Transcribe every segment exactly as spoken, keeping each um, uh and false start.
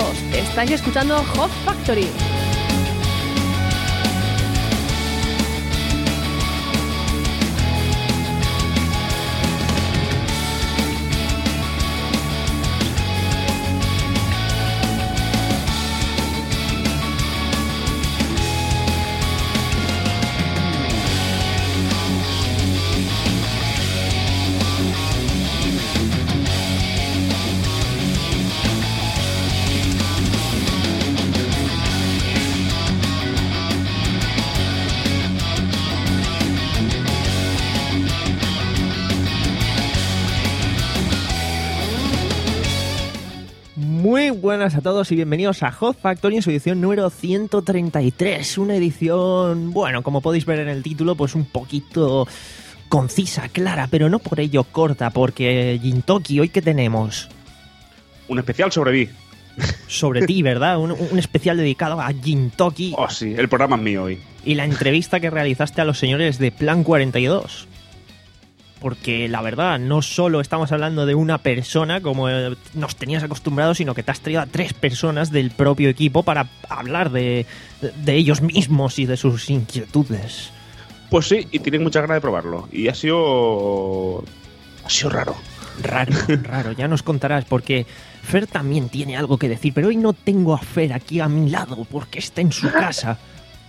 todos, estáis escuchando Hot Factory. Muy buenas a todos y bienvenidos a Hot Factory en su edición número ciento treinta y tres. Una edición, bueno, como podéis ver en el título, pues un poquito concisa, clara, pero no por ello corta, porque Gintoki, ¿hoy qué tenemos? Un especial sobre mí. Sobre ti, ¿verdad? Un, un especial dedicado a Gintoki. Oh, sí, el programa es mío hoy. Y la entrevista que realizaste a los señores de Plan cuarenta y dos. Porque la verdad, no solo estamos hablando de una persona como nos tenías acostumbrados, sino que te has traído a tres personas del propio equipo para hablar de, de ellos mismos y de sus inquietudes. Pues sí, y tienen muchas ganas de probarlo. Y ha sido... ha sido raro. Raro, raro, ya nos contarás, porque Fer también tiene algo que decir, pero hoy no tengo a Fer aquí a mi lado, porque está en su casa.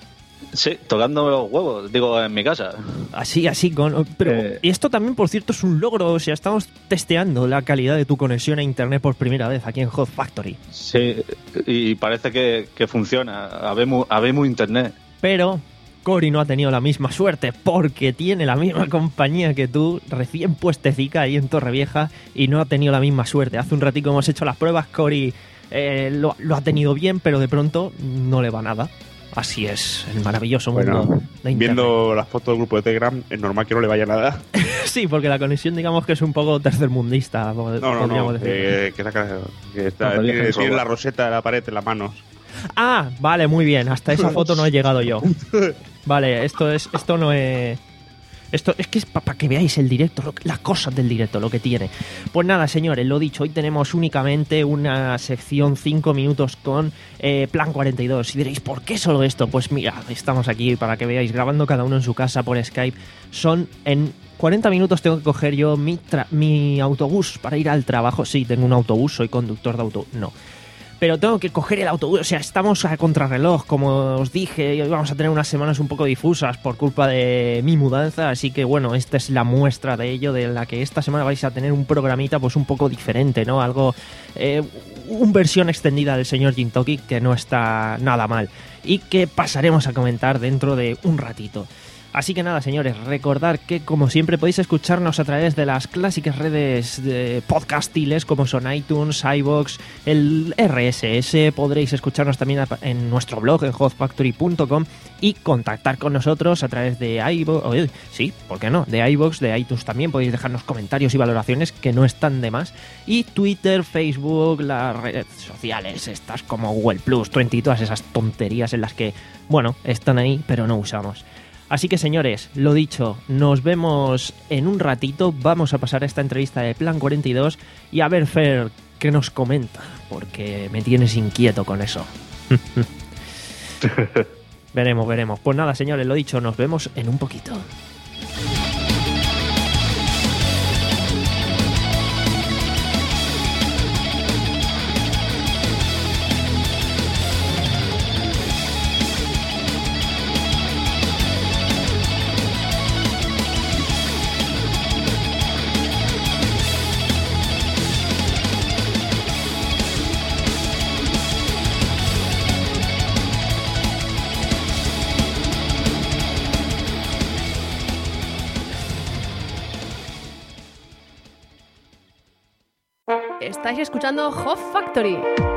Sí, tocando los huevos, digo, en mi casa. Así, así, con, pero Eh. esto también, por cierto, es un logro. O sea, estamos testeando la calidad de tu conexión a internet por primera vez aquí en Hot Factory. Sí, y parece que, que funciona. Habemos, habemos internet. Pero Cory no ha tenido la misma suerte, porque tiene la misma compañía que tú, recién puestecica ahí en Torrevieja, y no ha tenido la misma suerte. Hace un ratito hemos hecho las pruebas, Cory eh, lo, lo ha tenido bien, pero de pronto no le va nada. Así es, el maravilloso mundo Bueno, de internet. viendo las fotos del grupo de Telegram, es normal que no le vaya nada. Sí, porque la conexión, digamos que es un poco tercermundista. No, no, no, decir. eh, que, saca- que está, No, tiene, dejen tiene probar. la roseta de la pared en las manos. Ah, vale, muy bien. Hasta esa foto no he llegado yo. Vale, esto es, esto no es. Esto es que es para que veáis el directo, lo, las cosas del directo, lo que tiene. Pues nada, señores, lo dicho, hoy tenemos únicamente una sección cinco minutos con eh, Plan cuarenta y dos. Y diréis, ¿por qué solo esto? Pues mira, estamos aquí para que veáis, grabando cada uno en su casa por Skype. Son en cuarenta minutos tengo que coger yo mi, tra- mi autobús para ir al trabajo. Sí, tengo un autobús, soy conductor de autobús. No. Pero tengo que coger el autobús, o sea, estamos a contrarreloj, como os dije, y vamos a tener unas semanas un poco difusas por culpa de mi mudanza, así que bueno, esta es la muestra de ello, de la que esta semana vais a tener un programita pues un poco diferente, ¿no? Algo, eh, una versión extendida del señor Gintoki que no está nada mal y que pasaremos a comentar dentro de un ratito. Así que nada, señores, recordad que como siempre podéis escucharnos a través de las clásicas redes de podcastiles como son iTunes, iVoox, el R S S. Podréis escucharnos también en nuestro blog en hot factory punto com y contactar con nosotros a través de iVoox. Sí, ¿por qué no? De iVoox, de iTunes también podéis dejarnos comentarios y valoraciones que no están de más. Y Twitter, Facebook, las redes sociales, estas como Google Plus, Twenty y todas esas tonterías en las que, bueno, están ahí pero no usamos. Así que, señores, lo dicho, nos vemos en un ratito. Vamos a pasar a esta entrevista de Plan cuarenta y dos y a ver, Fer, qué nos comenta, porque me tienes inquieto con eso. Veremos, veremos. Pues nada, señores, lo dicho, nos vemos en un poquito. Estáis escuchando Hot Factory.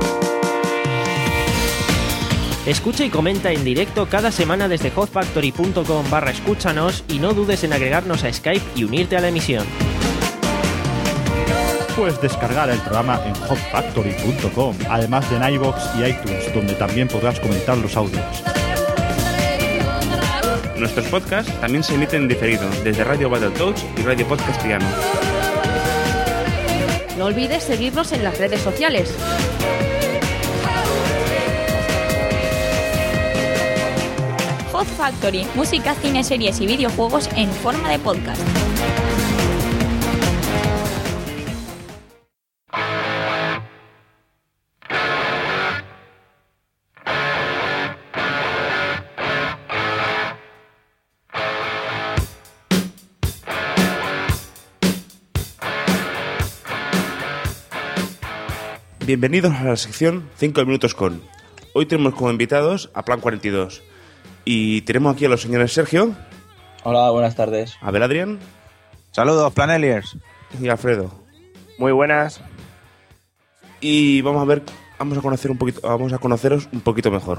Escucha y comenta en directo cada semana desde hotfactory punto com barra escúchanos y no dudes en agregarnos a Skype y unirte a la emisión. Puedes descargar el programa en hot factory punto com, además de en iVoox y iTunes, donde también podrás comentar los audios. Nuestros podcasts también se emiten en diferido desde Radio Battletoads y Radio Podcast Piano. No olvides seguirnos en las redes sociales. Hot Factory, música, cine, series y videojuegos en forma de podcast. Bienvenidos a la sección cinco minutos con. Hoy tenemos como invitados a Plan cuarenta y dos. Y tenemos aquí a los señores Sergio. Hola, buenas tardes. Abel Adrián. Saludos, Planeliers. Y Alfredo. Muy buenas. Y vamos a ver, vamos a conocer un poquito, vamos a conoceros un poquito mejor.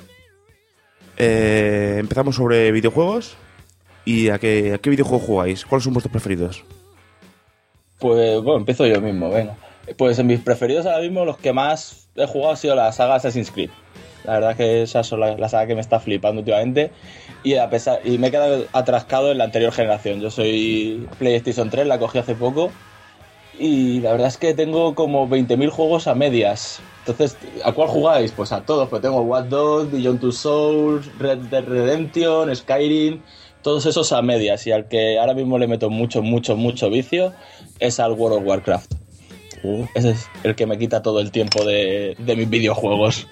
Eh, empezamos sobre videojuegos. ¿Y a qué, a qué videojuego jugáis? ¿Cuáles son vuestros preferidos? Pues bueno, empiezo yo mismo, venga. Pues en mis preferidos ahora mismo los que más he jugado ha sido la saga Assassin's Creed. La verdad que esa es la, la saga que me está flipando últimamente. Y a pesar y me he quedado atrascado en la anterior generación. Yo soy PlayStation tres, la cogí hace poco. Y la verdad es que tengo como veinte mil juegos a medias. Entonces, ¿a cuál jugáis? Pues a todos. Pues tengo Watch Dogs, Beyond Two Souls, Red Dead Redemption, Skyrim... Todos esos a medias. Y al que ahora mismo le meto mucho, mucho, mucho vicio es al World of Warcraft. Uh, ese es el que me quita todo el tiempo de, de mis videojuegos.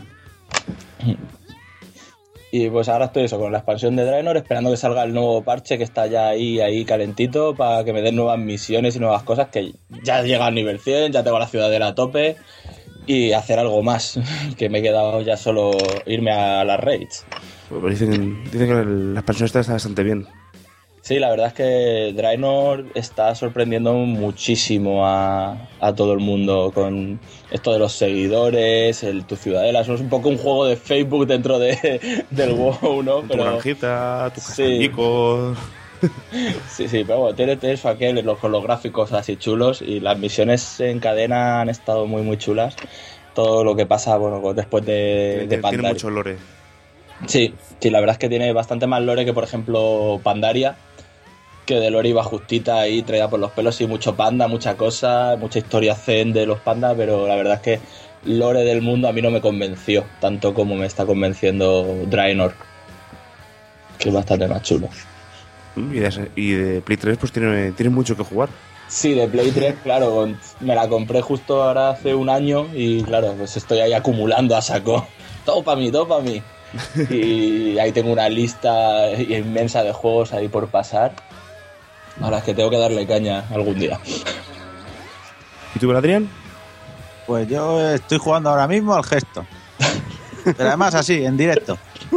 Y pues ahora estoy eso, con la expansión de Draenor, esperando que salga el nuevo parche que está ya ahí, ahí calentito, para que me den nuevas misiones y nuevas cosas, que ya llega al nivel cien, ya tengo la ciudadela a tope, y hacer algo más, que me he quedado ya solo irme a las raids. Pues dicen, dicen que la expansión está bastante bien. Sí, la verdad es que Draenor está sorprendiendo muchísimo a, a todo el mundo con esto de los seguidores, el tu ciudadela. Eso es un poco un juego de Facebook dentro de, del WoW, ¿no? Pero, tu granjita, tus castañicos. Sí, sí, pero bueno, tiene, tiene eso aquel, los, con los gráficos así chulos, y las misiones en cadena han estado muy, muy chulas. Todo lo que pasa, bueno, después de, de Pandaria. Tiene mucho lore. Sí, sí, la verdad es que tiene bastante más lore que, por ejemplo, Pandaria, que de lore iba justita ahí, traída por los pelos, y mucho panda, mucha cosa, mucha historia zen de los pandas, pero la verdad es que lore del mundo a mí no me convenció, tanto como me está convenciendo Draenor, que es bastante más chulo. Y de, y de Play tres pues tiene, tiene mucho que jugar. Sí, de Play tres, claro, me la compré justo ahora hace un año y claro, pues estoy ahí acumulando a saco. Todo para mí, todo para mí. Y ahí tengo una lista inmensa de juegos ahí por pasar, a las que tengo que darle caña algún día. ¿Y tú, Adrián? Pues yo estoy jugando ahora mismo al Gesto. Pero además así, en directo.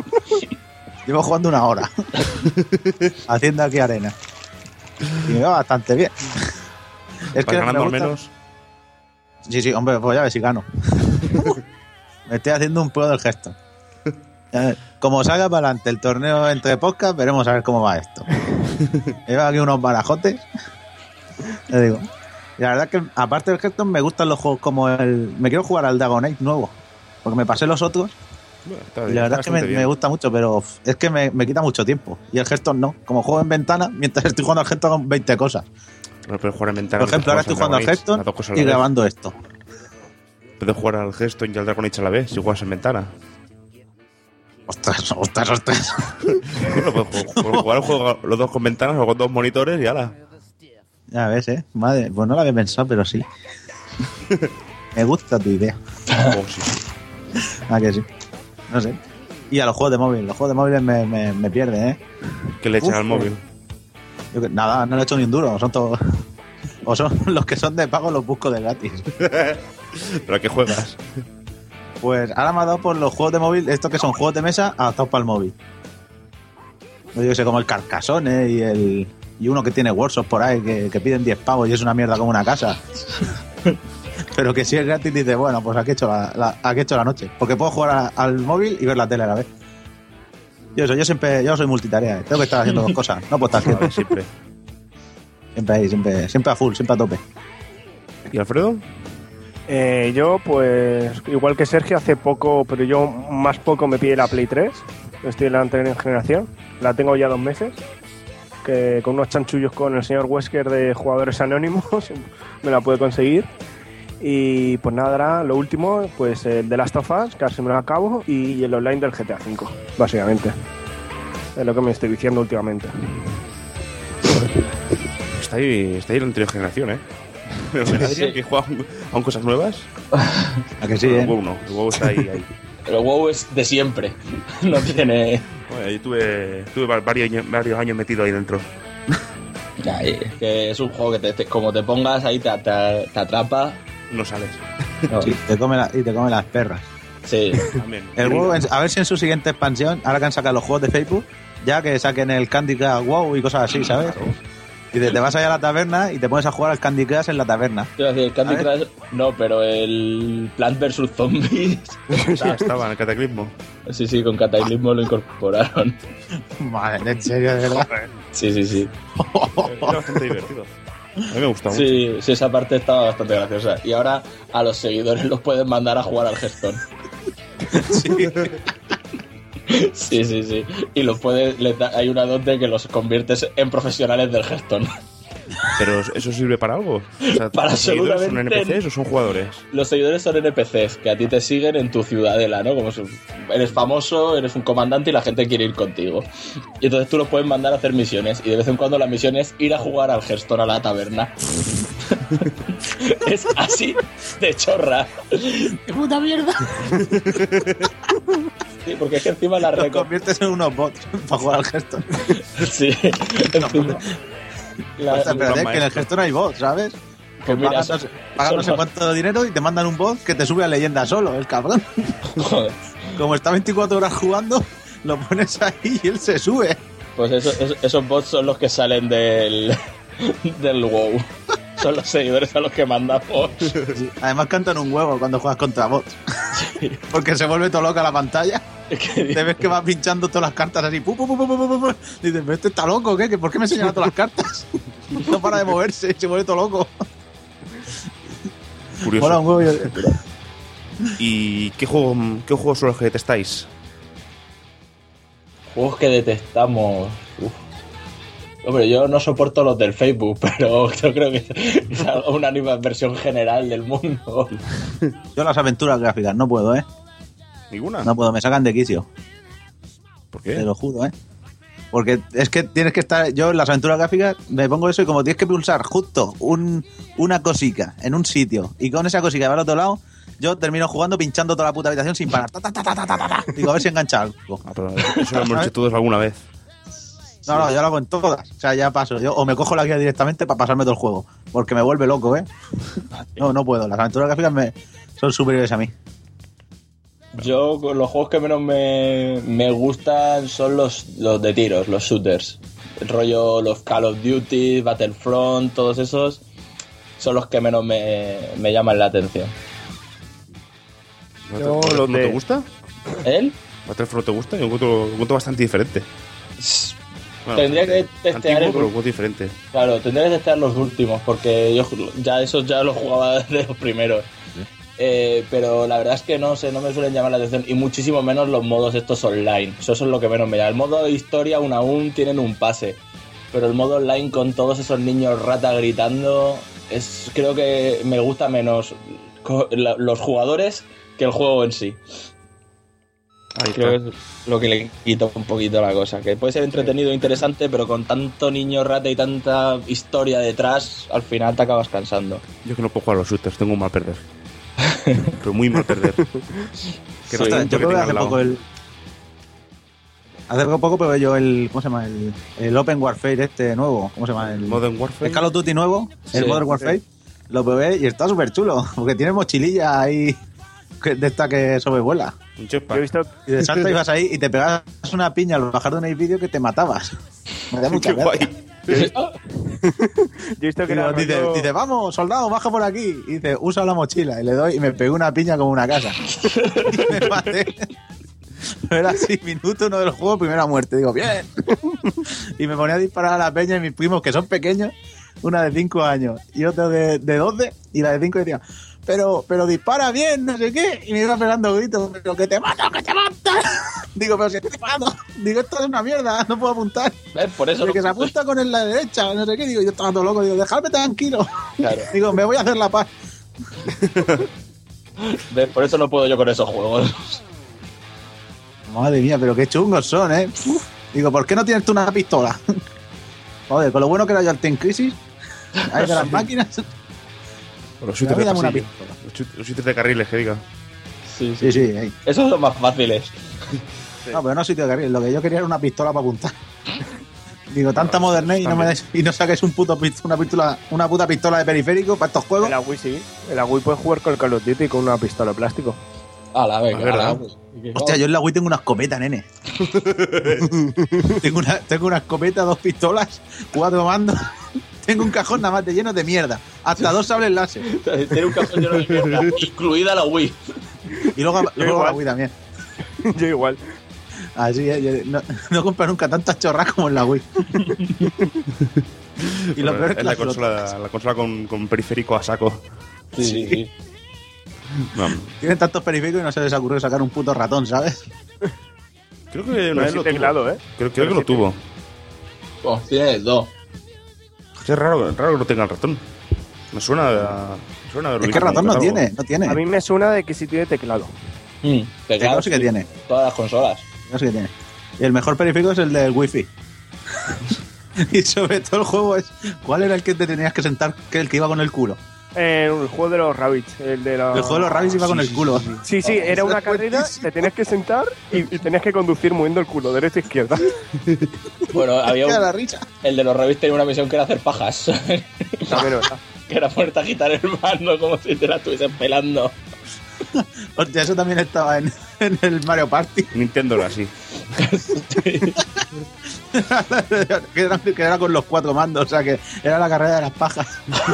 Llevo jugando una hora. Haciendo aquí arena. Y me va bastante bien. Es que ganando me gusta... al menos. Sí, sí, hombre, pues ya ves si gano. Me estoy haciendo un pro del Gesto. Como salga para adelante el torneo entre podcast, veremos a ver cómo va esto. Llevo aquí unos barajotes. Te digo. Y la verdad es que, aparte del Hearthstone, me gustan los juegos como el... Me quiero jugar al Dragon Age nuevo. Porque me pasé los otros. Bueno, bien, y la verdad es que me, me gusta mucho, pero es que me, me quita mucho tiempo. Y el Hearthstone no. Como juego en ventana, mientras estoy jugando al Hearthstone con veinte cosas. No, pero jugar en ventana. Por ejemplo, ahora estoy jugando al Hearthstone y grabando esto. Puedes jugar al Hearthstone y al Dragon Age a la vez si juegas en ventana. Ostras, ostras, ostras. Bueno, pues jugar el juego los dos con ventanas o con dos monitores y ala. Ya ves, eh. Madre, pues no lo había pensado, pero sí. Me gusta tu idea. Oh, sí. Ah, que sí. No sé. Y a los juegos de móvil. Los juegos de móviles me, me, me pierden, ¿eh? ¿Qué le echan al móvil? Yo, nada, no le he hecho ni un duro. Son todos... O son los que son de pago, los busco de gratis. ¿Pero a qué juegas? Pues ahora me ha dado por los juegos de móvil, estos que son juegos de mesa adaptados para el móvil. Yo que sé, como el Carcassonne y el y uno que tiene workshops por ahí que, que piden diez pavos y es una mierda como una casa. Pero que si es gratis dices, bueno, pues aquí he hecho la, la, aquí he hecho la noche. Porque puedo jugar a, al móvil y ver la tele a la vez. Yo eso, yo siempre, yo soy multitarea, ¿eh? Tengo que estar haciendo dos cosas, no puedo estar haciendo. Siempre. Siempre ahí, siempre, siempre a full, siempre a tope. ¿Y Alfredo? Eh, yo, pues, igual que Sergio, hace poco, pero yo más poco me pide la Play tres. Estoy en la anterior generación. La tengo ya dos meses. Que con unos chanchullos con el señor Wesker de Jugadores Anónimos me la pude conseguir. Y pues nada, lo último, pues el de Last of Us, que ahora se me lo acabo, y el online del G T A cinco, básicamente. Es lo que me estoy viciando últimamente. Está ahí, está ahí la anterior generación, ¿eh? Pero me Sí. que juega aún cosas nuevas. ¿A que sí, Bueno, eh? el WoW no, el WoW está ahí. ahí. El WoW es de siempre. No tiene... Bueno, yo tuve, tuve va- varios, años- varios años metido ahí dentro. Ay, es que es un juego que te, te- como te pongas ahí te, te- te atrapa. No sales. No. Sí, te come la- y te come las perras. Sí. También. El WoW, en- a ver si en su siguiente expansión, ahora que han sacado los juegos de Facebook, ya que saquen el Candy Crush WoW y cosas así, ¿sabes? Y te, te vas allá a la taberna y te pones a jugar al Candy Crush en la taberna. Te iba a decir, el Candy A ver. Crush, no, pero el Plant versus. Zombies. Ya estaba en el cataclismo. Sí, sí, con Cataclismo lo incorporaron. Madre, en serio, de verdad. Sí, sí, sí. Era bastante divertido. A mí me gusta mucho. Sí, sí, esa parte estaba bastante graciosa. Y ahora a los seguidores los pueden mandar a jugar al Hearthstone. Sí, sí, sí. Y los puedes, les da- hay una dote que los conviertes en profesionales del Hearthstone. Pero ¿eso sirve para algo? O sea, Para ¿los seguidores son absolutamente- N P Cs o son jugadores? Los seguidores son N P Cs que a ti te siguen en tu ciudadela, ¿no? Como si eres famoso, eres un comandante y la gente quiere ir contigo. Y entonces tú los puedes mandar a hacer misiones. Y de vez en cuando la misión es ir a jugar al Hearthstone a la taberna. Es así de chorra. ¡Qué puta mierda! Sí, porque es que encima la Los reco... conviertes en unos bots para jugar al Hearthstone. Sí, encima... La- O sea, pero es que en el maestro. Hearthstone hay bots, ¿sabes? Pues mira, pagas no sé, pagas no sé son- cuánto dinero y te mandan un bot que te sube a leyenda solo, el cabrón. Joder. Como está veinticuatro horas jugando, lo pones ahí y él se sube. Pues eso- eso- esos bots son los que salen del, del WoW. Son los seguidores a los que mandamos. Además cantan un huevo cuando juegas contra bots. Porque se vuelve todo loca la pantalla. Es que Te ves que va pinchando todas las cartas así. Pu, pu, pu, pu, pu, pu, pu. Dices, pero este está loco, ¿qué? ¿Que ¿Por qué me enseñan todas las cartas? No para de moverse, se vuelve todo loco. Curioso. Mola un huevo. yo- ¿Y qué, juego, qué juegos son los que detestáis? juegos que detestamos. Uf. Hombre, yo no soporto los del Facebook, pero yo creo que es una versión general del mundo. Yo las aventuras gráficas no puedo, ¿eh? ¿Ninguna? No puedo, me sacan de quicio. ¿Por qué? Te lo juro, ¿eh? Porque es que tienes que estar... Yo en las aventuras gráficas me pongo eso y como tienes que pulsar justo un, una cosica en un sitio y con esa cosica va al otro lado, yo termino jugando pinchando toda la puta habitación sin parar. Ta, ta, ta, ta, ta, ta, ta. Digo, a ver si engancha algo. Ah, pero eso lo hemos hecho todos alguna vez. No, no, yo lo hago en todas. O sea, ya paso. Yo o me cojo la guía directamente para pasarme todo el juego. Porque me vuelve loco, ¿eh? No, no puedo. Las aventuras gráficas me, son superiores a mí. Yo, con los juegos que menos me, me gustan son los, los de tiros, los shooters. El rollo, los Call of Duty, Battlefront, todos esos son los que menos me, me llaman la atención. ¿No te, Yo no lo te de- gusta? ¿Él? ¿Battlefront te gusta? Yo encuentro, lo encuentro bastante diferente. Bueno, Tendría que testear antiguo, el- pero lo encuentro diferente. Claro, tendré que testear los últimos, porque yo ya esos ya los jugaba desde los primeros. Eh, pero la verdad es que no sé, no me suelen llamar la atención, y muchísimo menos los modos estos online. Eso es lo que menos me llama. El modo historia aún aún tienen un pase, pero el modo online con todos esos niños rata gritando, es creo que me gusta menos co- la- los jugadores que el juego en sí. Ahí Creo está. que es lo que le quita un poquito la cosa. Que puede ser entretenido e interesante, pero con tanto niño rata y tanta historia detrás, al final te acabas cansando. Yo que no puedo jugar a los shooters, tengo un mal perder. Pero muy mal perder. Que Sí, no Ostras, tanto yo que creo que tenga hace al lado. poco el... Hace poco probé yo el... ¿Cómo se llama? El, el Open Warfare este nuevo. ¿Cómo se llama? El, Modern Warfare. el Call of Duty nuevo. El Sí, Modern Warfare. Lo probé y está súper chulo. Porque tiene mochililla ahí que- de esta que sobrevuela. Un Yo he jetpack. visto, Y de salto ibas ahí y te pegabas una piña al bajar de un edificio que te matabas. Me da mucha Qué gracia. guay. yo he visto que Y era dice, rollo- dice, vamos, soldado, baja por aquí. Y dice, usa la mochila. Y le doy y me pegó una piña como una casa. Y me maté. Era así, minuto uno del juego, primera muerte. Digo, bien. Y me ponía a disparar a la peña y mis primos, que son pequeños, una de cinco años y otro de, de doce, y la de cinco decía, pero, pero dispara bien, no sé qué. Y me iba pegando gritos, pero que te mato, que te mato. Digo, pero si te mato. Digo, esto es una mierda, no puedo apuntar. ¿Ves? Por eso De no- que se apunta con el la derecha, no sé qué. Digo, yo estaba todo loco, digo, dejadme tranquilo. Claro. Digo, me voy a hacer la paz. ¿Ves? Por eso no puedo yo con esos juegos. Madre mía, pero qué chungos son, ¿eh? Uf. Digo, ¿por qué no tienes tú una pistola? Joder, con lo bueno que era yo el Team Crisis, hay de las máquinas. Los shooters de dame una pasillo. pistola. Los shoot- los shooters de carriles, que diga. Sí, sí. Sí, sí, ahí. Esos son los más fáciles. No, pero no sitio de carril. Lo que yo quería era una pistola para apuntar. Digo, tanta modernez y no me des, y no saques un puto pist- una pistola, una puta pistola de periférico para estos juegos. En la Wii sí. En la Wii puedes jugar con el Call of Duty con una pistola de plástico. A la venga, Ah, ¿verdad? ala, pues. ¿Y qué- Hostia, yo en la Wii tengo una escopeta, nene. tengo, una, tengo una escopeta, dos pistolas, cuatro mandos. Tengo un cajón nada más de lleno de mierda. Hasta dos sables láser. Tiene un cajón lleno de mierda, incluida la Wii. Y luego, luego igual. la Wii también. Yo igual. Así es, yo no, no compro nunca tantas chorras como en la Wii. Y lo Bueno, peor es es que la las consola, flotas la consola con, con periférico a saco. Sí, sí, sí. Vamos. tienen tantos periféricos y no se les ocurrió sacar un puto ratón, ¿sabes? Creo que una Pero vez sí lo teclado, tuvo. ¿eh? Creo, creo Pero que lo sí tuvo. Oh, tiene dos. Es raro, raro que no tenga el ratón. Me suena a... me suena a haberlo Es que visto en ratón un no catálogo. tiene, no tiene. A mí me suena de que sí tiene teclado. Mm, Teclado sí que tiene. Todas las consolas. No sé qué tiene. Y el mejor periférico es el del Wi-Fi. Y sobre todo el juego es... ¿Cuál era el que te tenías que sentar, que el que iba con el culo? Eh, el juego de los Rabbits. El, de la... El juego de los Rabbids iba con el culo. Sí, sí, era una Es carrera, buenísimo. te tenías que sentar y, y tenías que conducir moviendo el culo, derecha e izquierda. Bueno, había Queda un, la risa. el de los Revit tenía una misión que era hacer pajas. También, ¿verdad? Que era ponerte a agitar el mando como si te la estuviesen pelando. Hostia, eso también estaba en, en el Mario Party. Nintendo era así. que, era, que era con los cuatro mandos, o sea que era la carrera de las pajas.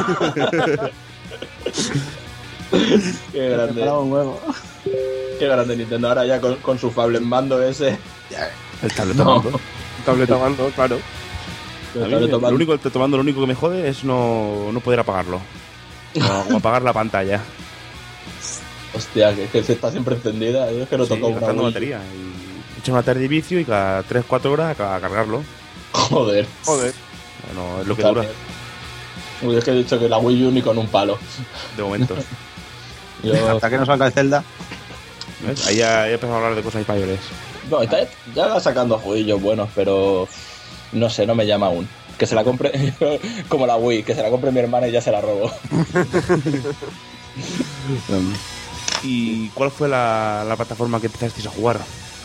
Qué Me grande. paraba un huevo. Qué grande Nintendo. Ahora ya con, con su Fable mando ese. El tablet No. tomando. Tableta mando, claro. A mí, el, lo único, el tomando, lo único que me jode es no, no poder apagarlo. No, como apagar la pantalla. Hostia, que, que se está siempre encendida. Yo es que no Sí, toco una gastando Wii. batería. Y echo una tarde de vicio y cada tres cuatro horas a, a cargarlo. Joder. Joder. Bueno, es lo que Claro. dura, Uy, es que he dicho que la Wii U ni con un palo. de momento. Yo... Hasta que no salga el Zelda. ¿Ves? Ahí ya he empezado a hablar de cosas mayores. No, está, ya va sacando jueguillos buenos, pero no sé, no me llama aún. Que se la compre, como la Wii, que se la compre mi hermana y ya se la robo. ¿Y cuál fue la, la plataforma que empezasteis a jugar?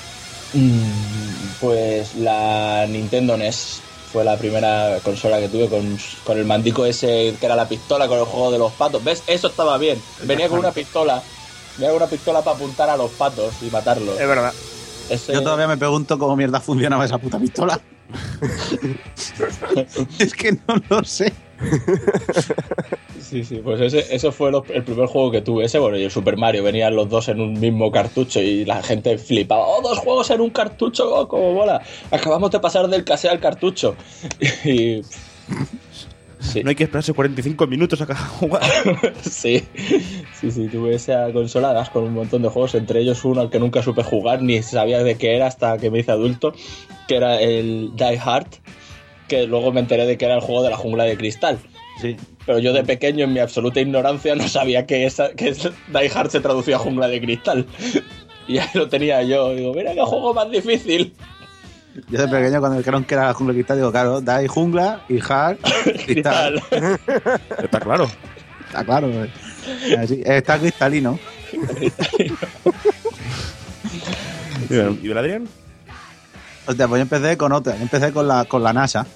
Pues la Nintendo N E S fue la primera consola que tuve con, con el mandico ese que era la pistola con el juego de los patos. ¿Ves? Eso estaba bien. Venía con una pistola. Venía con una pistola para apuntar a los patos y matarlos. Es verdad. Ese- Yo todavía me pregunto cómo mierda funcionaba esa puta pistola. Es que no lo sé. Sí, sí, pues ese, eso fue lo- el primer juego que tuve. Ese, bueno, y el Super Mario, venían los dos en un mismo cartucho y la gente flipaba. ¡Oh, dos juegos en un cartucho! ¡Oh, cómo mola! Acabamos de pasar del casé al cartucho. Y... Sí. No hay que esperarse cuarenta y cinco minutos a cada jugar. Sí, sí, sí, tuve esa consola además con un montón de juegos, entre ellos uno al que nunca supe jugar, ni sabía de qué era hasta que me hice adulto, que era el Die Hard, que luego me enteré de que era el juego de la jungla de cristal. Sí. Pero yo de pequeño, en mi absoluta ignorancia, no sabía que, esa, que es- Die Hard se traducía a jungla de cristal. Y ahí lo tenía yo, digo, mira qué juego más difícil. Yo de pequeño cuando me dijeron que era la jungla de cristal, digo, claro, da ahí jungla y hard cristal. Cristal. Está claro. Está claro. Así, está cristalino. ¿Y el Adrián? Hostia, pues yo empecé con otra. Yo empecé con la, con la NASA.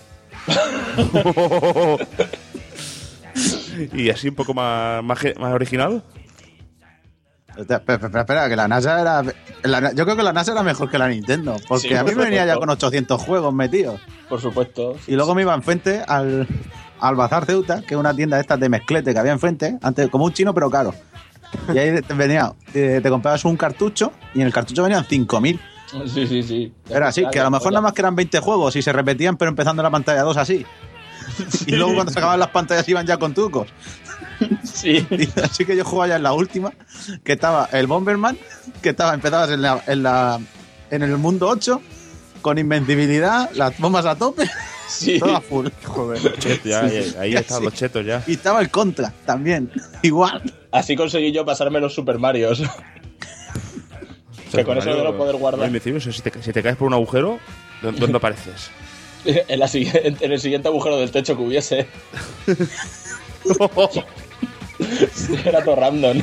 Y así un poco más, más, ge- más original. Hostia, espera, espera, espera, que la NASA era... la- yo creo que la NASA era mejor que la Nintendo. Porque Sí, a mí por me venía ya supuesto. con ochocientos juegos metidos. Por supuesto. Y luego me iba enfrente al, al Bazar Ceuta, que es una tienda de estas de mezclete que había enfrente, antes como un chino pero caro. Y ahí te venía, te, te comprabas un cartucho y en el cartucho venían cinco mil. Sí, sí, sí. Era así, que a lo mejor nada más que eran veinte juegos y se repetían pero empezando la pantalla dos así. Y luego cuando se acababan las pantallas iban ya con trucos. Sí. Y así que yo jugaba ya en la última, que estaba el Bomberman, que estaba, empezabas en la, en la en el mundo ocho, con invencibilidad, las bombas a tope, Sí. todo a full. Joder. Cheto, ya, ahí ahí Sí, están sí. los chetos ya. Y estaba el Contra también, igual. Así conseguí yo pasarme los Super Marios. Que con eso Mario, de no poder guardar. no, invencible, o sea, si, te, si te caes por un agujero, ¿Dónde, dónde apareces? En, la, siguiente- en el siguiente agujero del techo que hubiese. Era todo random.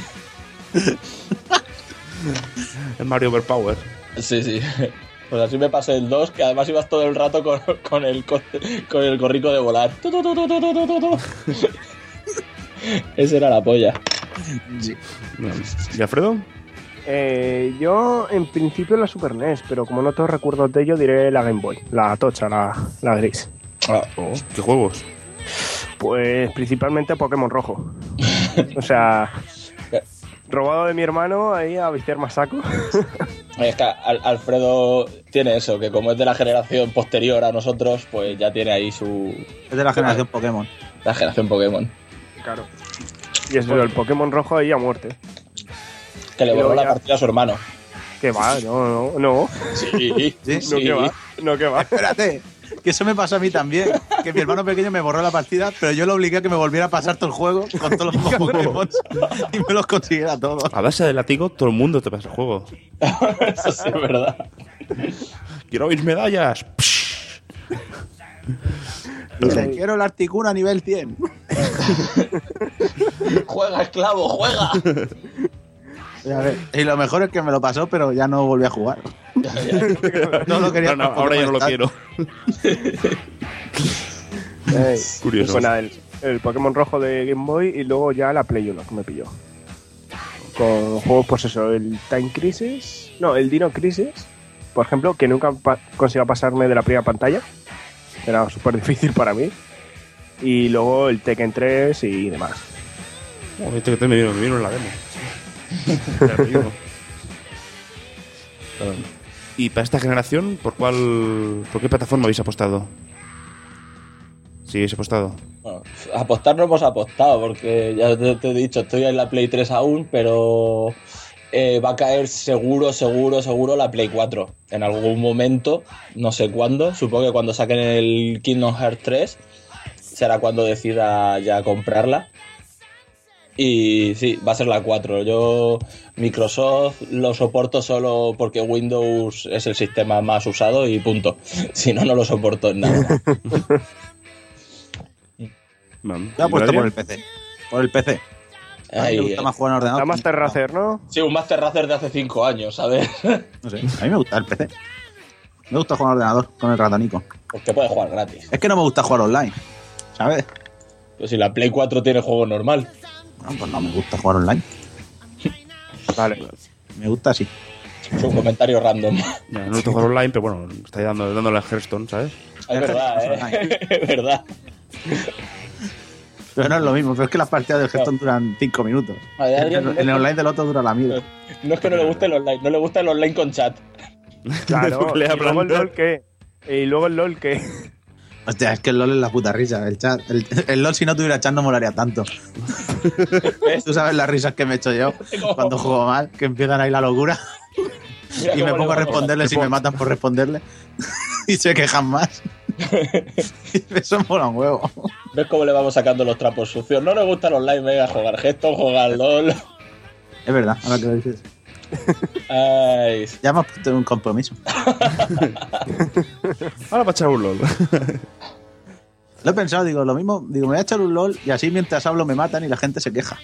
El Mario Overpower. Sí, sí. Pues así me pasé el dos, que además ibas todo el rato con, con el co- con el gorrico de volar. Tu, tu, tu, tu, tu, tu, tu, tu. Ese era la polla. ¿Y Alfredo? Eh, yo, en principio, la Super N E S, pero como no tengo recuerdos de ello, diré la Game Boy, la tocha, la, la gris. Ah, ¿Qué juegos? Pues principalmente Pokémon rojo. O sea, robado de mi hermano ahí a viciar más saco. Es que Al- Alfredo tiene eso, que como es de la generación posterior a nosotros, pues ya tiene ahí su... Es de la generación Pokémon. La generación Pokémon. Claro. Y eso, el Pokémon rojo ahí a muerte. Que le Y borró luego la ya- partida a su hermano. Que va, no, no, no. Sí, ¿Sí? No, que va, no, que va. Espérate, que eso me pasó a mí también. Que mi hermano pequeño me borró la partida, pero yo lo obligué a que me volviera a pasar todo el juego con todos los Pokémon y me los consiguiera todos. A base de látigo, todo el mundo te pasa el juego. Eso sí es verdad. Quiero mis medallas. Dice, quiero el Articuno a nivel cien. Juega, esclavo, juega. A ver, y lo mejor es que me lo pasó, pero ya no volví a jugar. No lo quería. No, no, ahora ya no lo quiero. Ey, Curioso. Pues nada, el, el Pokémon rojo de Game Boy y luego ya la Play uno que me pilló. Con juegos, pues eso, el Time Crisis. No, el Dino Crisis, por ejemplo, que nunca pa consigo pasarme de la primera pantalla. Era súper difícil para mí. Y luego el Tekken tres y demás. Oh, este que te me vino, me vino en la demo. Ya te digo. Y para esta generación, ¿por cuál, por qué plataforma habéis apostado? Sí, habéis apostado. Bueno, apostar no hemos apostado, porque ya te, te he dicho, estoy en la Play tres aún, pero eh, va a caer seguro, seguro, seguro la Play cuatro. En algún momento, no sé cuándo, supongo que cuando saquen el Kingdom Hearts tres, será cuando decida ya comprarla. Y sí, va a ser la cuatro. Yo Microsoft lo soporto solo porque Windows es el sistema más usado y punto. Si no, no lo soporto en nada. Vale. Yo apuesto ¿Y por el P C. Por el P C. A mí Ahí, me gusta eh. más jugar en ordenador. La Master Racer, ¿no? Sí, un Master Racer de hace cinco años, ¿sabes? No sé, a mí me gusta el P C. Me gusta jugar en ordenador con el ratonico. Porque puedes jugar gratis. Es que no me gusta jugar online, ¿sabes? Pues si la Play cuatro tiene juego normal. Bueno, pues no me gusta jugar online. Vale. Me gusta así. Es un comentario random. Ya, no te juego online, pero bueno, está dando, dándole a Hearthstone, ¿sabes? Es verdad, ¿eh? Es verdad. Pero no es lo mismo, pero es que las partidas del Hearthstone duran cinco minutos. A ver, En alguien- el, en el online del otro dura la mierda. No es que no le guste el online, no le gusta el online con chat. Claro. Le y luego el plantea- LOL que. Y luego el LOL que. Hostia, es que el LOL es la puta risa. El chat, el, el LOL si no tuviera chat no molaría tanto. Tú sabes las risas que me echo yo cuando juego mal, que empiezan ahí la locura Mira y me cómo pongo a le- responderles y me matan por responderles y se quejan más. Eso mola un huevo. ¿Ves cómo le vamos sacando los trapos sucios? No le gusta el online, venga, jugar gesto, jugar LOL. Es verdad, ahora que lo dices. Ay, Ya hemos puesto un compromiso. Ahora para echar un LOL. Lo he pensado, digo, lo mismo, digo, me voy a echar un LOL y así mientras hablo me matan y la gente se queja.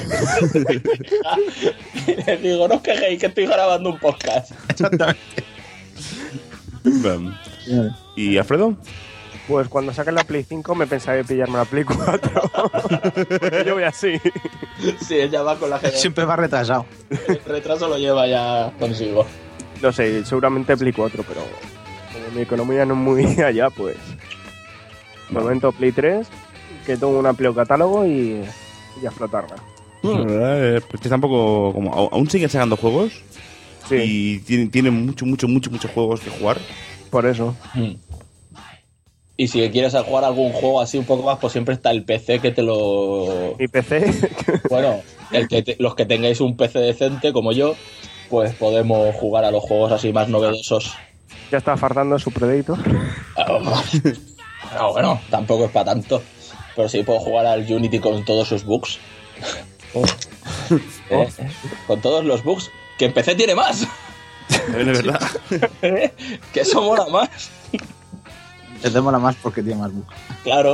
le digo, no os quejéis que estoy grabando un podcast. Exactamente. Vale. ¿Y Alfredo? Pues cuando saquen la Play cinco me pensaré pillarme la Play cuatro. Yo voy así. Sí, ella va con la generación. Siempre va retrasado. El retraso lo lleva ya consigo. No sé, seguramente Play cuatro, pero como mi economía no es muy allá, pues. De momento Play tres, que tengo un amplio catálogo y, y a explotarla. Bueno, la verdad, eh, pues tampoco. Como, au- aún siguen sacando juegos. Sí, Y tienen, tienen mucho, mucho, mucho, muchos juegos que jugar. por eso. Y si quieres jugar algún juego así un poco más, pues siempre está el P C que te lo... Mi P C, Bueno, el que te- los que tengáis un P C decente como yo, pues podemos jugar a los juegos así más novedosos. ya está fartando su Predator. Ah, bueno, tampoco es para tanto. Pero sí puedo jugar al Unity con todos sus bugs. Eh, Con todos los bugs, que en P C tiene más. También es verdad. Que eso mola más. Te mola más porque tiene más bugs. Claro.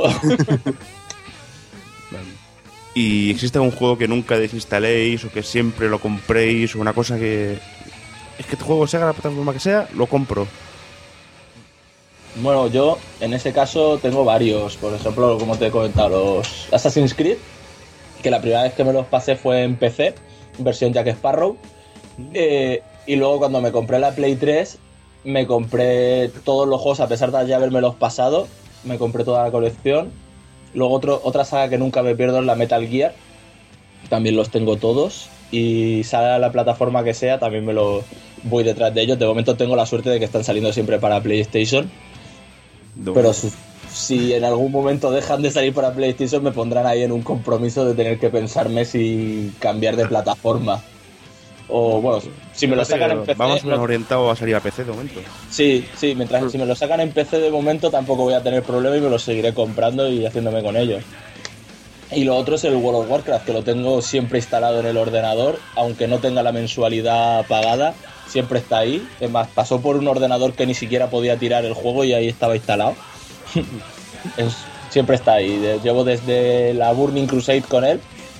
¿Y existe algún juego que nunca desinstaléis o que siempre lo compréis o una cosa que... Es que este juego, sea la plataforma que sea, lo compro? Bueno, yo en ese caso tengo varios. Por ejemplo, como te he comentado, los Assassin's Creed, que la primera vez que me los pasé fue en P C, versión Jack Sparrow. Eh, y luego cuando me compré la Play tres, me compré todos los juegos, a pesar de ya haberme los pasado, me compré toda la colección. Luego otro, otra saga que nunca me pierdo es la Metal Gear, también los tengo todos. Y salga la plataforma que sea, también me lo voy detrás de ellos. De momento tengo la suerte de que están saliendo siempre para PlayStation. No. Pero si, si en algún momento dejan de salir para PlayStation, me pondrán ahí en un compromiso de tener que pensarme si cambiar de plataforma. O bueno, si me lo sacan en P C... Vamos no, orientado a salir a P C de momento. Sí, sí, mientras si me lo sacan en P C de momento tampoco voy a tener problema y me lo seguiré comprando y haciéndome con ellos. Y lo otro es el World of Warcraft, que lo tengo siempre instalado en el ordenador, aunque no tenga la mensualidad pagada, siempre está ahí. Es más, pasó por un ordenador que ni siquiera podía tirar el juego y ahí estaba instalado. es, siempre está ahí. Llevo desde la Burning Crusade con él.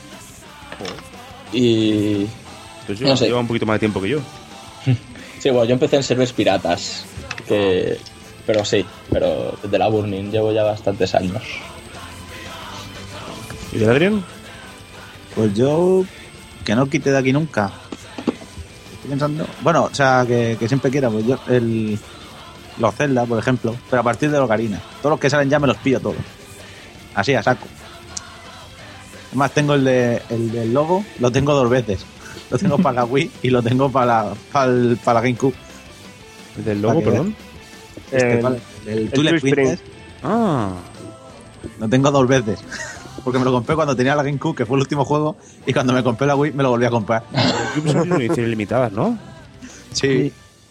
Y... Pues yo, no sé. Lleva un poquito más de tiempo que yo. Sí, bueno, yo empecé en servers piratas. Que... Pero sí, pero desde la Burning llevo ya bastantes años. ¿Y de Adrián? Pues yo, que no quite de aquí nunca. Estoy pensando. Bueno, o sea, que, que siempre quiera, pues yo, el, los Zelda, por ejemplo, pero a partir de Ocarina. Todos los que salen ya me los pillo todos. Así, a saco. Además, tengo el, de, el del logo, lo tengo dos veces. Lo tengo para la Wii y lo tengo para la, para el, para la GameCube. ¿El del logo, perdón? Este, el, vale, el, el Twilight Princess. Ah. Lo tengo dos veces. Porque me lo compré cuando tenía la GameCube, que fue el último juego, y cuando me compré la Wii me lo volví a comprar. Son ediciones limitadas, ¿no? Sí.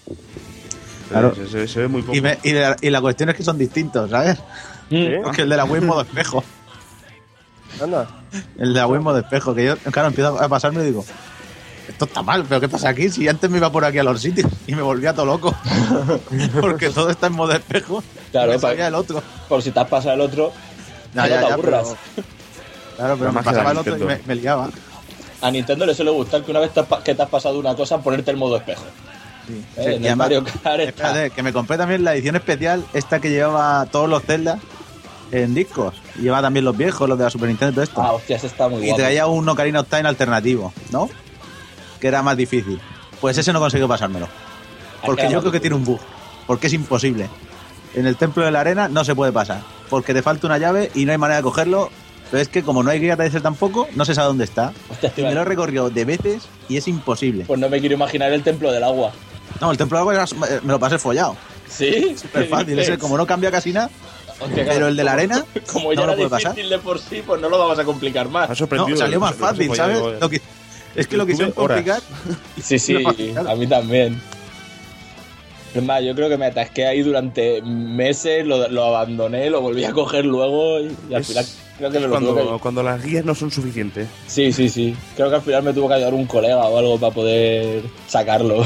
Claro. Se, se, se ve muy poco. Y, me, y, la, y la cuestión es que son distintos, ¿sabes? ¿Sí? Porque el de la Wii es modo espejo. Anda. El de la Wii es modo espejo, que yo, claro, empiezo a pasarme y digo, esto está mal, pero ¿qué pasa aquí? Si antes me iba por aquí a los sitios y me volvía todo loco. Porque todo está en modo espejo. Claro, me salía el otro. Por si te has pasado el otro, no, no ya, te ya, aburras. Pero, claro, pero me pasaba el otro y me, me liaba. A Nintendo le suele gustar que una vez te has, que te has pasado una cosa, ponerte el modo espejo. Sí, ¿Eh? sí, En el además, Mario Kart está... espérate, que me compré también la edición especial, esta que llevaba todos los Zelda en discos. Y llevaba también los viejos, los de la Super Nintendo y todo esto. Ah, hostia, ese está muy y guapo. traía un Ocarina of Time alternativo, ¿no? Que era más difícil. Pues ese no consiguió pasármelo. Porque yo creo que tiene un bug. Porque es imposible. En el Templo de la Arena no se puede pasar. Porque te falta una llave y no hay manera de cogerlo. Pero es que como no hay guía de ese tampoco, no se sabe dónde está. Hostia, y me lo he recorrido de veces y es imposible. Pues no me quiero imaginar el Templo del Agua. No, el Templo del Agua era, me lo pasé follado. ¿Sí? Súper fácil. Ese, como no cambia casi nada. Hostia, pero el de la arena como ya no era lo puede difícil pasar. de por sí, pues no lo vamos a complicar más. Ha sorprendido. No, salió más fácil, ¿sabes? Lo que, es que lo quisieron complicar. Sí, sí, a mí también. Es más, yo creo que me atasqué ahí durante meses, lo, lo abandoné, lo volví a coger luego y, y al es, final creo que me lo cuando, tuve que... cuando las guías no son suficientes. Sí, sí, sí. Creo que al final me tuvo que ayudar un colega o algo para poder sacarlo.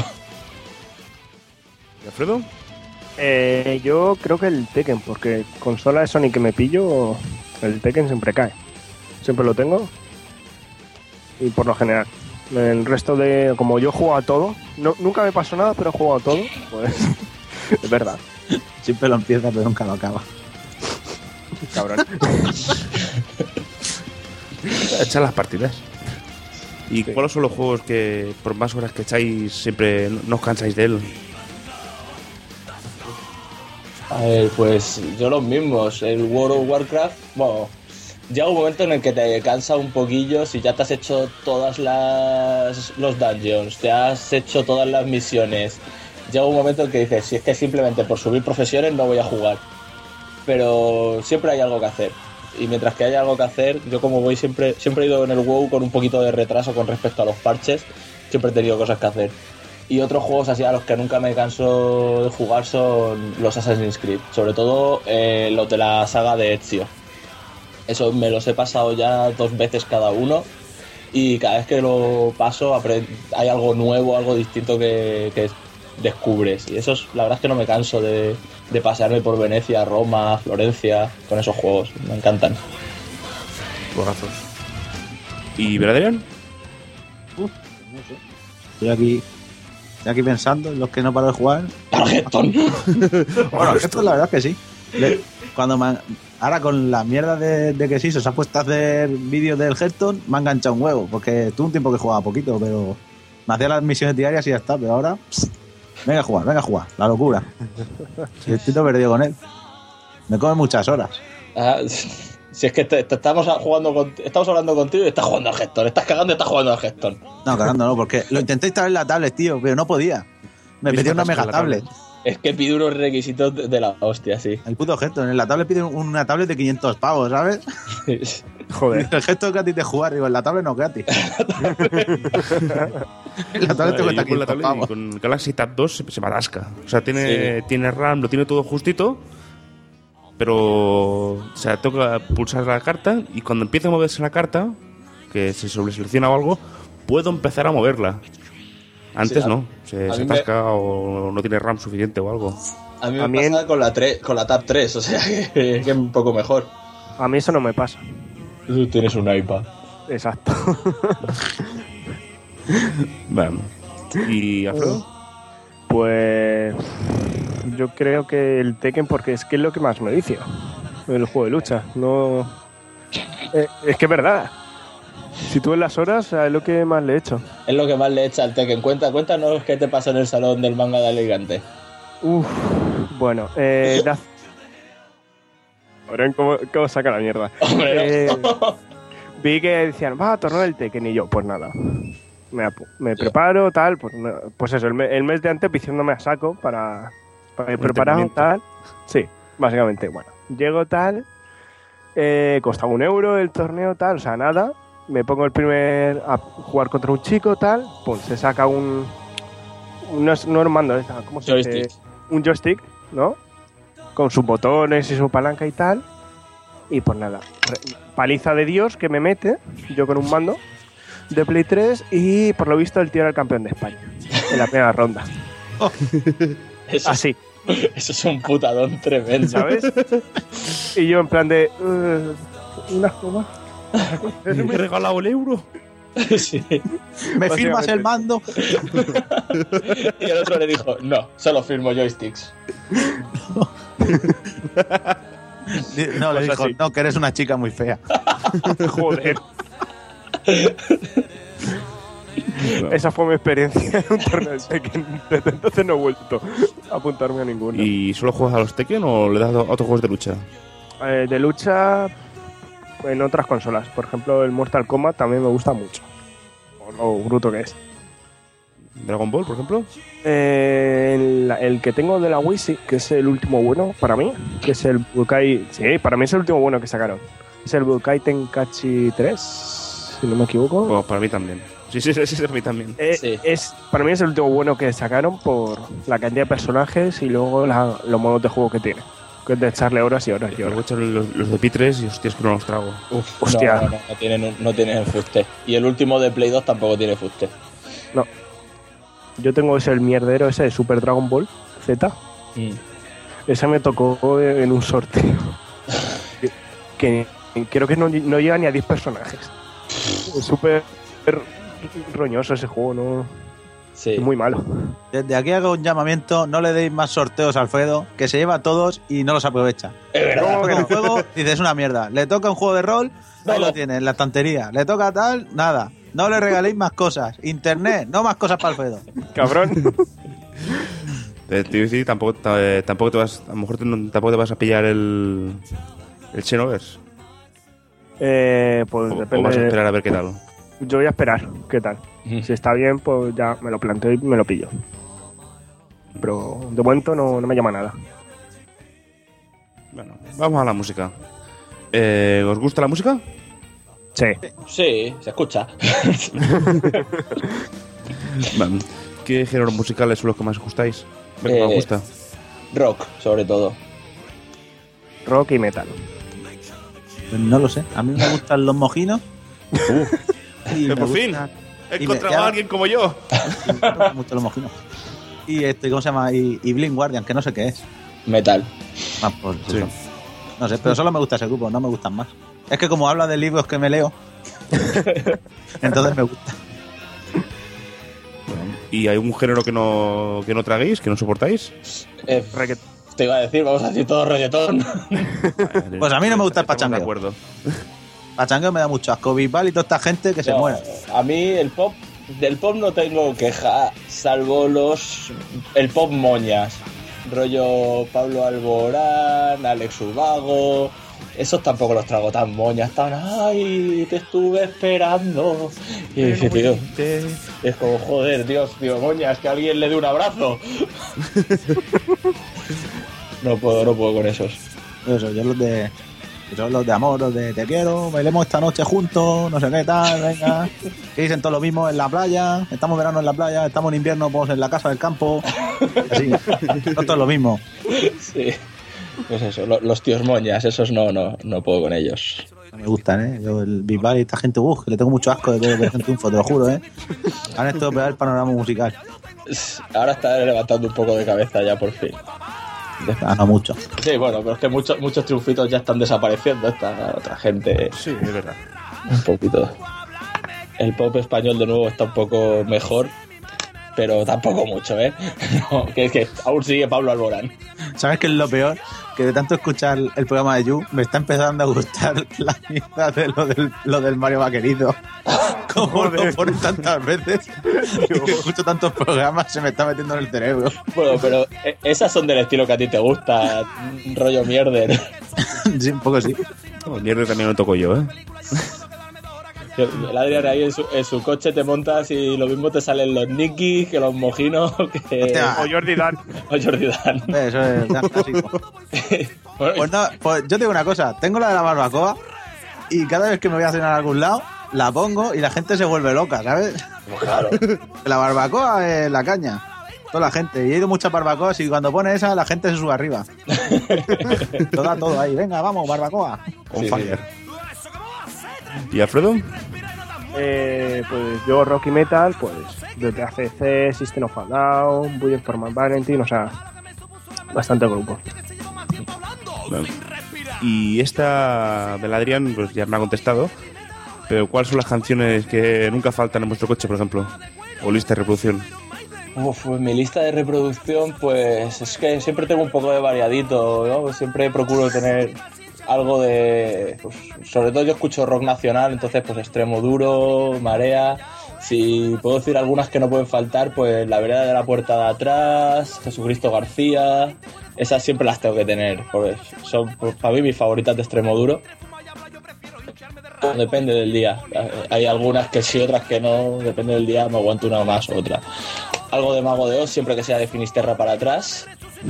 ¿Y Alfredo? Eh, yo creo que el Tekken, porque consola de Sony que me pillo, el Tekken siempre cae. Siempre lo tengo. Y por lo general. El resto de... Como yo juego a todo, no, nunca me pasó nada, pero he jugado a todo, pues... es verdad. Siempre lo empieza, pero nunca lo acaba. Cabrón. Echar las partidas. ¿Y Sí. cuáles son los juegos que, por más horas que echáis, siempre no os cansáis de él? A ver, pues yo los mismos. El World of Warcraft, bueno, llega un momento en el que te cansa un poquillo si ya te has hecho todas las los dungeons, te has hecho todas las misiones. Llega un momento en que dices, si es que simplemente por subir profesiones no voy a jugar. Pero siempre hay algo que hacer. Y mientras que haya algo que hacer, yo como voy siempre, siempre he ido en el WoW con un poquito de retraso con respecto a los parches, siempre he tenido cosas que hacer. Y otros juegos así a los que nunca me canso de jugar son los Assassin's Creed, sobre todo eh, los de la saga de Ezio. Eso me los he pasado ya dos veces cada uno y cada vez que lo paso aprend- hay algo nuevo, algo distinto que, que descubres. Y eso es, la verdad es que no me canso de, de pasearme por Venecia, Roma, Florencia, con esos juegos. Me encantan. Juegazos. ¿Y Adrián? Uf, no sé. Estoy aquí, estoy aquí pensando en los que no paro de jugar. Argentón. Bueno, esto la verdad es que sí. Le- Cuando me han- ahora con la mierda de, de que sí, se ha puesto a hacer vídeos del Hearthstone, me ha enganchado un huevo, porque tuve un tiempo que jugaba poquito, pero me hacía las misiones diarias y ya está, pero ahora pss, venga a jugar, venga a jugar, la locura. Sí, estoy todo perdido con él. Me come muchas horas. Ah, si es que te, te estamos jugando con, estamos hablando contigo y estás jugando al Hearthstone. Estás cagando y estás jugando al Hearthstone. No, cagando no, porque lo intenté instalar en la tablet, tío, pero no podía. Me Mira, pedía una atasco mega la tablet. tablet. Es que pide unos requisitos de, de la hostia, sí. El puto Hearthstone, en la tablet pide una tablet de quinientos pavos, ¿sabes? Joder. El Hearthstone es gratis de jugar, digo, en la tablet no es gratis. En la tablet te Yo cuesta con la quinientos tablet y pavos. con Galaxy Tab dos se, se me atasca. O sea, tiene, Sí. tiene RAM, lo tiene todo justito, pero o sea, toca pulsar la carta y cuando empieza a moverse la carta, que se sobreselecciona o algo, puedo empezar a moverla. Antes Sí, a- no, se, a se mí me- atasca o no tiene RAM suficiente o algo. A mí me A mí pasa en- con la tres, con la Tab tres, o sea que, que es un poco mejor. A mí eso no me pasa. Tú tienes un iPad. Exacto. Bueno. ¿Y Alfredo? Pues yo creo que el Tekken, porque es que es lo que más me vicia el juego de lucha. No, eh, es que es verdad. Si tú en las horas, es lo que más le he hecho. Es lo que más le echa al Tekken. Cuenta, cuéntanos qué te pasó en el salón del manga de Alicante. Uf, bueno, eh, da- Ahora, ¿cómo, cómo saca la mierda? Hombre, Eh, vi que decían, va, torneo del Tekken, y yo, pues nada. Me, apu- me preparo, tal, pues, no- pues eso, el, me- el mes de antes diciéndome a saco para, para ir Un preparado, entrenamiento. tal. Sí, básicamente, bueno. Llego tal, eh, costaba un euro el torneo, tal, o sea, nada. Me pongo el primer a jugar contra un chico, tal, pues se saca un. un no es no es un mando, es- ¿cómo se dice? Joystick. Un joystick, ¿no? Con sus botones y su palanca y tal. Y pues nada, re- paliza de Dios que me mete, yo con un mando de Play tres, y por lo visto el tío era el campeón de España en la primera ronda. Eso, Así, eso es un putadón tremendo. ¿sabes? Y yo en plan de. "Uh, una más". ¿Me he regalado el euro? Sí. ¿Me firmas el mando? Y el otro le dijo, no, solo firmo joysticks. No, le Pues dijo, así. no, que eres una chica muy fea. Joder. Esa fue mi experiencia en un torneo de Tekken. Desde entonces no he vuelto a apuntarme a ninguno. ¿Y solo juegas a los Tekken o le das a otros juegos de lucha? Eh, de lucha en otras consolas. Por ejemplo, el Mortal Kombat también me gusta mucho. Por lo bruto que es. ¿Dragon Ball, por ejemplo? Eh, el, el que tengo de la Wii, sí, que es el último bueno para mí. Que es el Budokai. Sí, para mí es el último bueno que sacaron. Es el Budokai Tenkaichi tres, si no me equivoco. Bueno, para mí también. Sí, sí, sí, sí, para mí también. Eh, Sí. es, para mí es el último bueno que sacaron por la cantidad de personajes y luego la- los modos de juego que tiene. Que es de echarle horas y horas y Luego horas. echan los, los de P tres y hostias que no los trago. Uf, Hostia. No, no, no, no tienen, no tienen fuste. Y el último de Play dos tampoco tiene fuste. No. Yo tengo ese el mierdero ese de Super Dragon Ball Z. Mm. Ese me tocó en un sorteo. que, que creo que no, no llega ni a diez personajes. Es súper roñoso ese juego, ¿no? Sí. Es muy malo. Desde aquí hago un llamamiento, no le deis más sorteos a Alfredo, que se lleva a todos y no los aprovecha. Es verdad. ¿Cómo Le que toca un no? juego, dices es una mierda. Le toca un juego de rol, ahí No. lo tiene, en la estantería. Le toca tal, nada. No le regaléis más cosas. Internet, no más cosas para Alfredo. Cabrón. Eh, te iba a decir, tampoco, eh, tampoco te vas, a lo mejor te- no- tampoco te vas a pillar el, el Xenoverse. eh, pues O, o depende. vas a esperar a ver qué tal. Yo voy a esperar, ¿qué tal? Mm. Si está bien, pues ya me lo planteo y me lo pillo. Pero de momento no, no me llama nada. Bueno, vamos a la música. Eh, ¿Os gusta la música? Sí. Sí, se escucha. Vale. ¿Qué géneros musicales son los que más os gustáis? Los que más os Eh, gusta. Rock, sobre todo. Rock y metal. Pues no lo sé. A mí me gustan los mojinos. Y me por fin. gusta- He y me- encontrado ya- a alguien como yo. Me gustan mucho los mojinos. y esto, ¿cómo se llama? Y, y Blind Guardian, que no sé qué es. Metal. Ah, pues Sí. eso. No sé, pero solo me gusta ese grupo, no me gustan más. Es que como habla de libros que me leo, entonces me gusta. ¿Y hay un género que no, que no traguéis, que no soportáis? Eh, te iba a decir, vamos a decir todo reggaetón. Pues a mí no me gusta el Estamos de pachangueo. acuerdo. Pachangueo me da mucho asco. Bisbal y toda esta gente que se No, muere. a mí el pop, del pop no tengo queja, salvo los el pop moñas. Rollo Pablo Alborán, Alex Ubago. Esos tampoco los trago tan moñas, tan ay, te estuve esperando. Y dice, tío, es como, joder, Dios, tío, moñas, que alguien le dé un abrazo. No puedo, no puedo con esos. Eso, yo los de. Son los de amor, los de te quiero, bailemos esta noche juntos, no sé qué tal, venga. Que dicen todo lo mismo en la playa, estamos en verano en la playa, estamos en invierno pues en la casa del campo. Así, no todo lo mismo. Sí. Pues eso, lo- los tíos moñas, esos no, no, no puedo con ellos. Me gustan, ¿eh? Yo, el Bisbal y esta gente, uff, que le tengo mucho asco de que Operación Triunfo, te lo juro, ¿eh? Han estropeado el panorama musical. Ahora está levantando un poco de cabeza ya por fin. Ah, no mucho. Sí, bueno, pero es que muchos, muchos triunfitos ya están desapareciendo. Esta otra gente. Sí, es verdad. Un poquito. El pop español de nuevo está un poco mejor, pero tampoco mucho, ¿eh? No, que es que aún sigue Pablo Alborán. ¿Sabes qué es lo peor? Que de tanto escuchar el programa de You, me está empezando a gustar la mitad de lo del, lo del Mario Vaquerizo. Como lo ponen tantas veces, y que escucho tantos programas, se me está metiendo en el cerebro. Bueno, pero eh, esas son del estilo que a ti te gusta, rollo mierder. Sí, un poco sí. Oh, mierda, también lo toco yo, ¿eh? El Adrián ahí en su, en su coche te montas y lo mismo te salen los Nicky que los Mojinos que... Hostia. O Jordi Dan. O Jordi Dan. Eso es ya clásico. Bueno, Pues, no, pues yo te digo una cosa, tengo la de la barbacoa y cada vez que me voy a cenar a algún lado, la pongo y la gente se vuelve loca, ¿sabes? claro. La barbacoa es la caña. Toda la gente. Y he ido muchas barbacoas y cuando pone esa, la gente se sube arriba. Todo, todo ahí. Venga, vamos, barbacoa. On Sí, fire. ¿Y Alfredo? Eh, pues yo Rocky Metal, pues desde A C C, System of a Down, Bullet for My Valentine, o sea, bastante grupo. Bueno. Y esta del Adrián, pues ya me ha contestado. Pero ¿cuáles son las canciones que nunca faltan en vuestro coche, por ejemplo? O lista de reproducción. Uf, pues mi lista de reproducción, pues es que siempre tengo un poco de variadito, ¿no? Siempre procuro tener algo de... Pues, sobre todo yo escucho rock nacional, entonces pues Extremo Duro, Marea... Si puedo decir algunas que no pueden faltar, pues La Vereda de la Puerta de Atrás, Jesucristo García... Esas siempre las tengo que tener, porque son pues, para mí mis favoritas de Extremo Duro. Depende del día. Hay algunas que sí, otras que no. Depende del día, me aguanto una más o otra. Algo de Mago de Oz, siempre que sea de Finisterra para atrás.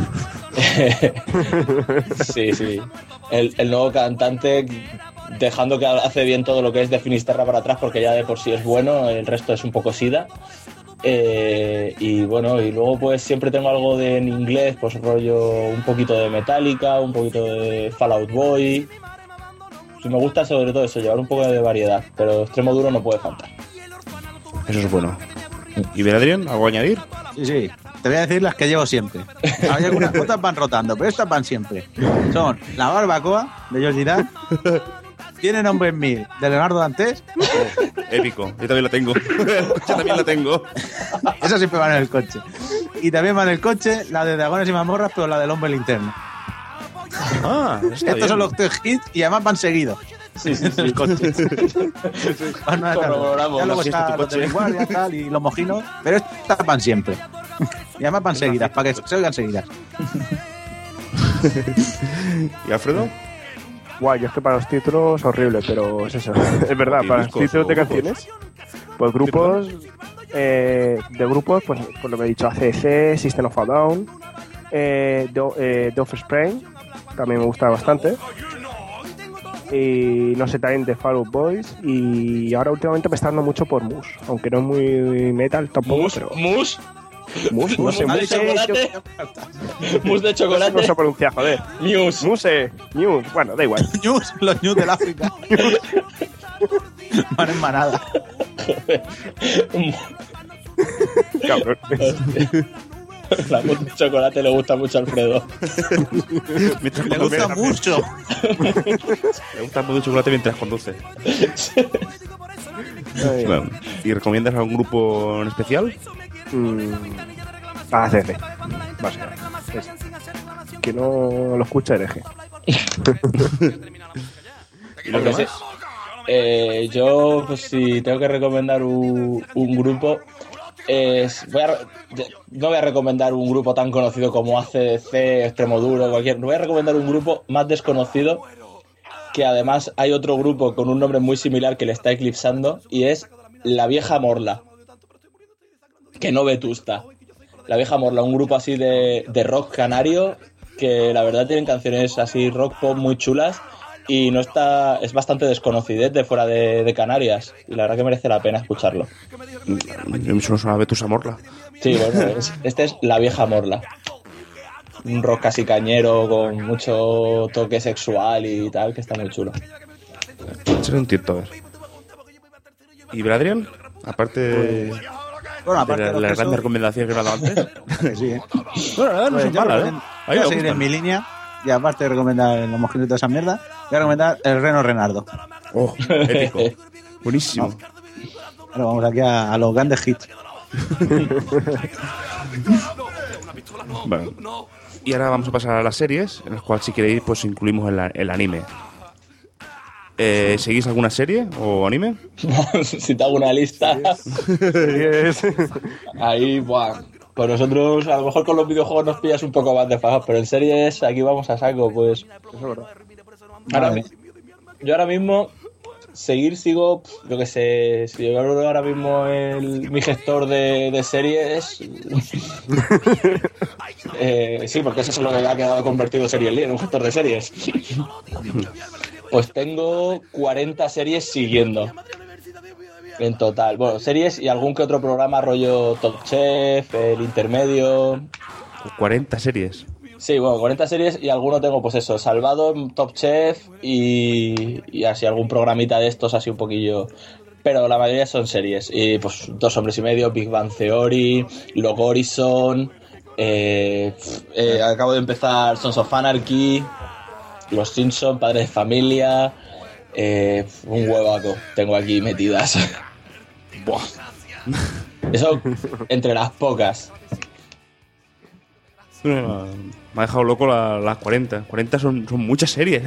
Sí, sí. El, el nuevo cantante dejando que hace bien todo lo que es de Finisterra para atrás, porque ya de por sí es bueno, el resto es un poco sida. Eh, y bueno, y luego pues siempre tengo algo de en inglés, pues rollo un poquito de Metallica, un poquito de Fall Out Boy. Me gusta sobre todo eso, llevar un poco de variedad, pero Extremo Duro no puede faltar. Eso es bueno. ¿Y bien, Adrián? ¿Algo a añadir? Sí, sí. Te voy a decir las que llevo siempre. Hay algunas cosas van rotando, pero estas van siempre. Son La Barbacoa, de George Dan. Tiene Nombres Mil, de Leonardo Dantes. Épico. Yo también la tengo. Yo también la tengo. Esas siempre van en el coche. Y también va en el coche la de Dragones y Mazmorras, pero la del Hombre Linterna. Ah, está Estos bien. son los tres hits y además van seguidos. Sí, sí, sí. El coche. Van una detrás de otra. Corroboramos, Ya luego así es está tu los de coche. Big Guardia, tal, y los mojinos, pero estas van siempre. Y además van seguidas, para que se oigan seguidas. ¿Y Alfredo? Guay, yo es que para los títulos horrible, pero es eso. Es verdad, ¿Y para los discos títulos o de grupos? canciones, pues grupos, eh, de grupos, pues, pues lo que he dicho, A C C, System of a Down, eh, Do, eh, The Offspring, también me gusta bastante. Y no sé, también de Fall Out Boys. Y ahora últimamente me está dando mucho por Mus, aunque no es muy metal tampoco, Mus, pero mus, Mus, no sé, ¿Mus de Muse, chocolate? mus de yo- chocolate, no sé pronunciar, joder. Muse. Muse, Muse, bueno, da igual. News, los news del África. Van en manada. Cabrón. La mousse de chocolate le gusta mucho a Alfredo. Mientras Le conduce, gusta también. mucho. Le gusta mucho el chocolate mientras conduce. Bueno, ¿y recomiendas algún grupo en especial? Mm, A C C, básicamente. Es- que no lo escucha hereje. ¿Y los Hombre, sí. demás? Eh, yo, pues si tengo que recomendar un, un grupo, es, voy a, re- no voy a recomendar un grupo tan conocido como A C C, Extremoduro, cualquier. Voy a recomendar un grupo más desconocido, que además hay otro grupo con un nombre muy similar que le está eclipsando, y es La Vieja Morla. Que no vetusta. La Vieja Morla, un grupo así de, de rock canario, que la verdad tienen canciones así rock pop muy chulas, y no está, es bastante desconocidete fuera de, de Canarias, y la verdad que merece la pena escucharlo. Eso no suena a Vetusta Morla. Sí, bueno, es- este es La Vieja Morla. Un rock casi cañero con mucho toque sexual y tal, que está muy chulo. Échale un tito, a ver. ¿Y Bradrian? Aparte de, Bueno, aparte de de la, lo la que gran eso- recomendación que me ha dado antes. Sí, ¿eh? Bueno, la verdad no Pues son yo malas, ¿eh? recomiendo- A mí voy me a seguir en gustan. mi línea y aparte de recomendar los mosquitos y toda esa mierda, voy a recomendar el Reno Renardo. Oh, épico. Buenísimo. Bueno, vamos aquí a, a los grandes hits. Bueno. Y ahora vamos a pasar a las series, en las cuales si queréis pues incluimos el, a- el anime. Eh, ¿Seguís alguna serie o anime? Si te hago una lista, ahí, buah. Pues nosotros, a lo mejor con los videojuegos nos pillas un poco más de fajas, pero en series aquí vamos a saco, pues. Ahora, Vale. yo ahora mismo, seguir sigo, pf, yo que sé, si yo abro ahora mismo el, mi gestor de, de series. eh, sí, porque eso es lo que ha quedado convertido Series en un gestor de series. Pues tengo cuarenta series siguiendo. En total. Bueno, series y algún que otro programa rollo Top Chef, el intermedio. cuarenta series. Sí, bueno, cuarenta series y alguno tengo, pues eso, Salvado, Top Chef y, y así algún programita de estos así un poquillo. Pero la mayoría son series. Y pues Dos Hombres y Medio, Big Bang Theory, Logorison, eh, eh, acabo de empezar Sons of Anarchy, Los Simpson, Padres de Familia, eh, un huevaco tengo aquí metidas. Buah. Eso entre las pocas. Me ha dejado loco la- las cuarenta. cuarenta son, son muchas series.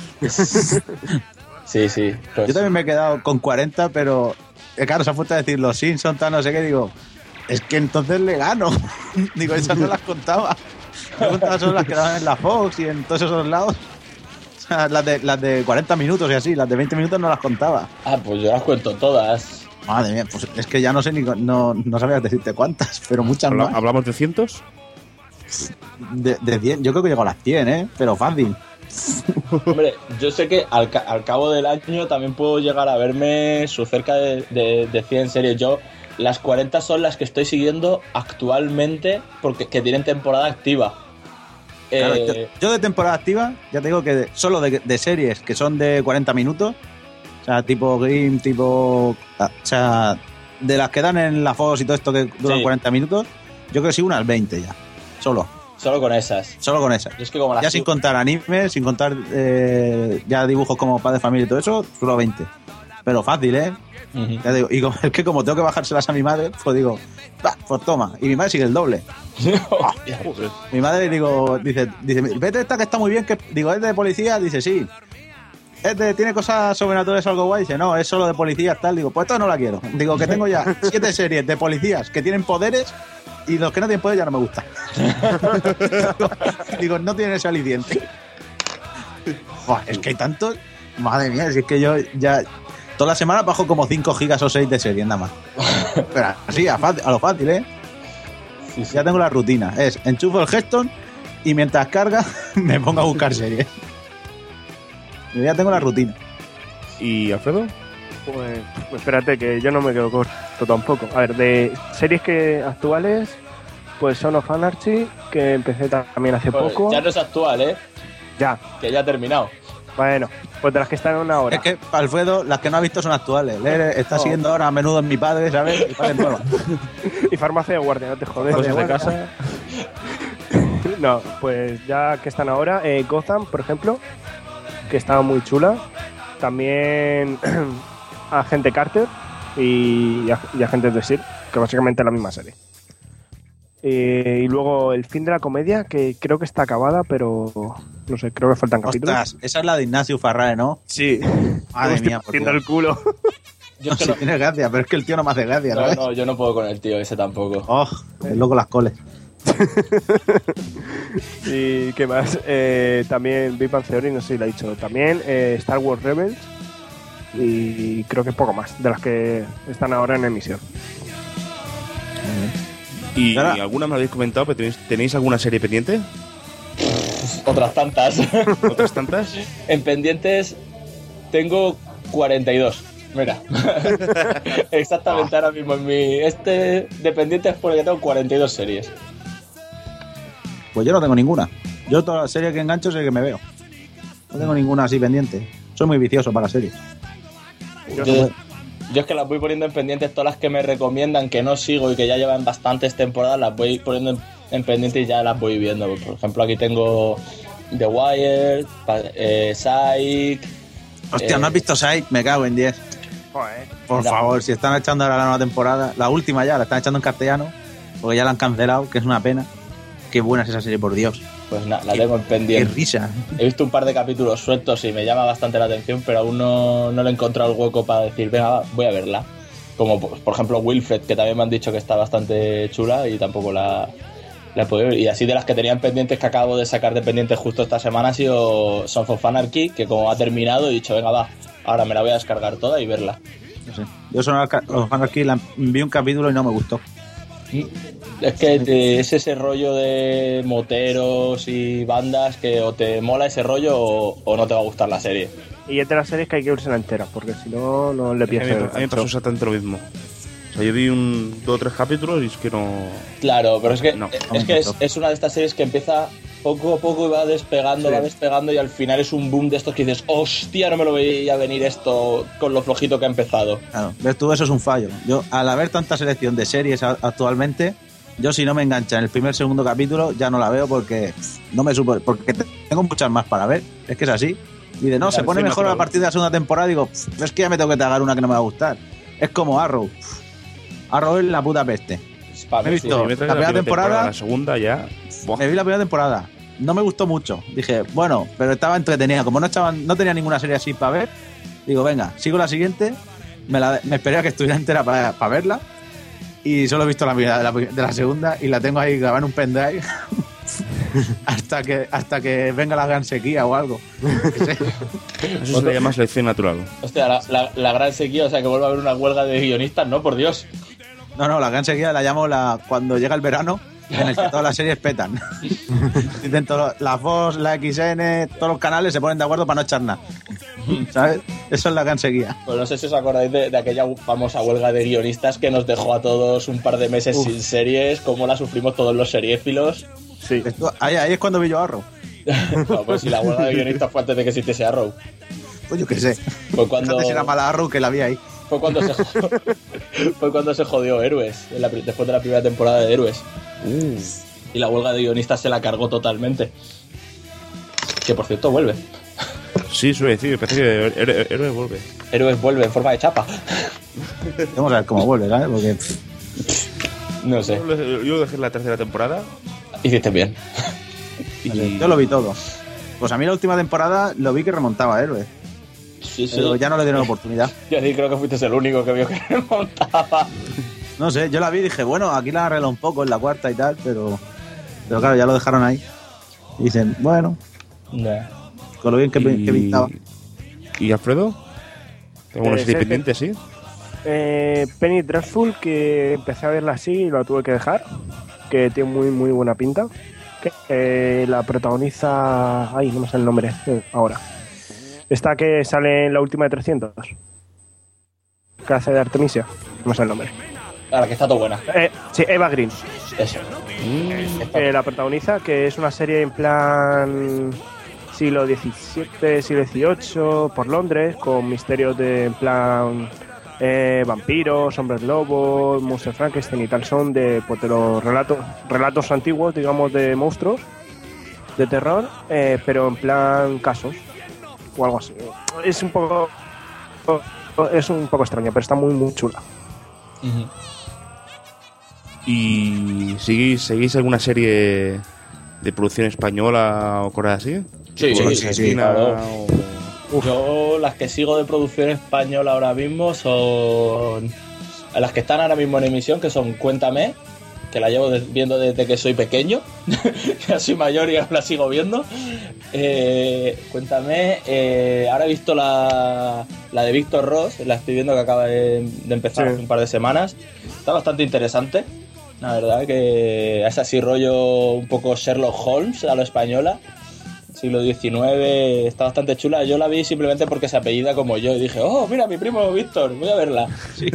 Sí, sí. Pues, Yo también me he quedado con cuarenta, pero eh, claro, se ha puesto a decir los Simpsons, tal, no sé qué, digo, es que entonces le gano. Digo, esas no las contaba. Las contaba solo las que daban en la Fox y en todos esos lados. O sea, las de, las de cuarenta minutos y así, las de veinte minutos no las contaba. Ah, pues yo las cuento todas. Madre mía, pues es que ya no sé ni, con- no, no sabía decirte cuántas, pero muchas Habla- más. ¿Hablamos de cientos? De, de cien, yo creo que llego a las cien, ¿eh? Pero fácil. Hombre, yo sé que al, ca- al cabo del año también puedo llegar a verme su cerca de, de, de cien series. Yo, las cuarenta son las que estoy siguiendo actualmente porque que tienen temporada activa. Claro, Eh, yo, yo de temporada activa, ya te digo que de- solo de, de series que son de cuarenta minutos, o sea, tipo Grimm, tipo. O sea, de las que dan en la Fox y todo esto que duran Sí. cuarenta minutos, yo creo que sí unas veinte ya. Solo. Solo con esas. Solo con esas. Yo es que como las Ya sin contar anime, sin contar eh, ya dibujos como Padre de Familia y todo eso, solo veinte. Pero fácil, ¿eh? Ujú. Ya digo, y como- es que como tengo que bajárselas a mi madre, pues digo, "Va, pues toma". Y mi madre sigue el doble. Mi madre digo, dice, dice, vete esta que está muy bien, que digo, ¿es de policía? Dice, sí. ¿Es de, ¿Tiene cosas sobrenaturales o algo guay? Dice, no, es solo de policías, tal. Digo, pues esto no la quiero. Digo, que tengo ya siete series de policías que tienen poderes y los que no tienen poderes ya no me gustan. Digo, no tienen ese aliciente. Buah, es que hay tantos. Madre mía, si es que yo ya. Toda la semana bajo como cinco gigas o seis de series, nada más. Pero así, a, fácil- a lo fácil, ¿eh? Sí, sí. Ya tengo la rutina. Es enchufo el Geston y mientras carga me pongo a buscar series. Yo ya tengo la rutina. ¿Y Alfredo? Pues, pues espérate, que yo no me quedo corto tampoco. A ver, de series que actuales, pues Son of Anarchy, que empecé también hace Pues poco. ya no es actual, ¿eh? Ya, Que ya ha terminado. bueno, pues de las que están en una hora. Es que, para Alfredo, las que no ha visto son actuales. Él está Oh. siguiendo ahora a menudo en mi padre, ¿sabes? Y padre nueva. Y Farmacia de Guardia, no te jodes. Cosas de Guardia. casa. No, pues ya que están ahora, eh, Gotham, por ejemplo, que estaba muy chula. También Agente Carter y, y Agentes de S H I E L D, que básicamente es la misma serie. Eh, y luego el fin de la comedia, que creo que está acabada, pero no sé, creo que faltan capítulos. Ostras, esa es la de Ignacio Farrae, ¿no? Sí. Madre mía, por haciendo Dios. el culo. Yo No, es que sí no, tiene gracia, pero es que el tío no me hace gracia, no, ¿sabes? no, yo no puedo con el tío ese tampoco. Oh, el loco las coles. ¿Y qué más? Eh, también Big Bang Theory, no sé si lo he dicho. También eh, Star Wars Rebels. Y creo que poco más, de las que están ahora en emisión. ¿Y Ahora- alguna me lo habéis comentado, pero tenéis, ¿tenéis alguna serie pendiente? Otras tantas. ¿Otras tantas? En pendientes tengo cuarenta y dos. Mira. Exactamente ahora mismo en mi... Este de pendientes pone que tengo cuarenta y dos series. Pues yo no tengo ninguna. Yo todas las series que engancho sé que me veo. No tengo ninguna así pendiente. Soy muy vicioso para las series. Yo, yo es que las voy poniendo en pendientes, todas las que me recomiendan, que no sigo y que ya llevan bastantes temporadas, las voy poniendo en, en pendientes y ya las voy viendo. Por ejemplo, aquí tengo The Wire, eh, Psych... Hostia, eh, ¿no has visto Psych? Me cago en diez. Joder. Por No. favor, si están echando ahora la nueva temporada, la última ya, la están echando en castellano, porque ya la han cancelado, que es una pena. Qué buena es esa serie, por Dios. Pues nada, la tengo en Qué pendiente. risa. He visto un par de capítulos sueltos y me llama bastante la atención, pero aún no, no le he encontrado el hueco para decir, venga, va, voy a verla. Como pues, por ejemplo Wilfred, que también me han dicho que está bastante chula y tampoco la, la he podido ver. Y así de las que tenían pendientes que acabo de sacar de pendientes justo esta semana ha sido Sons of Anarchy, que como ha terminado he dicho, venga, va, ahora me la voy a descargar toda y verla. No sé. Yo Son of Anarchy la- vi un capítulo y no me gustó. Es que eh, es ese rollo de moteros y bandas que o te mola ese rollo o, o no te va a gustar la serie. Y es de las series que hay que verse la entera, porque si no, no le A mí, pienso. a mí me pasó exactamente lo mismo. O sea, yo vi un, dos o tres capítulos y es que no... Claro, pero es que, No, es, no me que es, encantó. es una de estas series que empieza poco a poco y va despegando, Sí. va despegando y al final es un boom de estos que dices, hostia, no me lo veía venir esto con lo flojito que ha empezado. Claro, ves tú, eso es un fallo. Yo, al haber tanta selección de series a- actualmente, yo si no me engancha en el primer segundo capítulo, ya no la veo porque pff, no me supo, porque te- tengo muchas más para ver. Es que es así. Y de no, se pone sí, mejor natural. a partir de la segunda temporada, digo, pff, es que ya me tengo que tragar una que no me va a gustar. Es como Arrow. Pff, Arrow es la puta peste. Es para Me he mí, visto- sí. me trae la primera temporada- La segunda ya... Buah. Me vi la primera temporada. No me gustó mucho. Dije, bueno, pero estaba entretenida. Como no echaban, no tenía ninguna serie así para ver, digo, venga, sigo la siguiente. Me, la, me esperé a que estuviera entera para, para verla. Y solo he visto la primera de la, de la segunda y la tengo ahí grabada en un pendrive hasta que hasta que venga la gran sequía o algo. Que sé. Eso se le llama selección natural. Hostia, la, la, la gran sequía, o sea, que vuelva a haber una huelga de guionistas, ¿no? Por Dios. No, no, la gran sequía la llamo la cuando llega el verano, en el que todas las series petan. Dicen todos, la Fox, la X N, todos los canales se ponen de acuerdo para no echar nada. ¿Sabes? Eso es la gran sequía. Pues no sé si os acordáis de, de aquella famosa huelga de guionistas que nos dejó a todos un par de meses Uf. sin series, como la sufrimos todos los seriéfilos. Sí. Esto- ahí, ahí es cuando vi yo Arrow. No, pues si la huelga de guionistas fue antes de que existiese Arrow. Pues yo qué sé. Fue cuando, Fíjate si era mala Arrow que la vi ahí. fue cuando se jo- fue cuando se jodió Héroes, en la pri- después de la primera temporada de Héroes. Y la huelga de guionistas se la cargó totalmente. Que por cierto vuelve. Sí, suele decir, parece que Héroe Héroe vuelve. Héroes vuelve en forma de chapa. Vamos a ver cómo vuelve, ¿sabes? Porque pff, No sé. Yo yo dejé la tercera temporada Hiciste bien. y... yo lo vi todo. Pues a mí la última temporada lo vi que remontaba a Héroes. Sí, sí. Pero ya no le dieron oportunidad. Yo sí creo que fuiste el único que vio que remontaba. No sé, yo la vi y dije, bueno, aquí la arregla un poco en la cuarta y tal, pero pero claro, ya lo dejaron ahí. Y dicen, bueno, Nah. con lo bien que, y... que pintaba. ¿Y Alfredo? ¿Tengo una Eh, serie sí, pendiente, sí? Eh, Penny Dreadful, que empecé a verla así y la tuve que dejar, que tiene muy muy buena pinta. Que eh, la protagoniza... Ay, no me sale el nombre eh, ahora. Esta que sale en la última de trescientos. Que hace de Artemisia. No me sale el nombre. Ahora que está todo buena. Eh, sí, Eva Green. Eso. Eh, la protagoniza, que es una serie en plan siglo diecisiete, siglo dieciocho, por Londres, con misterios de en plan eh, vampiros, hombres lobos, Monster Frankenstein y tal, son de, pues, de los relatos, relatos antiguos, digamos, de monstruos, de terror, eh, pero en plan casos o algo así. Es un poco es un poco extraño, pero está muy muy chula. Uh-huh. ¿Y seguís, seguís alguna serie de producción española o cosas así? Sí, Como sí, La sí, Asesina claro. o- Yo las que sigo de producción española ahora mismo son las que están ahora mismo en emisión, que son Cuéntame, que la llevo de- viendo desde que soy pequeño, ya soy mayor y aún la sigo viendo. Eh, Cuéntame, eh, ahora he visto la, la de Víctor Ross, la estoy viendo que acaba de, de empezar Sí. hace un par de semanas. Está bastante interesante, la verdad, que es así rollo un poco Sherlock Holmes a lo española. Siglo diecinueve, está bastante chula. Yo la vi simplemente porque se apellida como yo y dije, oh, mira, mi primo Víctor, voy a verla. Sí.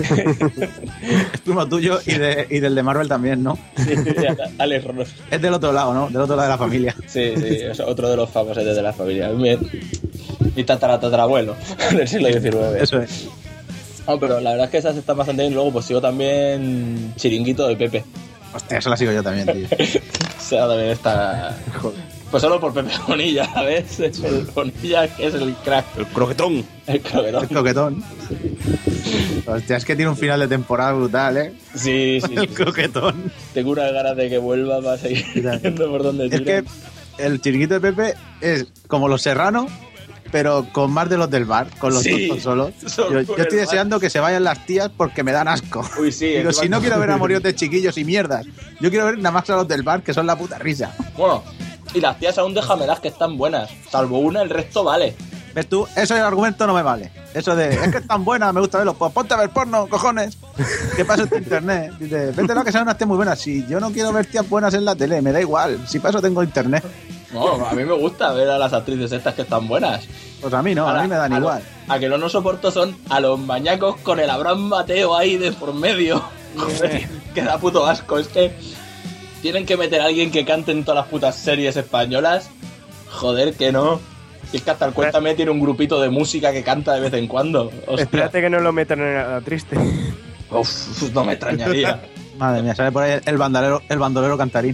Es primo tuyo y, de, y del de Marvel también, ¿no? Sí, Alex Ross. Es del otro lado, ¿no? Del otro lado de la familia. Sí, sí, es otro de los famosos de la familia. Mi, mi tatara, tatarabuelo del siglo diecinueve. Eso es. No, pero la verdad es que esas están bastante bien. Luego pues sigo también Chiringuito de Pepe. Hostia, eso la sigo yo también, tío. O sea, también está... Pues solo por Pepe Bonilla, ¿sabes? Es el Bonilla que es el crack. El croquetón. El croquetón. El croquetón. Hostia, es que tiene un final de temporada brutal, ¿eh? Sí, sí. El croquetón. Tengo unas ganas de que vuelva para seguir viendo por dónde Es tira. que el chiringuito de Pepe es como los Serrano, pero con más de los del bar, con los Sí, tontos solos. solo Yo, yo con estoy el bar. deseando que se vayan las tías porque me dan asco. Uy, sí. Digo, encima- si no quiero ver a moriotes chiquillos y mierdas, yo quiero ver nada más a los del bar, que son la puta risa. Bueno, y las tías aún déjamelas que están buenas. Salvo una, el resto vale. ¿Ves tú? Eso el argumento no me vale. Eso de, es que están buenas, me gusta verlo. Pues ponte a ver porno, cojones. ¿Qué pasa en tu internet? Dice, vete lo que sean unas tías muy buenas. Si yo no quiero ver tías buenas en la tele, me da igual. Si para eso tengo internet. No, a mí me gusta ver a las actrices estas que están buenas. Pues a mí no, a mí me dan a lo- igual. A que no nos soporto son a los mañacos con el Abraham Mateo ahí de por medio. Joder, que da puto asco. Es que tienen que meter a alguien que cante en todas las putas series españolas. Joder, que no. Y es que hasta el Cuéntame tiene un grupito de música que canta de vez en cuando. Hostia. Espérate que no lo metan en la triste. Uf, no me extrañaría. Madre mía, sale por ahí el bandolero, el bandolero cantarín.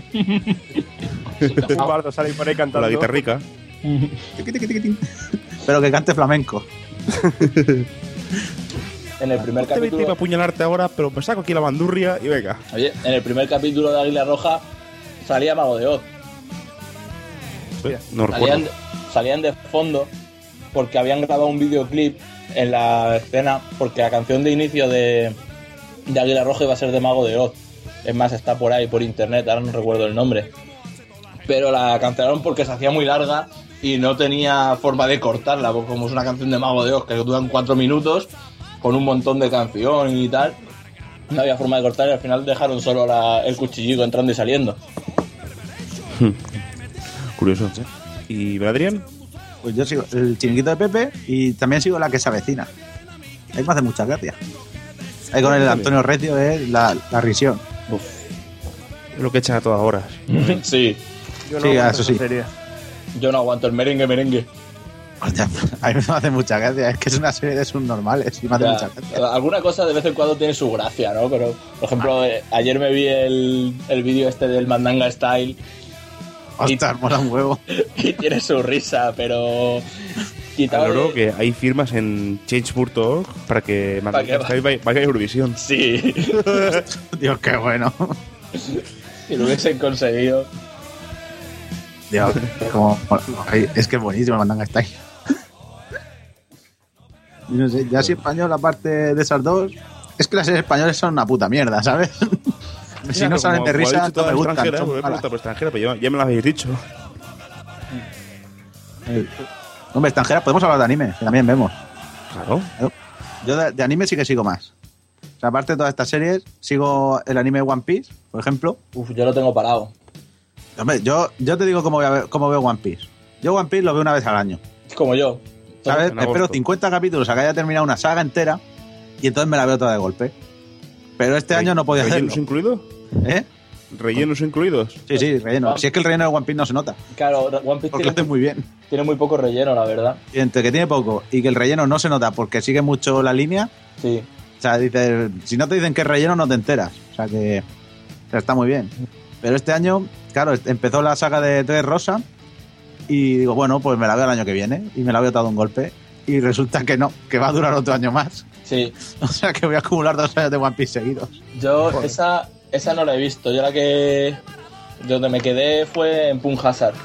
Un bardo sale por ahí Con cantando. la guitarrica. Tiqui, tiqui, tiqui, tiqui. Pero que cante flamenco. En el primer Te voy a capítulo... apuñalarte ahora, pero me saco aquí la bandurria y venga. Oye, en el primer capítulo de Águila Roja salía Mago de Oz. No recuerdo. Salían, salían de fondo porque habían grabado un videoclip en la escena, porque la canción de inicio de, de Águila Roja iba a ser de Mago de Oz. Es más, está por ahí, por internet, ahora no recuerdo el nombre. Pero la cancelaron porque se hacía muy larga y no tenía forma de cortarla, porque como es una canción de Mago de Oz que duran cuatro minutos, con un montón de canción y tal, no había forma de cortar y al final dejaron solo la- el cuchillico entrando y saliendo. Curioso. ¿Y Adrián? Pues yo sigo el chiringuito de Pepe y también sigo la que se avecina. Ahí me hace mucha gracia. Ahí con el Antonio Recio es la, la risión. Es lo que echan a todas horas. Sí, Yo no Sí, aguanto eso esa sí. serie. yo no aguanto el merengue, merengue. Hostia, a mí me hace mucha gracia. Es que es una serie de subnormales y me hace Ya, mucha gracia. alguna cosa de vez en cuando tiene su gracia, ¿no? Pero, por ejemplo, eh, ayer me vi el, el vídeo este del Mandanga Style Ostras, mola un huevo. y tiene su risa, pero... quitado Claro de- que hay firmas en change punto org para que Para que Mandanga vaya vaya a Eurovisión. Sí, Dios, qué bueno. si lo hubiesen conseguido. Dios, como, ay, es que es buenísimo el Mandanga está ahí. Y no sé, ya si español, aparte de esas dos, es que las series españolas son una puta mierda, ¿sabes? Si Mira, no como- salen de como ha risa, dicho no toda me gustan. extranjera, son pues me he malas. preguntado por extranjera, pero ya, ya me lo habéis dicho. Eh, Hombre, extranjeras, podemos hablar de anime, que también vemos. Claro. Yo de, de anime sí que sigo más. O sea, aparte de todas estas series, sigo el anime One Piece, por ejemplo. Uf, yo lo tengo parado. Hombre, yo, yo te digo cómo, voy a ver- cómo veo One Piece. Yo One Piece lo veo una vez al año. Es como yo. ¿Sabes? En Espero agosto. cincuenta capítulos a que haya terminado una saga entera y entonces me la veo toda de golpe. Pero este año no podía hacerlo. ¿Rellenos incluidos? ¿Eh? ¿Rellenos incluidos? Sí, sí, relleno. Si es que el relleno de One Piece no se nota, Claro, One Piece porque lo tiene, hace muy bien. tiene muy poco relleno, la verdad. Y entre que tiene poco y que el relleno no se nota porque sigue mucho la línea, Sí. sea, dices, si no te dicen que es relleno, no te enteras. O sea que o sea, está muy bien. Pero este año, claro, empezó la saga de Tres Rosa y digo, bueno, pues me la veo el año que viene y me la veo todo de un golpe. Y resulta que no, que va a durar otro año más. Sí. O sea que voy a acumular dos años de One Piece seguidos. Yo esa, esa no la he visto. Yo la que... Donde me quedé fue en Pun Hazard.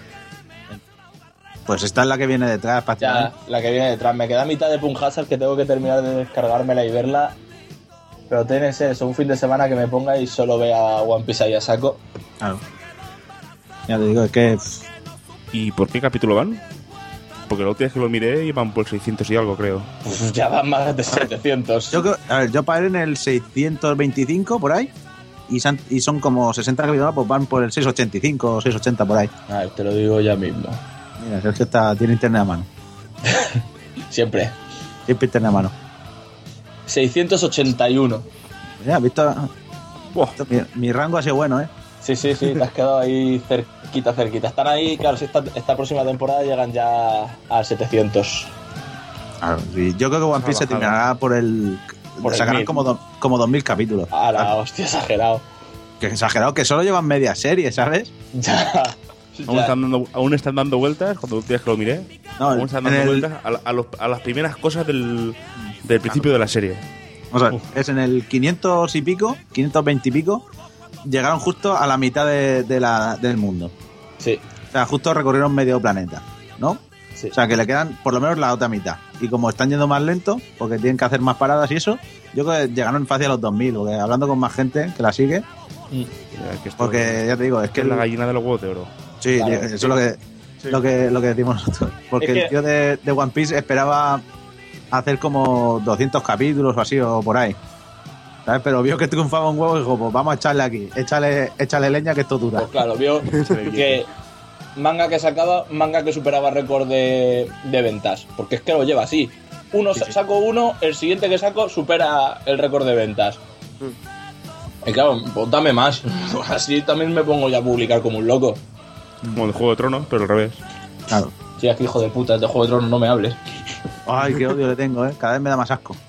Pues esta es la que viene detrás, Ya, prácticamente. la que viene detrás. Me queda a mitad de Pun Hazard que tengo que terminar de descargármela y verla. Pero tiene que ser eso, un fin de semana que me ponga y solo vea One Piece ahí a saco. Claro. Ya te digo, es que... ¿Y por qué capítulo van? Porque la última vez que lo miré iban por seiscientos y algo, creo. Pues ya van más de setecientos. Yo creo, a ver, yo paré en el seiscientos veinticinco por ahí y son, y son como sesenta capítulos, pues van por el seiscientos ochenta y cinco o seiscientos ochenta por ahí. A ver, te lo digo ya mismo. Mira, Sergio está, tiene internet a mano. Siempre. Siempre internet a mano. seiscientos ochenta y uno. Ya, has visto... Mi, mi rango ha sido bueno, ¿eh? Sí, sí, sí, te has quedado ahí cerquita, cerquita. Están ahí, claro, si esta, esta próxima temporada llegan ya a setecientos. Claro, sí. Yo creo que One Piece se terminará por el... Por el sacarán mil. como, do- como dos mil capítulos. A la hostia, exagerado. Que exagerado, que solo llevan media serie, ¿sabes? Ya. Aún ya. están, dando, aún están dando vueltas, cuando la última vez que lo miré, No, aún están en dando el- vueltas a, la- a los- a las primeras cosas del, del principio de la serie. O sea, es en el quinientos y pico, quinientos veinte y pico, llegaron justo a la mitad de, de la, del mundo. Sí, O sea, justo recorrieron medio planeta, ¿no? sí. O sea, que le quedan por lo menos la otra mitad. Y como están yendo más lento, porque tienen que hacer más paradas y eso, yo creo que llegaron fácil a los dos mil, porque hablando con más gente que la sigue, Ya que esto porque ya te digo, es que que... es la el- gallina de los huevos de oro. Sí, Claro. eso es lo que, lo que, lo que decimos nosotros. Porque Es que- el tío de, de One Piece esperaba hacer como doscientos capítulos o así, o por ahí. ¿Sabes? Pero vio que triunfaba un huevo y dijo, pues vamos a echarle aquí, échale, échale leña que esto dura. Pues claro, vio que manga que sacaba, manga que superaba récord de, de ventas. Porque es que lo lleva así. Uno Sí, sí. saco uno, el siguiente que saco supera el récord de ventas. Y claro, pues dame más. Así también me pongo ya a publicar como un loco. Como el Juego de Tronos, pero al revés. Claro. Sí, aquí hijo de puta, de Juego de Tronos no me hables. Ay, qué odio le tengo, ¿eh? Cada vez me da más asco.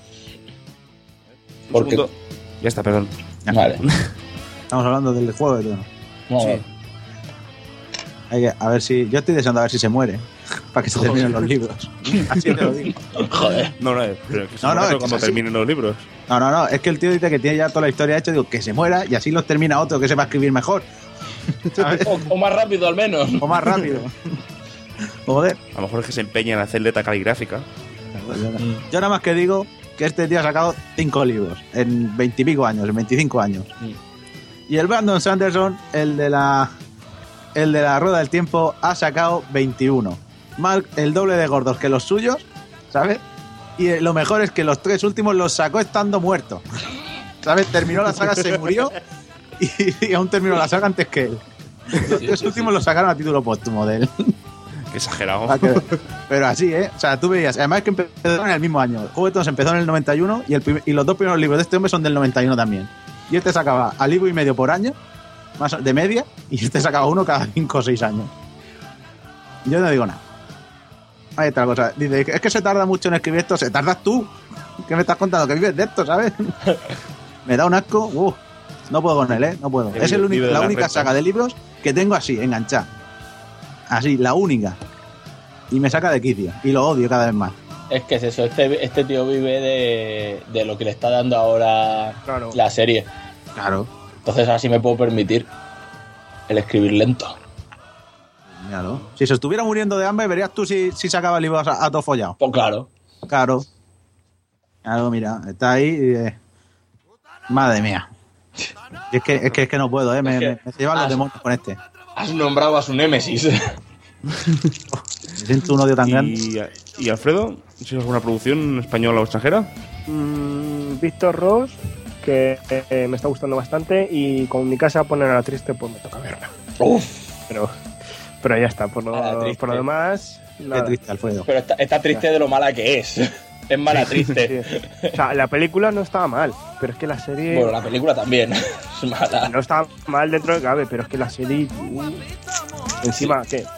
Un Porque... segundo. Ya está, perdón. Vale. Estamos hablando del juego de tronos. No, Sí. Hay que, a ver si... Yo estoy deseando a ver si se muere. Para que se terminen los libros. Así te lo digo. joder. No, no, pero que se No, no, muera es que cuando es así. terminen los libros. No, no, no. Es que el tío dice que tiene ya toda la historia hecha. Digo, que se muera y así los termina otro que sepa escribir mejor. ¿Sabes? O, o más rápido al menos. O más rápido. Joder. A lo mejor es que se empeña en hacer letra caligráfica. Yo nada más que digo que este tío ha sacado cinco libros en veintipico años, en veinticinco años. Y el Brandon Sanderson, el de la el de la Rueda del Tiempo, ha sacado veintiuno. Más el doble de gordos que los suyos, ¿sabes? Y eh, lo mejor es que los tres últimos los sacó estando muerto. ¿Sabes? Terminó la saga, se murió y, y aún terminó la saga antes que él. Los Sí, tres sí, últimos los sacaron a título póstumo de él. Qué exagerado. Para que- Pero así, ¿eh? O sea, tú veías. Además es que empezaron en el mismo año. El Juego de Tronos empezó en el noventa y uno y, el prim- y los dos primeros libros de este hombre son del noventa y uno también. Y este sacaba al libro y medio por año, más de media, y este sacaba uno cada cinco o seis años. Yo no digo nada. Hay otra cosa. Dice, es que se tarda mucho en escribir esto. Se tardas tú. ¿Qué me estás contando? Que vives de esto, ¿sabes? Me da un asco. Uf, no puedo con él, ¿eh? No puedo. Que Es el vive único- de la la única renta. saga de libros que tengo así, enganchada. Así, la única. Y me saca de quicio. Y lo odio cada vez más. Es que es eso, este, este tío vive de, de lo que le está dando ahora Claro. la serie. Claro. Entonces así me puedo permitir el escribir lento. Míralo. Si se estuviera muriendo de hambre, verías tú si, si sacaba libros a, a todo follado. Pues claro. Claro. Claro, mira, está ahí y... eh, madre mía. Y es que, es que es que no puedo, ¿eh? Me, Es que- me, me llevan los Ah, demonios con este. Has nombrado a su némesis. Me siento un odio tan grande. Y, y Alfredo, ¿tienes alguna producción española o extranjera? Mm, Víctor Ross, que eh, me está gustando bastante, y con mi casa ponen a la triste, pues me toca verla. Uf. Pero, pero ya está, por lo, A la triste. por lo demás. Qué nada. triste, Alfredo. Pero está, está triste de lo mala que es. Es mala triste. Sí. O sea, la película no estaba mal, pero es que la serie. Bueno, la película también es mala. No estaba mal dentro de cabe, pero es que la serie. uh, encima, ¿qué?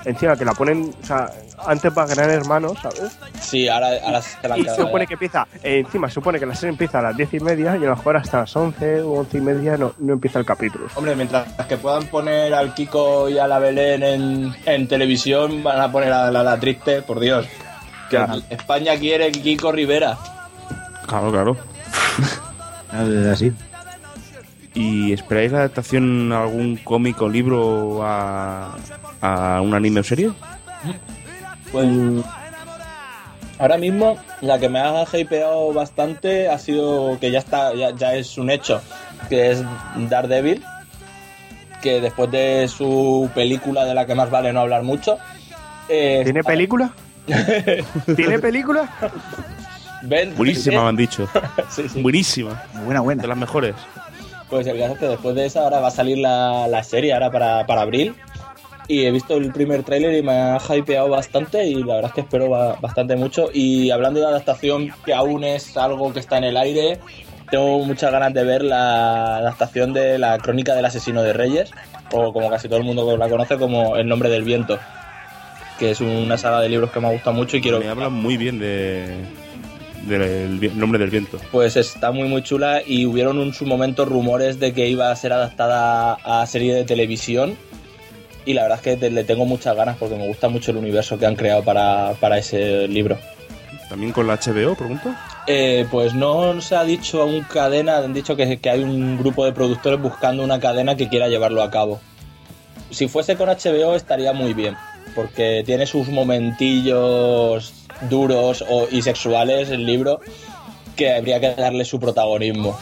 Encima que la ponen, o sea, antes para Gran Hermano, ¿sabes? Sí, ahora, ahora se la han Y se quedado supone ya. que empieza, eh, encima se supone que la serie empieza a las diez y media y a lo mejor hasta las once o once y media no, no empieza el capítulo. Hombre, mientras que puedan poner al Kiko y a la Belén en, en televisión, van a poner a la, la triste, por Dios. Que Claro. España quiere Kiko Rivera. Claro, claro. Es así. ¿Y esperáis la adaptación a algún cómic o libro a, a un anime o serie? Pues ahora mismo la que me ha hypeado bastante ha sido que ya está, ya, ya es un hecho, que es Daredevil, que después de su película de la que más vale no hablar mucho. eh, ¿Tiene está- película? ¿Tiene película? Ben- Buenísima, me han dicho. Sí, sí. Buenísima. Buena, buena. De las mejores. Pues el caso es que después de esa ahora va a salir la, la serie ahora para, para abril. Y he visto el primer tráiler y me ha hypeado bastante y la verdad es que espero ba- bastante mucho. Y hablando de adaptación, que aún es algo que está en el aire, tengo muchas ganas de ver la adaptación de la Crónica del Asesino de Reyes, o como casi todo el mundo la conoce como El Nombre del Viento, que es una saga de libros que me ha gustado mucho y quiero... Me hablan muy bien de del vi- nombre del viento. Pues está muy muy chula y hubieron en su momento rumores de que iba a ser adaptada a serie de televisión y la verdad es que te- le tengo muchas ganas porque me gusta mucho el universo que han creado para, para ese libro. ¿También con la H B O, pregunto? Eh, pues no se ha dicho aún cadena, han dicho que, que hay un grupo de productores buscando una cadena que quiera llevarlo a cabo. Si fuese con H B O estaría muy bien, porque tiene sus momentillos duros o, y sexuales el libro que habría que darle su protagonismo.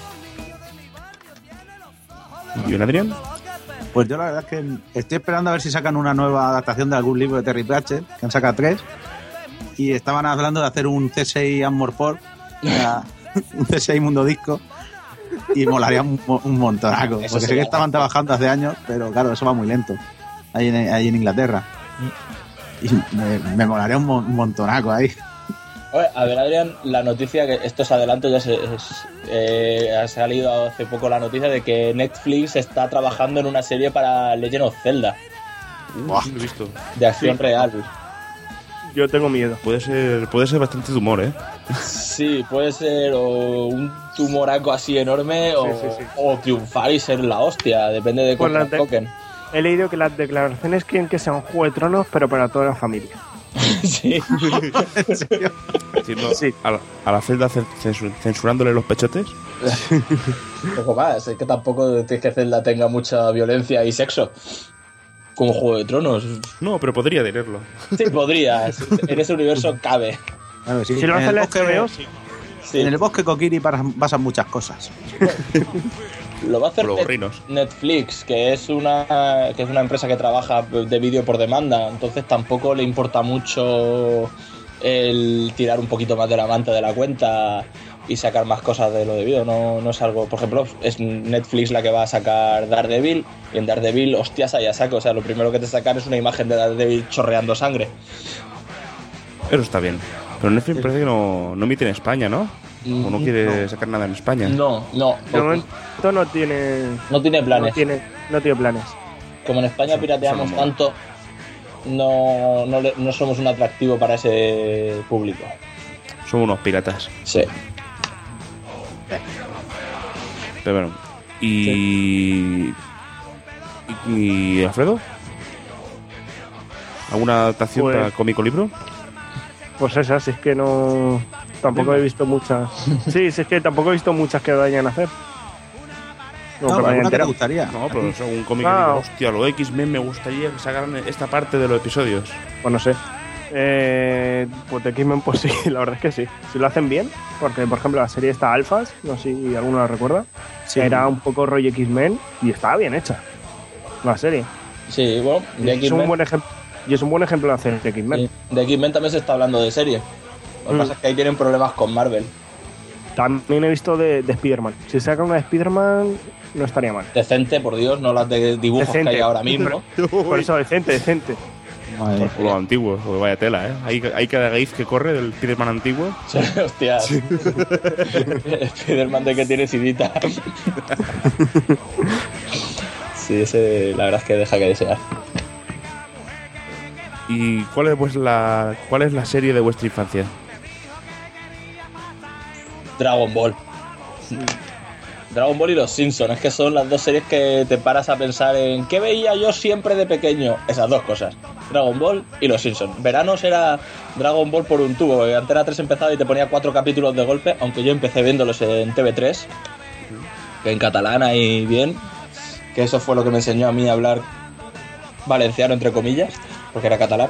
¿Y un Adrián? Pues yo la verdad es que estoy esperando a ver si sacan una nueva adaptación de algún libro de Terry Pratchett, que han sacado tres, y estaban hablando de hacer un C seis Armor un C seis Mundo Disco, y molaría un, un montonaco, Eso porque sé sería que estaban trabajando hace años, pero claro, eso va muy lento, ahí en, ahí en Inglaterra. Y me, me molaría un, mon- un montonaco ahí. Oye, a ver, Adrián, la noticia, que esto es adelanto, ya se, es- eh, ha salido hace poco la noticia de que Netflix está trabajando en una serie para Legend of Zelda, Uh, sí, lo he visto. de acción Sí. real. Yo tengo miedo. Puede ser, puede ser bastante de humor, ¿eh? Sí, puede ser o un tumoraco así enorme o, Sí, sí, sí. o triunfar y ser la hostia, depende de Pues cómo la lo de- toquen. He leído que las declaraciones quieren que sea un Juego de Tronos, pero para toda la familia. Sí. Diciendo Sí. a, la, a la Zelda censu- censurándole los pechotes. Un poco más, es que tampoco tienes que Zelda tenga mucha violencia y sexo. Como Juego de Tronos. No, pero podría tenerlo. Sí, podrías. En ese universo cabe. Claro, sí. Si lo En hace el la bosque- H B O, sí. Sí. En el bosque Kokiri pasan, pasan muchas cosas. Lo va a hacer Con los Net- gorrinos. Netflix, que es una que es una empresa que trabaja de vídeo por demanda, entonces tampoco le importa mucho el tirar un poquito más de la manta de la cuenta y sacar más cosas de lo debido. No, no es algo, por ejemplo, es Netflix la que va a sacar Daredevil y en Daredevil, hostias, allá saco. O sea, lo primero que te sacan es una imagen de Daredevil chorreando sangre. Eso está bien. Pero Netflix parece que no, no emite en España, ¿no? O no quiere sacar nada en España. No, no, De momento no tiene, no tiene planes. no tiene, no tiene planes. Como en España Eso- pirateamos eso no mola. tanto, no, no, le- no somos un atractivo para ese público. Somos unos piratas. Sí. Pero bueno. Y... ¿Y, y Alfredo? ¿Alguna adaptación Pues- para cómico libro? Pues esas, si es que no. Tampoco he visto muchas. Sí, si es que tampoco he visto muchas que vayan a hacer. No, No, que me haya ¿alguna que te enterado. gustaría? No, pero es algún cómic Ah. que diga, hostia, lo X-Men me gustaría que sacaran esta parte de los episodios. Pues no sé. Eh, pues de X-Men, pues sí, la verdad es que sí. Si lo hacen bien, porque por ejemplo la serie esta Alphas, no sé si alguno la recuerda, Sí. era un poco rollo X-Men y estaba bien hecha. La serie. Sí, bueno, de Y es un X-Men, buen ejemplo. Y es un buen ejemplo de hacer X-Men. sí, de X-Men también se está hablando de serie. Lo que Mm. pasa es que ahí tienen problemas con Marvel. También he visto de, de Spider-Man. Si saca una de Spider-Man, no estaría mal. Decente, por Dios, no las de dibujos Decente. que hay ahora mismo. Por eso, decente, decente. Madre. O los antiguos, o vaya tela, ¿eh? Hay, hay cada gif que corre del Spider-Man antiguo. Sí, hostia. Spider-Man de que tiene sidita. Sí, ese la verdad es que deja que desear. ¿Y cuál es, pues, la, cuál es la serie de vuestra infancia? Dragon Ball. Dragon Ball y Los Simpsons, es que son las dos series que te paras a pensar en ¿qué veía yo siempre de pequeño? Esas dos cosas, Dragon Ball y Los Simpsons. Veranos era Dragon Ball por un tubo, porque Antena tres empezaba y te ponía cuatro capítulos de golpe, aunque yo empecé viéndolos en T V tres, que en catalán ahí bien, que eso fue lo que me enseñó a mí a hablar valenciano entre comillas, porque era catalán.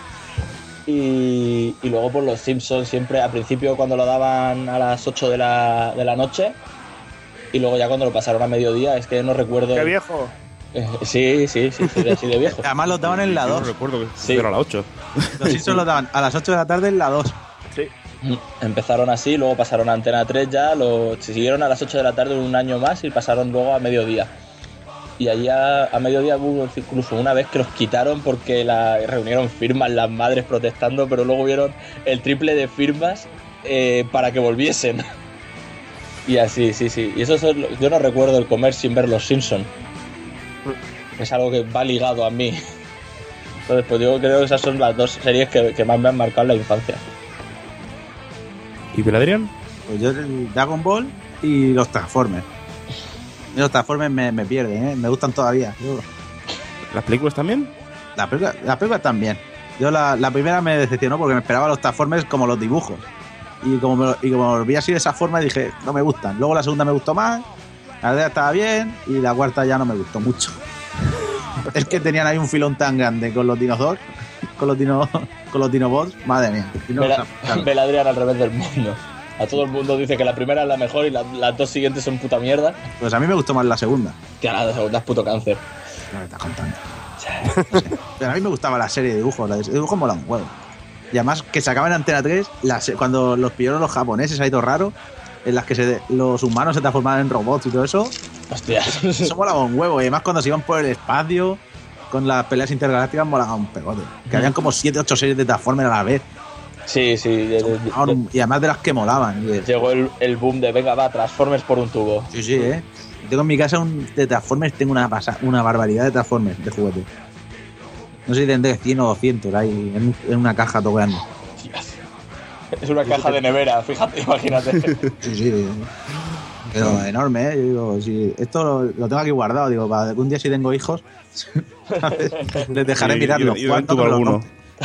y, y luego por Los Simpsons siempre, al principio cuando lo daban a las ocho de la, de la noche, y luego ya cuando lo pasaron a mediodía, es que no recuerdo... ¡Qué viejo! Eh, sí, sí, sí, sí, así de viejo. Además los daban en la Yo dos. no recuerdo que Sí. era a las ocho. Los Simpsons los daban a las ocho de la tarde en la dos. Sí. Empezaron así, luego pasaron a Antena tres ya, lo siguieron a las ocho de la tarde un año más y pasaron luego a mediodía. Y allí a, a mediodía hubo incluso una vez que los quitaron porque la reunieron firmas las madres protestando, pero luego vieron el triple de firmas eh, para que volviesen. Y así, sí, sí. Y eso es, yo no recuerdo el comer sin ver Los Simpsons. Es algo que va ligado a mí. Entonces, pues yo creo que esas son las dos series que, que más me han marcado en la infancia. ¿Y Beladrián? Pues yo el Dragon Ball y los Transformers. Y los Transformers me, me pierden, ¿eh? Me gustan todavía. Yo, ¿Las películas también? la película, la película también. Yo la, la primera me decepcionó porque me esperaba los Transformers como los dibujos. Y como, me, lo- y como los vi así de esa forma dije, no me gustan. Luego la segunda me gustó más, la tercera estaba bien y la cuarta ya no me gustó mucho. Es que tenían ahí un filón tan grande con los dinosaurios, con los dino, con los dinobots, madre mía. Y no- Bela- Beladrián al revés del mundo. A todo el mundo dice que la primera es la mejor y la- las dos siguientes son puta mierda. Pues a mí me gustó más la segunda. Que a la segunda es puto cáncer. ¿Qué me estás contando? No sé. Pero a mí me gustaba la serie de dibujos, la de dibujos mola un huevo. Y además que sacaban en Antena tres, la se- cuando los pillaron los japoneses, ahí todo raro, en las que se, los humanos se transformaban en robots y todo eso, Hostia. eso molaba un huevo. Y además cuando se iban por el espacio, con las peleas intergalácticas, molaba un pegote. Que habían como siete ocho series de Transformers a la vez. Sí, sí. de- de- Molaban un- Y además de las que molaban. Y de- Llegó el, el boom de venga, va, Transformers por un tubo. Sí, sí, eh. Tengo en mi casa un, de Transformers, tengo una, pasa- una barbaridad de Transformers de juguete. No sé si tendré cien o doscientos ahí en, en una caja todo grande. Es una caja de nevera, fíjate, imagínate. Sí, sí. Pero enorme, ¿eh? Yo digo, si esto lo, lo tengo aquí guardado, digo, para algún día si tengo hijos, les dejaré Sí, mirarlo. Yo, yo, yo tuve alguno.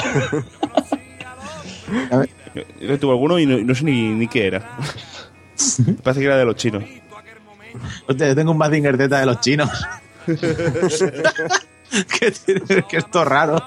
Yo, yo tuve alguno y no, y no sé ni, ni qué era. Parece que era de los chinos. Hostia, yo tengo un Mazinger Z de los chinos. que, tiene, que esto es raro.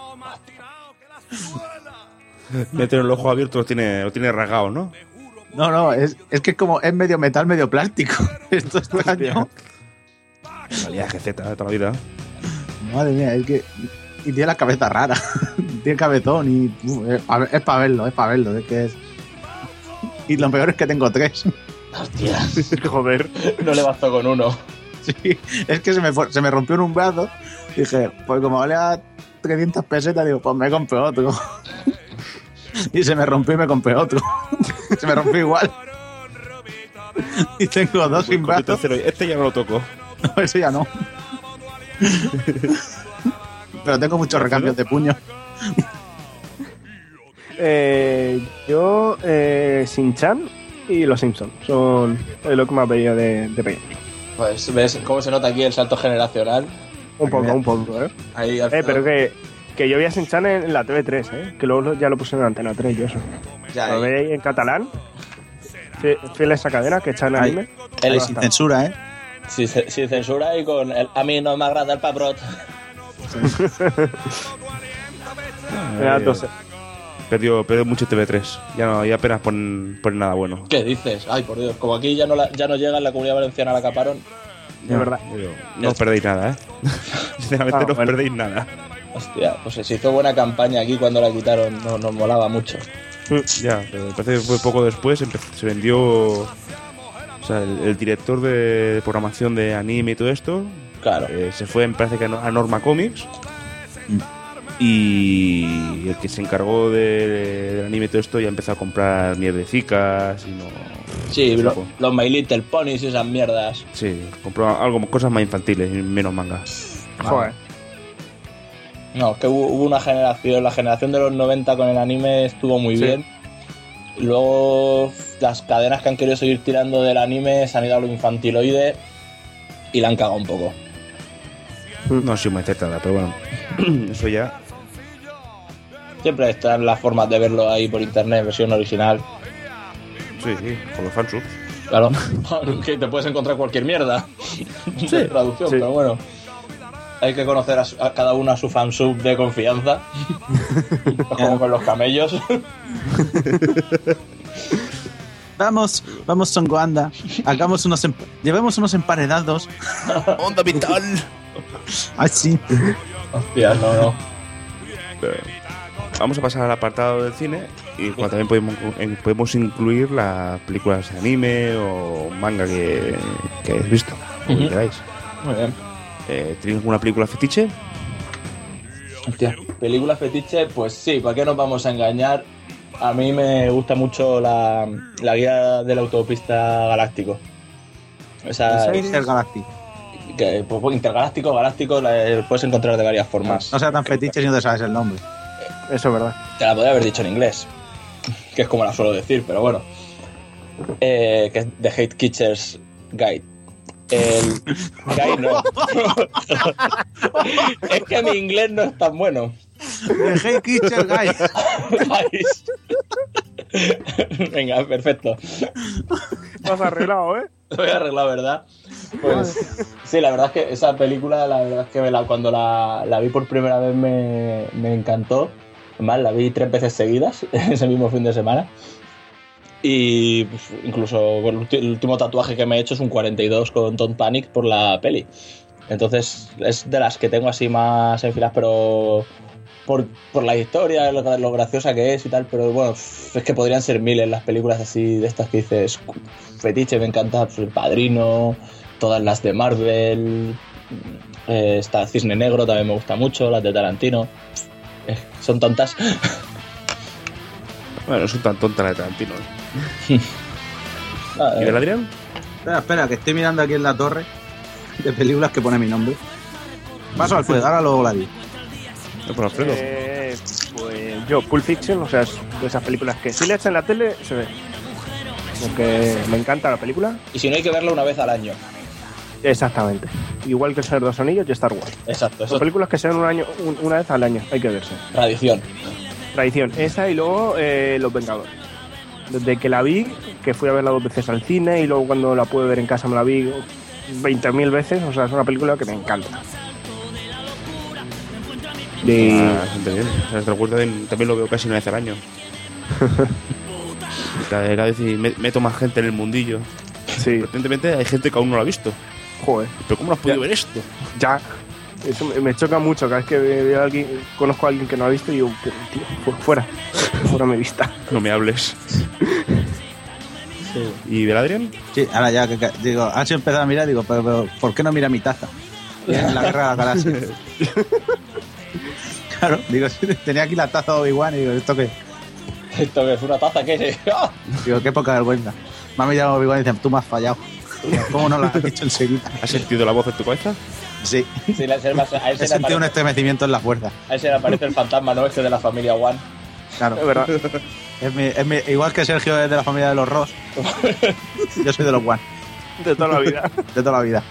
De tener el ojo abierto lo tiene, lo tiene rasgado, ¿no? No, no, es, es que es como, es medio metal, medio plástico. Esto es extraño. Valía G Z de toda la vida. Madre mía, es que... Y tiene la cabeza rara. Tiene cabezón y... uf, es, a ver, es para verlo, es para verlo. Es que es... Y lo peor es que tengo tres. Hostia, Joder. no le bastó con uno. Sí, es que se me, fue- se me rompió en un brazo. Dije, pues como vale a trescientas pesetas, digo, pues me compré otro. Y se me rompió y me compré otro. Se me rompió igual. Y tengo dos sin Con tu brazos. tercero, este ya no lo toco. No, ese ya no. Pero tengo muchos recambios de puño. Eh, yo, eh, Shin-Chan y Los Simpsons son lo que más veía de, de pequeño. Pues ves cómo se nota aquí el salto generacional. Un poco, un poco, ¿eh? Ahí al Eh, final- pero que, que yo veía Shin-Chan en, en la T V tres, ¿eh? Que luego lo- ya lo puse en Antena tres y eso. Ya, Lo ahí. veía en catalán. Fie- Fiel a esa cadena que echan Ahí. anime. Él Y es sin censura, ¿eh? sin, sin censura y con el, a mí no me agrada el paprot. Era Eh, doce. Perdió, perdió mucho T V tres. Ya, no, ya apenas ponen, ponen nada bueno. ¿Qué dices? Ay, por Dios, como aquí ya no, la, ya no llega en la Comunidad Valenciana, la caparon. De verdad. Yo- No os perdéis nada, ¿eh? Sinceramente Ah, no os bueno. perdéis nada. Hostia, pues se hizo buena campaña aquí cuando la quitaron, no, nos molaba mucho. Ya, pero me parece que fue poco después, empe- se vendió... O sea, el, el director de programación de anime y todo esto Claro. eh, se fue, me parece que a No- a Norma Comics. Y el que se encargó de- del anime y todo esto ya empezó a comprar mierdecicas y no... Sí, no lo- sé, los My Little Ponies y esas mierdas. Sí, compró algo, cosas más infantiles y menos manga. Joder. No, es que hubo, hubo una generación, la generación de los noventa con el anime estuvo muy Sí. bien. Luego las cadenas que han querido seguir tirando del anime se han ido a lo infantiloide y la han cagado un poco. No soy muy acertada, pero bueno, eso ya. Siempre están las formas de verlo ahí por internet, versión original. Sí, sí, con los fansubs. Claro, que te puedes encontrar cualquier mierda de traducción, Sí. pero bueno. Hay que conocer a, su- a cada uno a su fansub de confianza. Como con los camellos. Vamos, vamos, Songoanda. Hagamos unos. Emp- llevemos unos emparedados. ¡Onda vital! Ay, sí. Hostia, no, no. Vamos a pasar al apartado del cine y bueno, también podemos, eh, podemos incluir las películas de anime o manga que, que hayáis visto, como Ujú. queráis. Muy bien. Eh, ¿Tenéis alguna película fetiche? Hostia, película fetiche, pues sí, ¿para qué nos vamos a engañar? A mí me gusta mucho la, la guía del autopista galáctico. Esa Ser Galactic. que, pues, intergaláctico, galáctico, la puedes encontrar de varias formas. No sea tan fetiche si no te sabes el nombre. Eso es verdad. Te la podría haber dicho en inglés, que es como la suelo decir, pero bueno. Eh, que es The Hate Kitchers Guide. El Guide no. Es que mi inglés no es tan bueno. The Hey Kitchen Guy. Guys. Venga, perfecto. Lo has arreglado, ¿eh? Lo voy a arreglar, ¿verdad? Pues sí, la verdad es que esa película, la verdad es que me la- cuando la, la vi por primera vez me, me encantó. Además, la vi tres veces seguidas ese mismo fin de semana. Y pues, incluso bueno, el ulti- el último tatuaje que me he hecho es un cuarenta y dos con Don't Panic por la peli. Entonces es de las que tengo así más enfiladas, pero por, por la historia, lo, lo graciosa que es y tal. Pero bueno, es que podrían ser miles las películas así de estas que dices fetiche, me encanta pues, El Padrino, todas las de Marvel, eh, está Cisne Negro, también me gusta mucho, las de Tarantino. Eh, son tontas. Bueno, no son tan tontas las de Tarantino. ¿eh? Ah, ¿Y eh, del Adrián? Espera, espera, que estoy mirando aquí en la torre de películas que pone mi nombre. Paso al Alfredo, ahora luego la di. No, por Alfredo. Eh, pues yo, Pulp Fiction, o sea, es de esas películas que si le echan en la tele, se ve. Porque me encanta la película. Y si no, hay que verla una vez al año. Exactamente. Igual que El Señor de los Anillos y Star Wars. Exacto, eso Son es películas que se ven un año, un- una vez al año, hay que verse. tradición. Tradición, esa y luego eh, Los Vengadores. Desde que la vi, que fui a verla dos veces al cine y luego cuando la pude ver en casa me la vi veinte mil veces, o sea, es una película que me encanta. Y Ah, bastante bien. O sea, te recuerdo, también, también lo veo casi una vez al año. Cada, cada vez me- meto más gente en el mundillo. sí, Evidentemente hay gente que aún no lo ha visto. joder, ¿Pero cómo no has podido Ya. ver esto? ya. Eso me, me choca mucho, cada vez que veo a alguien, conozco a alguien que no ha visto y digo, "Pero, tío, fu- fuera, fuera mi vista. No me hables. ¿Y del Adrián? Sí, ahora ya, que, que- digo, han empezado a mirar, digo, pero, pero ¿por qué no mira mi taza? En la guerra de la galaxia. Claro, digo, tenía aquí la taza de Obi-Wan y digo, ¿esto qué? Esto que es una taza, ¿qué es? ¡Ah! Digo, qué poca vergüenza. Me ha mirado Obi-Wan y dicen, tú me has fallado. Digo, ¿cómo no lo has dicho enseguida? ¿Has sentido la voz en tu cabeza? Sí, Sí, la- se- a él he se le sentido un aparece, estremecimiento en la fuerza. a él se le aparece el fantasma, ¿no? Este de la familia One. Claro, Es verdad. es mi- es mi- igual que Sergio es de la familia de los Ross, yo soy de los Wan, De toda la vida. de toda la vida.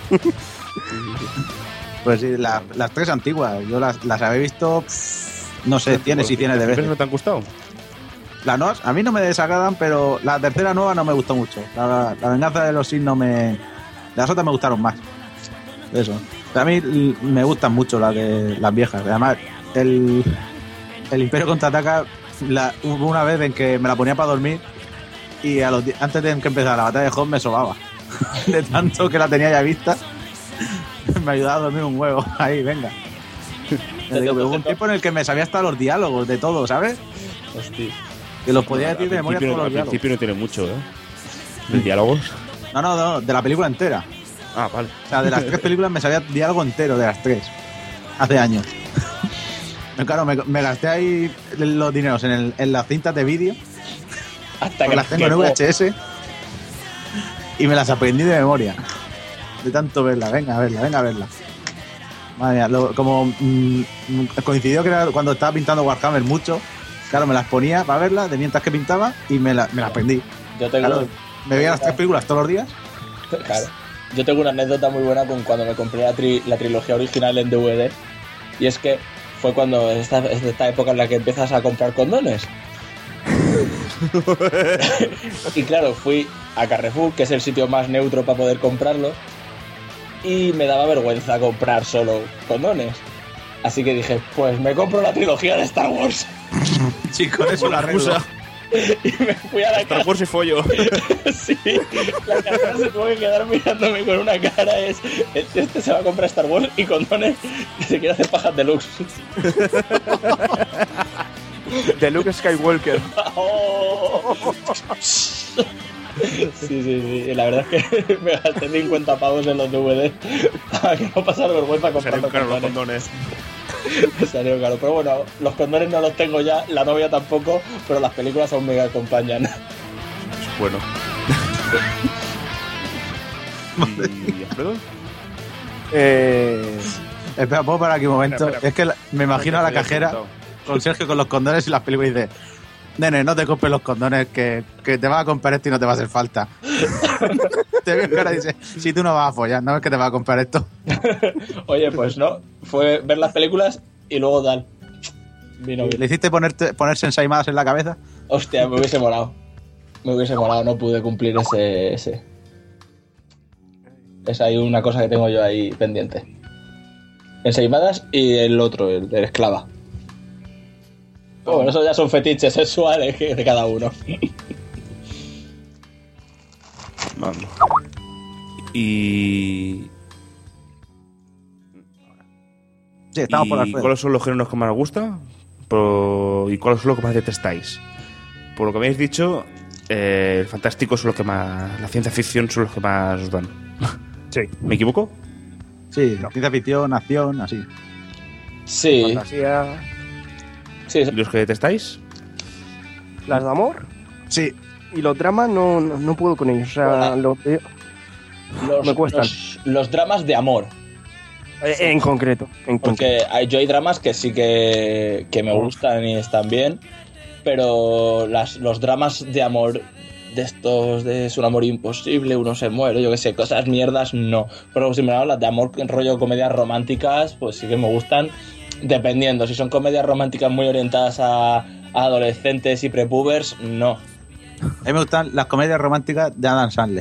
Pues sí, la- las tres antiguas, yo las, las había visto, pff, no sé, tienes y tienes de ¿Las veces. no te han gustado? Las nuevas, a mí no me desagradan, pero la tercera nueva no me gustó mucho. La, la venganza de los Sith no me... Las otras me gustaron más. Eso. A mí l- me gustan mucho las de las viejas. Además, el, el Imperio Contraataca, la, hubo una vez en que me la ponía para dormir y a los, di- antes de que empezara la batalla de Hoth me sobaba. De tanto que la tenía ya vista, me ayudaba a dormir un huevo. Ahí, venga. Me digo, hubo un tiempo en el que me sabía hasta los diálogos de todo, ¿sabes? Hostia. Que los podía Al decir de memoria principio, todos los al diálogos. principio no tiene mucho, ¿eh? ¿De diálogos? No, no, no, de la película entera. Ah, vale. O sea, de las tres películas me sabía diálogo entero de las tres. Hace años. Claro, me, me gasté ahí los dineros en, el, en las cintas de vídeo, Hasta porque que las tengo en V H S, y me las aprendí de memoria. De tanto verla, venga a verla, venga a verla. Madre mía, lo- como mm, coincidió que era cuando estaba pintando Warhammer mucho, claro, me las ponía para verlas de mientras que pintaba y me, la- me las aprendí. Yo tengo, Claro, me veía las tres películas todos los días. claro. Yo tengo una anécdota muy buena con cuando me compré la, tri- la trilogía original en D V D. Y es que fue cuando esta, es esta época en la que empiezas a comprar condones. Y claro, fui a Carrefour, que es el sitio más neutro para poder comprarlo, y me daba vergüenza comprar solo condones. Así que dije, pues me compro la trilogía de Star Wars. Sí, con eso la arreglo. Y me fui a la Star casa. Wars y follo. Sí, la casera se tuvo que quedar mirándome con una cara. Es, este, este se va a comprar Star Wars y condones que se quiere hacer pajas deluxe. De Luke Skywalker. Oh. Sí, sí, sí. La verdad es que me gasté cincuenta pavos en los D V D para que no pasara vergüenza comprando Salieron caros los condones. condones. Me salió caro. Pero bueno, los condones no los tengo ya, la novia tampoco, pero las películas aún me acompañan. Bueno. ¿Y Alfredo? Eh, Espera, ¿puedo parar aquí un momento? Espera, espera. Es que la- me imagino a la cajera con Sergio con los condones y las películas y dice: Nene, no te compres los condones, que, que te vas a comprar esto y no te va a hacer falta. Te veo cara y dice: si tú no vas a follar, no es que te vas a comprar esto. Oye, pues no, fue ver las películas y luego tal. Vino bien. ¿Le hiciste ponerte, ponerse ensaimadas en la cabeza? Hostia, me hubiese molado. Me hubiese molado, no pude cumplir ese, ese. Es ahí una cosa que tengo yo ahí pendiente. Ensaimadas y el otro, el de esclava. Pero bueno, eso ya son fetiches sexuales que- de cada uno. Vamos. Y. Sí, estamos ¿Y por Alfredo. cuáles son los géneros que más os gusta? Por- ¿Y cuáles son los que más detestáis? Por lo que me habéis dicho, eh, el fantástico son los que más. La ciencia ficción son los que más os dan. sí. ¿Me equivoco? Sí, ciencia ficción, acción, así. Sí, Fantasía. sí, ¿Y los que detestáis? Las de amor. Sí, Y los dramas no, no, no puedo con ellos. O sea, Hola. los veo- los, me cuestan. Los, los dramas de amor. eh, en concreto. En concreto. Porque hay, yo hay dramas que sí que, que me gustan y están bien, pero las, los dramas de amor de estos, de es un amor imposible, uno se muere, yo que sé, cosas mierdas, no. Pero si me hablan las de amor en rollo comedias románticas, pues sí que me gustan, dependiendo. Si son comedias románticas muy orientadas a, a adolescentes y prepubers, no. a mí me gustan las comedias románticas de Adam Sandler.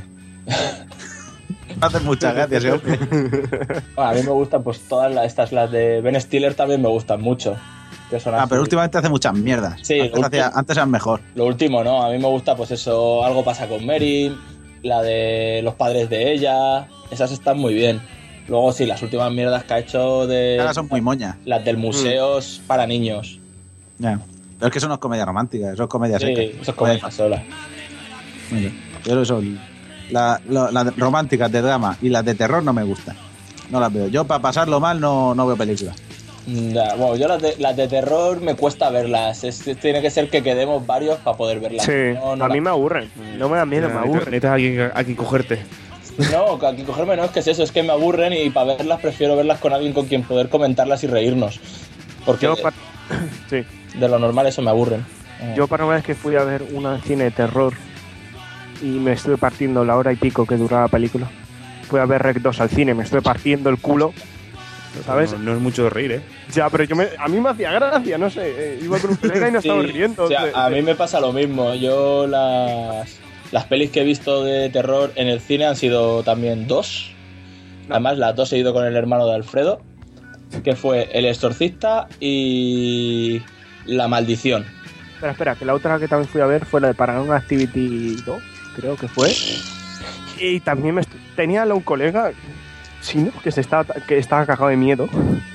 Me hacen muchas gracias, ¿eh? hombre. Bueno, a mí me gustan pues todas las, estas, las de Ben Stiller también me gustan mucho. Que son Ah, así. pero últimamente hace muchas mierdas. Sí, antes, últim- hacía- antes eran mejor. Lo último, ¿no? A mí me gusta, pues eso, Algo pasa con Mary, la de los padres de ella, esas están muy bien. Luego sí, las últimas mierdas que ha hecho de... Ahora son muy moñas. Las del museo es para niños. Ya. Pero es que eso no es comedia romántica, eso es comedia Sí, seca. eso es comedia sola. Mira, Pero eso, la- lo- las románticas de drama y las de terror no me gustan. No las veo. Yo para pasarlo mal no, no veo películas. Ya, bueno, yo las de, las de terror me cuesta verlas. Es- tiene que ser que quedemos varios para poder verlas. Sí, No, no a la- mí me aburren. No me dan miedo, me aburren. Necesitas a alguien a quien cogerte. No, aquí cogerme no, es que es eso, es que me aburren y para verlas prefiero verlas con alguien con quien poder comentarlas y reírnos. Porque Yo, de, pa- sí. de lo normal eso me aburren. Yo para una vez que fui a ver una cine de terror y me estuve partiendo la hora y pico que duraba la película. Fui a ver Rec dos al cine, me estuve partiendo el culo, ¿sabes? No, no es mucho de reír, ¿eh? Ya, pero yo me, a mí me hacía gracia, no sé. eh, iba con un colega y nos Sí, estábamos riendo. o sea, de- a de- mí me pasa lo mismo. Yo las, las pelis que he visto de terror en el cine han sido también dos. Además, las dos he ido con el hermano de Alfredo, que fue El Exorcista y La Maldición. Espera, espera, que la otra que también fui a ver fue la de Paranormal Activity dos, creo que fue. Y también me est- tenía a un colega, sí, ¿no? que, se estaba, que estaba cagado de miedo.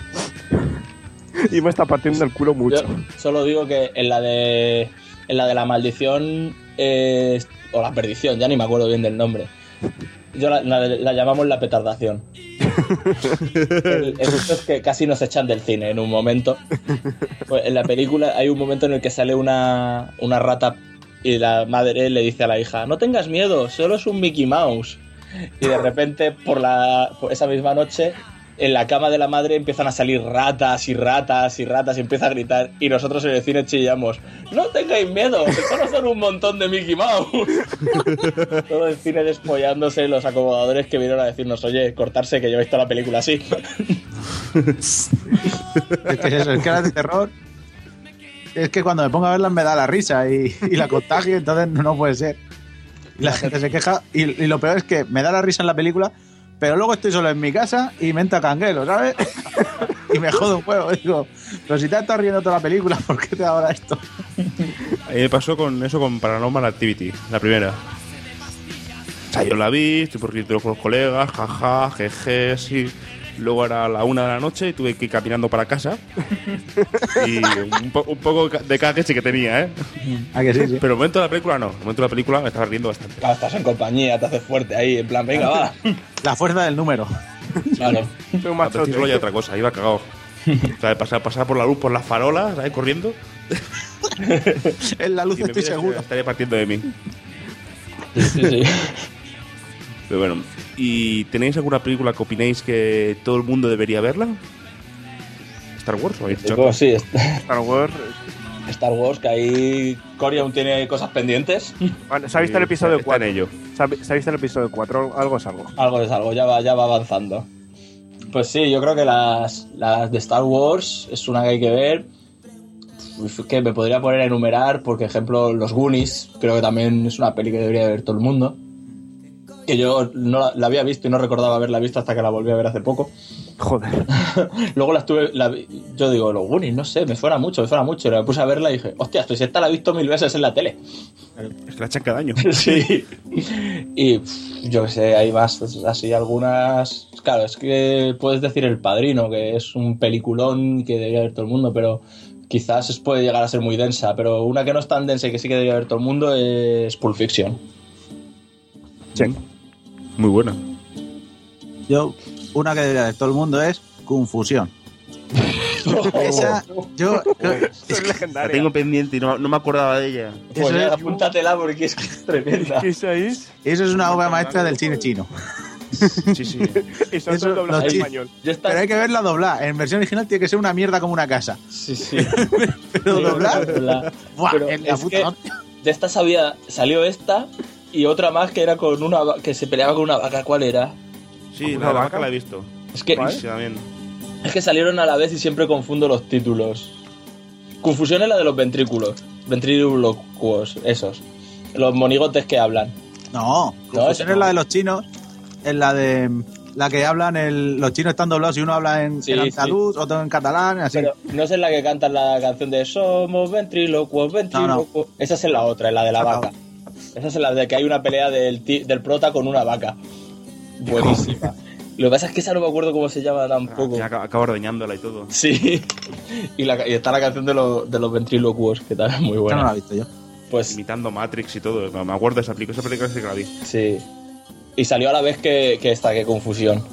Y me está partiendo el culo mucho. Yo solo digo que en la de en la de La Maldición eh, o La Perdición, ya ni me acuerdo bien del nombre. Yo la, la- la llamamos La Petardación. El, el hecho es que casi nos echan del cine en un momento. Pues en la película hay un momento en el que sale una, una rata y la madre le dice a la hija: no tengas miedo, solo es un Mickey Mouse. Y de repente por, la, por esa misma noche en la cama de la madre empiezan a salir ratas y ratas y ratas y empieza a gritar y nosotros en el cine chillamos: ¡no tengáis miedo! ¡Que solo son un montón de Mickey Mouse! Todo el cine despollándose, los acomodadores que vinieron a decirnos: oye, cortarse que yo he visto la película así. Es que es eso, es que las de terror. Es que cuando me pongo a verlas me da la risa y, y la contagio, entonces no puede ser. Y la gente se queja. Y, y lo peor es que me da la risa en la película, pero luego estoy solo en mi casa y me entra canguelo, ¿sabes? Y me jodo un juego. Digo, pero si te has estado riendo toda la película, ¿por qué te da ahora esto? A mí me pasó con eso con Paranormal Activity, la primera. O sea, yo la vi, estoy por riendo con los colegas, jaja, jeje, sí. Luego era la una de la noche y tuve que ir caminando para casa. Y un, po- un poco de cague sí que tenía, ¿eh? ¿A que sí, sí? Pero el momento de la película no. El momento de la película me estaba riendo bastante. Claro, estás en compañía, te haces fuerte ahí, en plan, venga, va. La fuerza del número. Claro. Soy un A machote. decirlo ya otra cosa, iba cagado. O sea, pasar, pasar por la luz, por las farolas, ¿sabes? Corriendo. En la luz Y me estoy mires, seguro. estaría partiendo de mí. Sí, sí, sí. Pero bueno, ¿y tenéis alguna película que opinéis que todo el mundo debería verla? ¿Star Wars o habéis dicho? Pues sí, Star Wars. Star Wars, que ahí Cory aún tiene cosas pendientes. Vale, ¿se ha visto el episodio Está en cuatro? ello. ¿Se ha, se ha visto el episodio cuatro? Algo es algo. Algo es algo, ya va, ya va avanzando. Pues sí, yo creo que las, las de Star Wars es una que hay que ver. Uf, que me podría poner a enumerar, por ejemplo, los Goonies, creo que también es una peli que debería ver todo el mundo. Que yo no la, la había visto y no recordaba haberla visto hasta que la volví a ver hace poco. Joder. Luego la estuve, la vi- yo digo, los Goonies, no sé, me suena mucho, me suena mucho. Y me puse a verla y dije, hostia, pues esta la he visto mil veces en la tele. Es que la echan cada año. Sí. Y pff, yo qué sé, hay más, así algunas. Claro, es que puedes decir El Padrino, que es un peliculón que debería ver todo el mundo, pero quizás es- puede llegar a ser muy densa. Pero una que no es tan densa y que sí que debería ver todo el mundo es Pulp Fiction. Sí. Muy buena. Yo, una que debería ver todo el mundo es Confusión. Esa, yo, yo- Es La legendaria. tengo pendiente y no, no me acordaba de ella. Pues Eso ya, es- apúntatela porque es que es tremenda. ¿Qué es? eso es una obra maestra del cine chino. Sí, sí. Eso Eso, es el doblaje los en chi- español. Yo esta- Pero hay que verla doblada. En versión original tiene que ser una mierda como una casa. Sí, sí. Pero doblar, La- ¡buah! Pero En la es puta que hostia. de esta sabía, salió esta y otra más que era con una va- que se peleaba con una vaca. ¿Cuál era? Sí, ¿Una la vaca vaca? la he visto. Es que, Sí, también. es que salieron a la vez y siempre confundo los títulos. Confusión es la de los ventrículos. Ventrículos, esos. Los monigotes que hablan. No, No, Confusión esa es no. la de los chinos. Es la de la que hablan, el, los chinos están doblados y uno habla en, Sí, en sí. andaluz, otro en catalán, así. Pero no es en la que cantan la canción de Somos ventrílocuos, ventrílocuos. Esa es en la otra, en la de la Ah, vaca. Esa es en la de que hay una pelea del, ti- del prota con una vaca. Buenísima. Lo que pasa es que esa no me acuerdo cómo se llama tampoco. Ya acaba acaba ordeñándola y todo. Sí. Y, la, y está la canción de, los de los ventrílocuos, que también es muy Esta no la buena. he visto yo. Pues Imitando Matrix y todo. Me me acuerdo de esa película. Esa película sí que la vi. sí. Y salió a la vez que, que esta, que Confusión.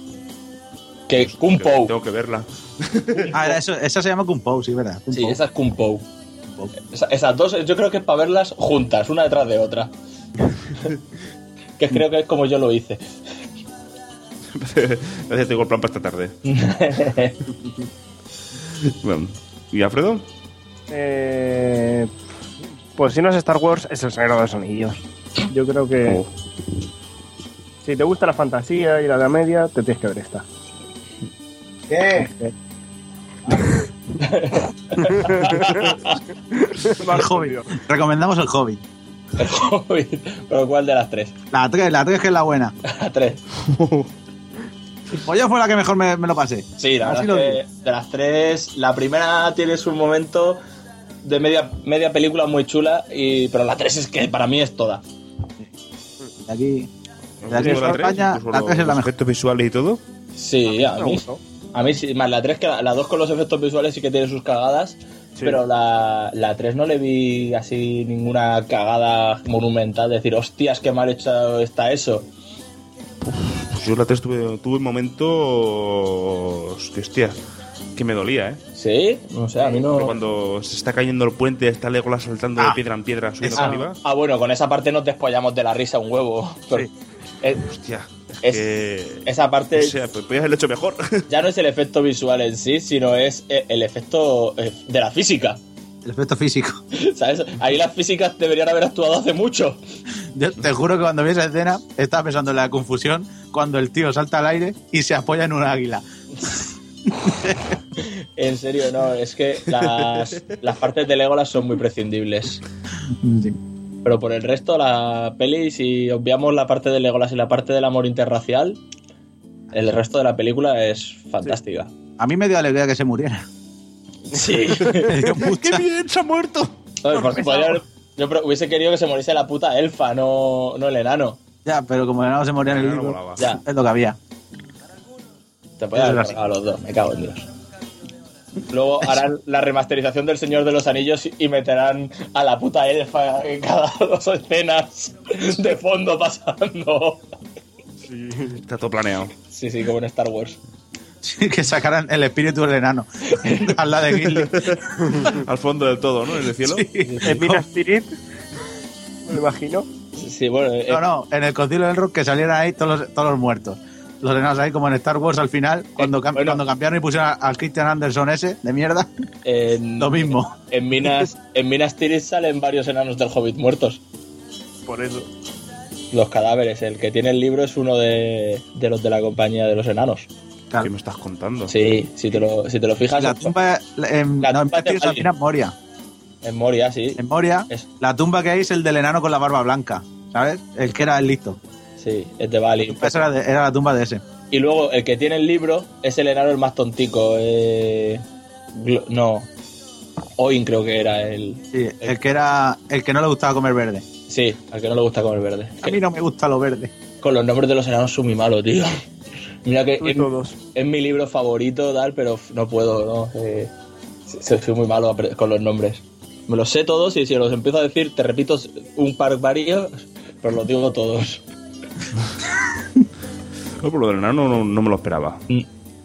Que Kung Tengo- Po. Tengo que verla. Ah, era eso, esa se llama Kung Po, sí, ¿verdad? Kung Sí, Po. esa es Kung Po. Po. Esa- esas dos, yo creo que es para verlas juntas, una detrás de otra. Que creo que es como yo lo hice. Gracias, tengo el plan para esta tarde. Bueno, ¿y Alfredo? Eh, pues si no es Star Wars, es el Señor de los Anillos. Yo creo que Oh. si te gusta la fantasía y la de media, te tienes que ver esta. ¿Qué? El Hobbit. Recomendamos el Hobbit. El Hobbit. Pero ¿cuál de las tres? La tres, la tres que es la buena. La tres. Pues yo fue la que mejor me, me lo pasé. Sí, la Así verdad lo es que de las tres, la primera tiene su momento de media, media película muy chula, y, pero la tres es que para mí es toda. De aquí, de aquí ¿Incluso a la tres? España, Incluso la tres es los la mejor. efectos visuales y todo. Sí, a Me mí, gustó. a mí sí, más la tres que la, la dos con los efectos visuales sí que tiene sus cagadas, Sí. pero la, la tres no le vi así ninguna cagada monumental, de decir, hostias, qué mal hecho está eso. Pues yo la tres tuve, tuve momentos que, hostia, que me dolía, ¿eh? ¿Sí? No sé, a mí no... Pero cuando se está cayendo el puente, está Legolas saltando de Ah. piedra en piedra, subiendo Ah, para arriba. ah, bueno, con esa parte nos despollamos de la risa un huevo. Pero- Sí. eh, Hostia, Es, que... esa parte... O sea, pues podías haberlo hecho mejor. Ya no es el efecto visual en sí, sino es el efecto de la física. El efecto físico. ¿Sabes? Ahí las físicas deberían haber actuado hace mucho. Yo te juro que cuando vi esa escena estaba pensando en la confusión cuando el tío salta al aire y se apoya en un águila. En serio, no, es que las, las partes de Legolas son muy prescindibles. Sí. Pero por el resto, la peli, si obviamos la parte de Legolas y la parte del amor interracial, el resto de la película es fantástica. A mí me dio alegría que se muriera. Sí. Me dio mucha. ¡Qué bien, se ha muerto! No, porque podría haber- yo pero hubiese querido que se muriese la puta elfa, no, no el enano. Ya, pero como el enano se moría en el El enano libro, volaba. Ya, es lo que había. te podía haber Eso es cargado a los dos, me cago en Dios. Luego harán la remasterización del Señor de los Anillos y meterán a la puta elfa en cada dos escenas de fondo pasando. Está todo planeado. Sí, sí, como en Star Wars. Sí, que sacaran el espíritu del enano al lado de Gimli. Al fondo del todo, ¿no? En el cielo. En Minas Tirith, me lo imagino. Sí, sí, bueno, eh, No, no, en el concilio del rock que salieran ahí todos los, todos los muertos. Los enanos ahí como en Star Wars al final, cuando, cam- bueno. cuando cambiaron y pusieron al Christian Anderson ese, de mierda, en, lo mismo. En Minas, en Minas Tirith salen varios enanos del Hobbit muertos. Por eso. Los cadáveres. El que tiene el libro es uno de, de los de la compañía de los enanos. Claro. ¿Qué me estás contando? Sí, si te lo, si te lo fijas. La tumba, en, La no, en tumba de Minas Tirith al Balin. final Moria. En Moria, sí. En Moria, Es- la tumba que hay es el del enano con la barba blanca, ¿sabes? El que era el listo. Sí, es de Balin. Esa era, de- era la tumba de ese. Y luego el que tiene el libro es el enano el más tontico. Eh... Glo- No. Oin creo que era el. Sí, el que era el que no le gustaba comer verde. Sí, al que no le gusta comer verde. A mí no me gusta lo verde. Con los nombres de los enanos soy muy malo, tío. Mira que Tú y es, todos. es mi libro favorito, tal, pero no puedo, ¿no? Eh, soy soy muy malo apre- con los nombres. Me los sé todos y si los empiezo a decir, te repito un par varios, pero los digo todos. No, por lo del enano no, no me lo esperaba. Mm.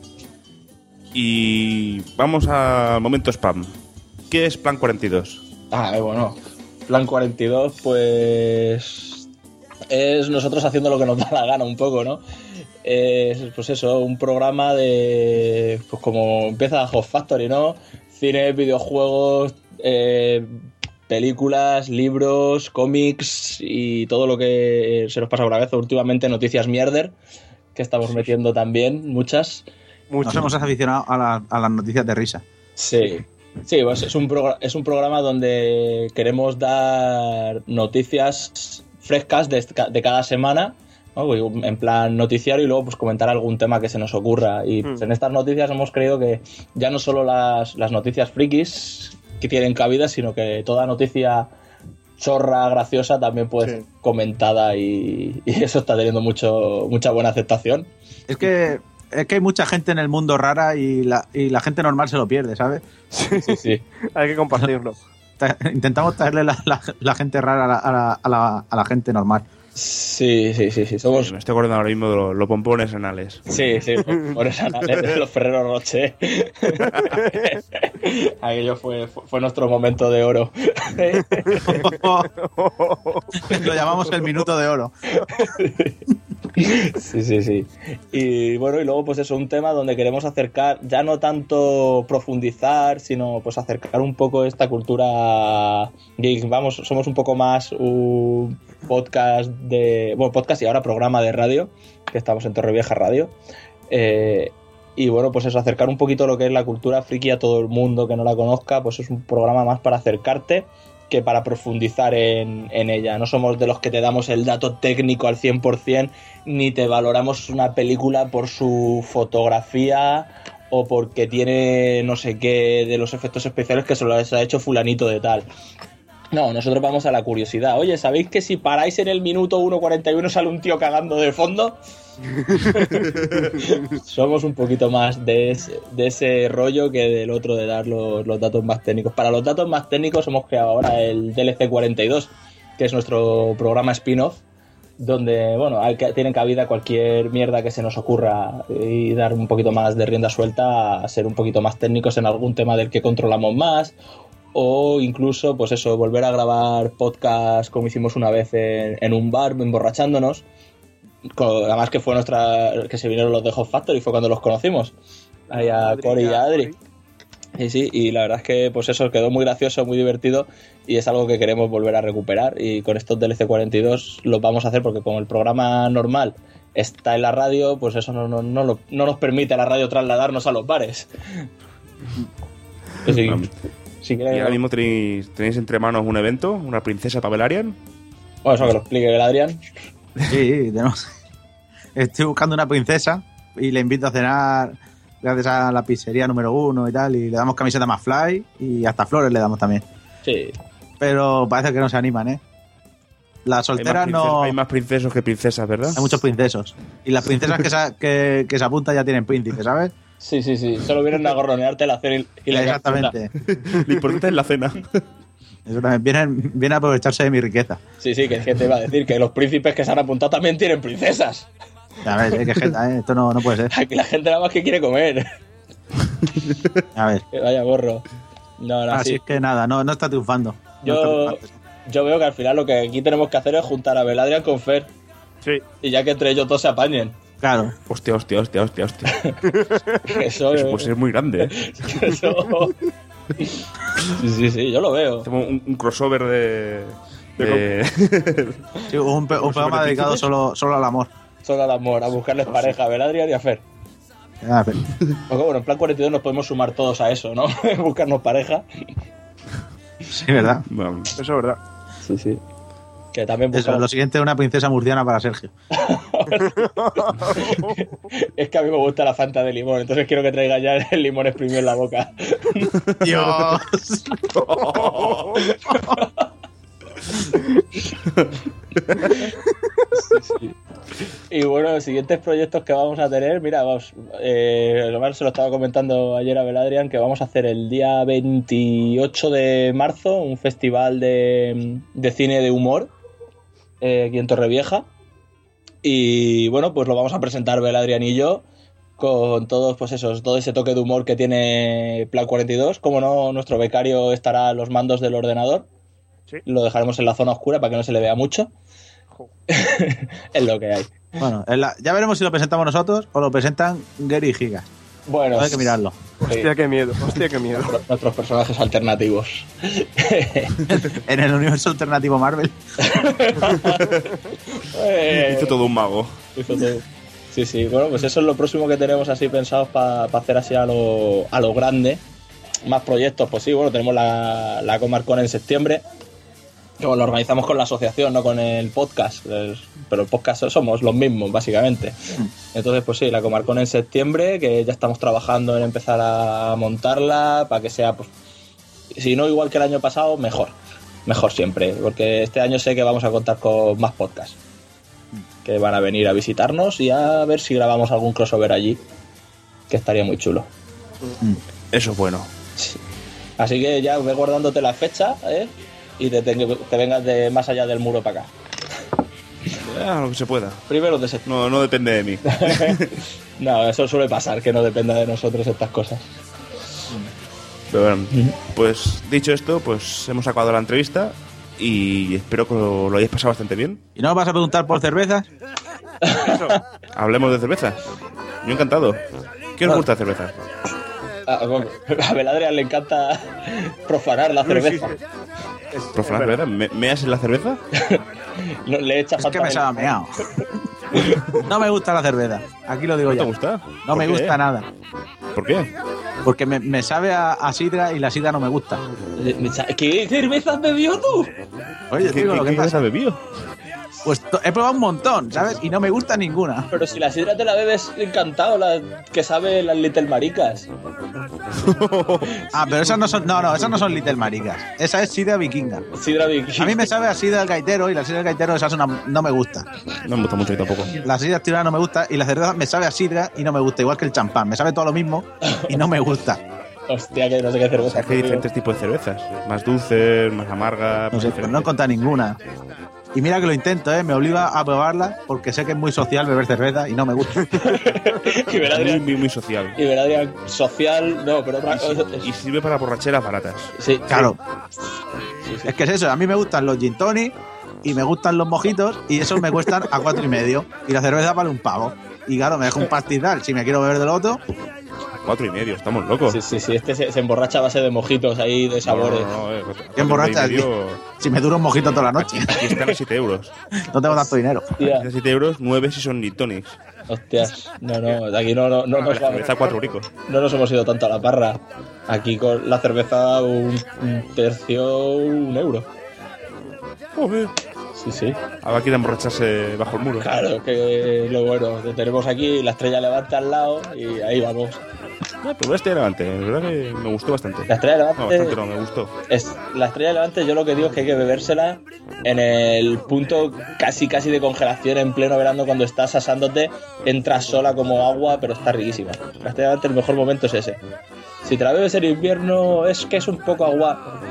Y vamos al momento spam. ¿Qué es Plan cuarenta y dos? Ah, eh, bueno. Plan cuarenta y dos, pues. Es nosotros haciendo lo que nos da la gana un poco, ¿no? Es, pues eso, un programa de. Pues como empieza Hot Factory, ¿no? Cine, videojuegos, eh, películas, libros, cómics y todo lo que se nos pasa por la cabeza. Últimamente noticias mierder, que estamos metiendo también, muchas. Nos Mucho. hemos aficionado a, la- a las noticias de risa. Sí, sí, pues es un, progr- es un programa donde queremos dar noticias frescas de, esta- de cada semana, ¿no? En plan noticiario y luego pues comentar algún tema que se nos ocurra. Y pues, Mm. en estas noticias hemos creído que ya no solo las, las noticias frikis que tienen cabida, sino que toda noticia chorra, graciosa también puede Sí. ser comentada y, y eso está teniendo mucho mucha buena aceptación. Es que es que hay mucha gente en el mundo rara y la, y la gente normal se lo pierde, ¿sabes? Sí, sí. Hay que compartirlo. Ta- Intentamos traerle la, la- la gente rara a la, a la- a la- a la gente normal. Sí, sí, sí, sí. Somos, Me estoy acordando ahora mismo de los, los pompones anales. sí, sí, por, por esa de los Ferrero Rocher. Aquello fue, fue, fue nuestro momento de oro. Lo llamamos el minuto de oro. Sí, sí, sí. Y bueno, y luego pues eso, un tema donde queremos acercar, ya no tanto profundizar, sino pues acercar un poco esta cultura geek. Vamos, somos un poco más un podcast de, bueno, podcast y ahora programa de radio, que estamos en Torrevieja Radio. Eh, y bueno, pues eso, acercar un poquito lo que es la cultura friki a todo el mundo que no la conozca, pues es un programa más para acercarte que para profundizar en, en ella. No somos de los que te damos el dato técnico al cien por ciento, ni te valoramos una película por su fotografía o porque tiene no sé qué de los efectos especiales que se los ha hecho fulanito de tal. No, nosotros vamos a la curiosidad. Oye, ¿sabéis que si paráis en el minuto uno cuarenta y uno sale un tío cagando de fondo? Somos un poquito más de ese, de ese rollo que del otro de dar los, los datos más técnicos. Para los datos más técnicos hemos creado ahora el D L C cuarenta y dos, que es nuestro programa spin-off, donde bueno, hay que, tienen cabida cualquier mierda que se nos ocurra y dar un poquito más de rienda suelta a ser un poquito más técnicos en algún tema del que controlamos más, o incluso pues eso, volver a grabar podcast como hicimos una vez en, en un bar emborrachándonos con- además que fue nuestra, que se vinieron los de Hot Factory, fue cuando los conocimos. Ahí a Cory y a Adri. Sí, sí, y la verdad es que pues eso quedó muy gracioso, muy divertido y es algo que queremos volver a recuperar y con estos D L C cuarenta y dos lo vamos a hacer porque como el programa normal está en la radio, pues eso no, no, no, lo- no nos permite a la radio trasladarnos a los bares. Pues sí, Vamos. si Y quieres- ahora mismo tenéis, tenéis entre manos un evento, una princesa para Velaryon. Bueno, eso que lo explique el Adrián. Sí, tenemos. Estoy buscando una princesa y le invito a cenar gracias a la pizzería número uno y tal. Y le damos camiseta más fly y hasta flores le damos también. Sí. Pero parece que no se animan, ¿eh? Las Hay más, solteras princes- no. hay más princesos que princesas, ¿verdad? Hay muchos princesos. Y las princesas que se, que, que se apuntan ya tienen príncipe, ¿sabes? Sí, sí, sí. Solo vienen a gorronearte la cena y, y la Exactamente. Lo importante es la cena. Exactamente. Vienen, vienen a aprovecharse de mi riqueza. Sí, sí, que es que te iba a decir que los príncipes que se han apuntado también tienen princesas. A ver, eh, qué jeta, ¿eh? Esto no, no puede ser. Aquí la gente nada más que quiere comer. A ver. Que vaya gorro. No, no, Así sí. es que nada, no, no está triunfando. No Yo, está triunfando. yo veo que al final lo que aquí tenemos que hacer es juntar a Beladrian con Fer. Sí. Y ya que entre ellos dos se apañen. Claro. Hostia, hostia, hostia, hostia, hostia. Eso, Eso puede ser muy grande, ¿eh? eso... Sí, sí, sí, yo lo veo. Hacemos un, un crossover de... de... Sí, un, pe- un programa de dedicado príncipes? solo, solo al amor. Solo al amor, a buscarles pareja a Beladrian y a Fer. A ver. Porque bueno, en plan cuarenta y dos nos podemos sumar todos a eso, ¿no? Buscarnos pareja. Sí, ¿verdad? Bueno, Eso es verdad. Sí, sí. Que también Eso, buscamos... lo siguiente es una princesa murciana para Sergio. Es que a mí me gusta la Fanta de limón, entonces quiero que traiga ya el limón exprimido en la boca. ¡Dios! Y bueno, los siguientes proyectos que vamos a tener, mira, vamos, eh, lo más se lo estaba comentando ayer a Beladrian, que vamos a hacer el día veintiocho de marzo un festival de, de cine de humor eh, aquí en Torrevieja. Y bueno, pues lo vamos a presentar Beladrian y yo con todos, pues esos, todo ese toque de humor que tiene Plan cuarenta y dos. Como no, nuestro becario estará a los mandos del ordenador. Sí. Lo dejaremos en la zona oscura para que no se le vea mucho. Es lo que hay. Bueno, en la- ya veremos si lo presentamos nosotros o lo presentan Gary y Gigas. Bueno, Hay que mirarlo. sí, Hostia, qué miedo. Hostia, qué miedo. nuestros personajes alternativos. En el universo alternativo Marvel. Eh, hizo todo un mago. hizo todo. Sí, sí, bueno, pues eso es lo próximo que tenemos así pensados para hacer así a lo, a lo grande. Más proyectos, pues sí, bueno, tenemos la, la Comarcon en septiembre. Que bueno, lo organizamos con la asociación, no con el podcast. Es- pero el podcast somos los mismos, básicamente. Entonces, pues sí, la Comarcon en septiembre, que ya estamos trabajando en empezar a montarla para que sea, pues, si no igual que el año pasado, mejor. Mejor siempre, porque este año sé que vamos a contar con más podcasts que van a venir a visitarnos y a ver si grabamos algún crossover allí, que estaría muy chulo. Eso es bueno. Sí. Así que ya ve guardándote la fecha, ¿eh? Y te, te, te vengas de más allá del muro para acá. Ah, lo que se pueda. Primero de septiembre. No, no depende de mí. No, eso suele pasar, que no dependa de nosotros estas cosas. Pero bueno, pues dicho esto, pues hemos acabado la entrevista y espero que lo, lo hayáis pasado bastante bien. ¿Y no vas a preguntar por cervezas? Hablemos de cerveza. Yo encantado. ¿Qué os gusta de cerveza? A, a Beladrian le encanta profanar la cerveza. ¿Profanar cerveza? ¿Me, ¿Meas en la cerveza? No, le echa Es falta que me de- sabe a meao. No me gusta la cerveza. Aquí lo digo ¿No te ya. gusta? No me ¿Por qué? gusta nada. ¿Por qué? Porque me, me sabe a, a sidra y la sidra no me gusta. ¿Qué cerveza has bebido tú? Oye, ¿Qué, digo lo qué, que qué pasa. has bebido? Pues to- he probado un montón, ¿sabes? Y no me gusta ninguna. Pero si la sidra te la bebes encantado, la que sabe las Little Maricas. Ah, pero esas no son. No, no, esas no son Little Maricas. Esa es sidra vikinga. Sidra vikinga. A mí me sabe a sidra del gaitero y la sidra del gaitero esa es una, no me gusta. No me gusta mucho y tampoco. La sidra estirada no me gusta y la cerveza me sabe a sidra y no me gusta, igual que el champán. Me sabe todo lo mismo y no me gusta. Hostia, que no sé qué cerveza. Es que hay diferentes tipos de cervezas. Más dulces, más amargas. No más sé, pues no he diferentes. encontrado ninguna. Y mira que lo intento, ¿eh? Me obliga a probarla porque sé que es muy social beber cerveza y no me gusta. Y Muy, Beladrian, muy, muy social. y Beladrian social, no, pero otra Y sirve para borracheras baratas. Sí, Claro. Es que es eso, a mí me gustan los gin tonic, y me gustan los mojitos y esos me cuestan a cuatro y medio. Y la cerveza vale un pavo. Y claro, me dejo un pastizal. Si me quiero beber del otro... Cuatro y medio, estamos locos. Sí, sí, sí. Este se, se emborracha a base de mojitos ahí, de sabores. No, no, no, eh, cuatro- ¿Qué cuatro y emborracha medio, Si me dura un mojito toda la noche. Aquí están a siete euros. No tengo tanto dinero. Hostia, Aquí a siete euros, nueve si son gin tonics. hostias. No, no, de aquí no, no, no, La nos vamos- cerveza cuatro ricos. no nos hemos ido tanto a la parra. Aquí con la cerveza un, un tercio, un euro. Joder. Sí, sí. Ahora quiere emborracharse bajo el muro. Claro, que lo bueno. Tenemos aquí la Estrella Levante al lado y ahí vamos. No, pero este Levante, la verdad que me gustó bastante. La Estrella Levante... No, bastante no, me gustó. Es, la Estrella Levante, yo lo que digo es que hay que bebérsela en el punto casi casi de congelación en pleno verano, cuando estás asándote, entras sola como agua, pero está riquísima. La Estrella Levante, el mejor momento es ese. Si te la bebes en invierno, es que es un poco agua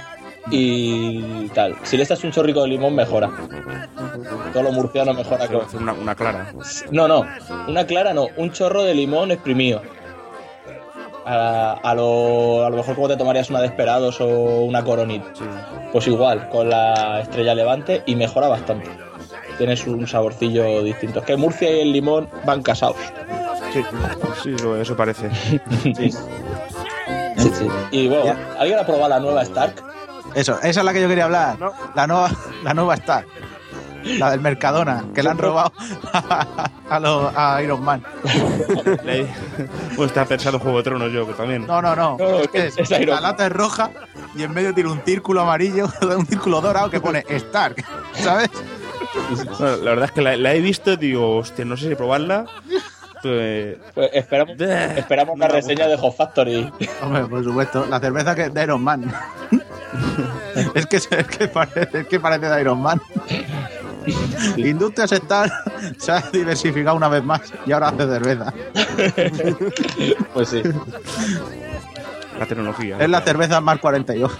y tal. Si le echas un chorrico de limón, mejora. Todo lo murciano mejora. Pero Con... hacer una, una clara. No, no, una clara no, un chorro de limón exprimido. A, a, lo, a lo mejor como te tomarías una Desperados o una Coronit. Sí. Pues igual, con la Estrella Levante y mejora bastante. Tienes un saborcillo distinto. Es que Murcia y el limón van casados. Sí, sí, eso, eso parece. Sí. Sí, sí. Y bueno, ¿alguien ha probado la nueva Stark? Eso, esa es la que yo quería hablar. No. La nueva, la nueva Star. La del Mercadona, que le han robado a, a, los- a Iron Man. Le- Pues está pensando Juego de Tronos yo, que también. No, no, no. No, no, Es que es- es Iron la Man. lata es roja y en medio tiene un círculo amarillo, un círculo dorado que pone Stark. ¿Sabes? Bueno, la verdad es que la, la he visto y digo, hostia, no sé si probarla. Pues, Pues esperamos, Bleh. esperamos la No me reseña de Hot Factory. Hombre, por supuesto. La cerveza que de Iron Man. es, que, es, que parece, es que parece de Iron Man. Industrias Star se ha diversificado una vez más y ahora hace cerveza. Pues sí. la tecnología. Es la cerveza Mar cuarenta y dos.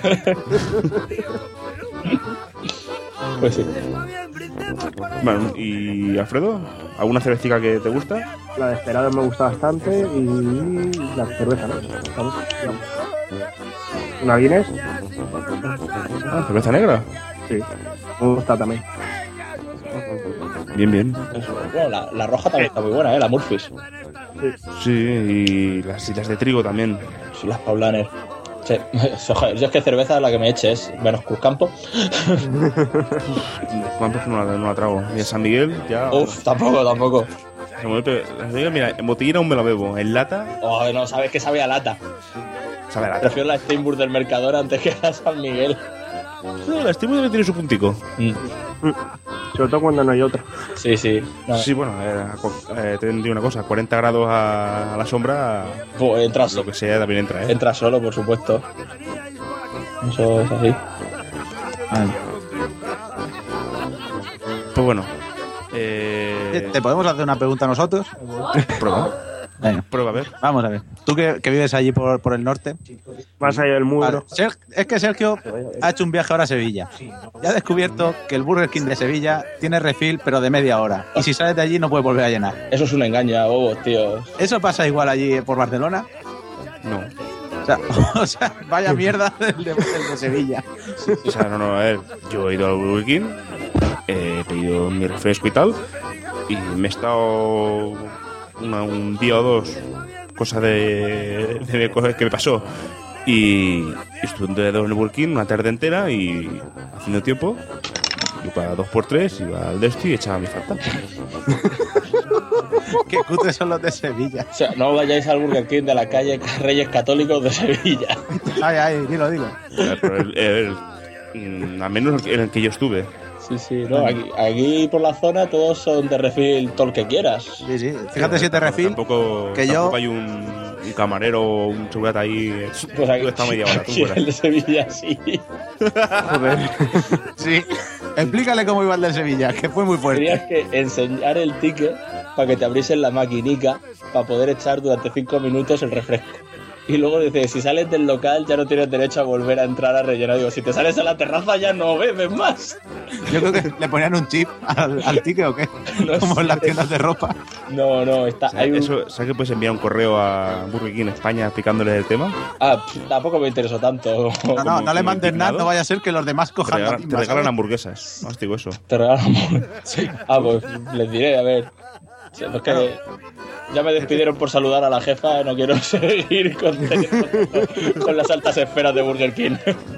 Pues sí. Bueno, y Alfredo, ¿alguna cervecita que te gusta? La de Desperados me gusta bastante y la cerveza, ¿no? Vamos, digamos. ¿Una Guinness? Ah, cerveza negra. Sí, me gusta también. Bien, bien. Eso. Bueno, la, la roja también está muy buena, ¿eh? La Murphys. Sí, y las, y las de trigo también. Sí, las Paulaner. Sí. Joder, yo es que cerveza es la que me eche es menos Cruzcampo. ¿Cuántos no la, no la trago? Y en San Miguel ya... Uf, tampoco, tampoco. Se me mete- San Miguel, mira, en botellera aún me la bebo. En lata, Oh, no, sabes que sabe a lata. sabe a lata. Prefiero la Steinburg del Mercadona antes que la San Miguel. No, la Steam debe tener su puntico. Mm. Sobre todo cuando no hay otra. Sí, sí. No, Sí, bueno, eh, eh, te digo una cosa, cuarenta grados a, a la sombra, pues entra lo solo. que sea también entra, ¿eh? Entra solo, por supuesto. Eso es así. Pues bueno, eh, ¿Te podemos hacer una pregunta a nosotros? prueba, Venga, prueba a ver. vamos a ver. Tú que, que vives allí por, por el norte. Más allá del muro. Vale, Ser- es que Sergio ha hecho un viaje ahora a Sevilla. Y ha descubierto que el Burger King de Sevilla tiene refill, pero de media hora. Y si sales de allí no puedes volver a llenar. Eso es un engaño a bobos, tío. ¿Eso pasa igual allí por Barcelona? No, O sea, o sea vaya mierda del de, del de Sevilla. o sea, no, no, a ver, yo he ido al Burger King, he pedido mi refresco y tal, y me he estado una- un día o dos, cosa de, de cosas que me pasó, y estuve un día en el Burger King una tarde entera y haciendo tiempo, y para dos por tres iba al Desti y echaba mi falta. Qué cutres son los de Sevilla. O sea, no vayáis al Burger King de la calle Reyes Católicos de Sevilla. Ay, ay, dilo, dilo. Pero el- el- mm, al menos en el que yo estuve. Sí, sí, no, aquí, aquí por la zona todos son de refil todo el que quieras. Sí, sí. Fíjate si te refil. Tampoco, que yo- tampoco hay un, un camarero o un segurata ahí. Pues aquí, Tú estás media hora, tú sí, fuera. el de Sevilla sí. Sí. Explícale cómo iba el de Sevilla, que fue muy fuerte. Tenías que enseñar el ticket para que te abriesen la maquinica para poder echar durante cinco minutos el refresco. Y luego dice, si sales del local ya no tienes derecho a volver a entrar a rellenar. Digo, si te sales a la terraza ya no bebes más. Yo creo que le ponían un chip al, al ticket o qué. No Como sé. en las tiendas de ropa. No, no, está... O sea, hay un- eso, ¿sabes que puedes enviar un correo a Burger King España explicándole el tema? Ah, pff, tampoco me interesó tanto. No, no, Como- no le como mandes nada, indignado. no vaya a ser que los demás Te cojan la regalan, te timba, regalan ¿sabes? hamburguesas. No os digo eso. Te regalan. Ah, pues les diré, a ver. Sí, es que ya me despidieron por saludar a la jefa, no quiero seguir con, con las altas esferas de Burger King.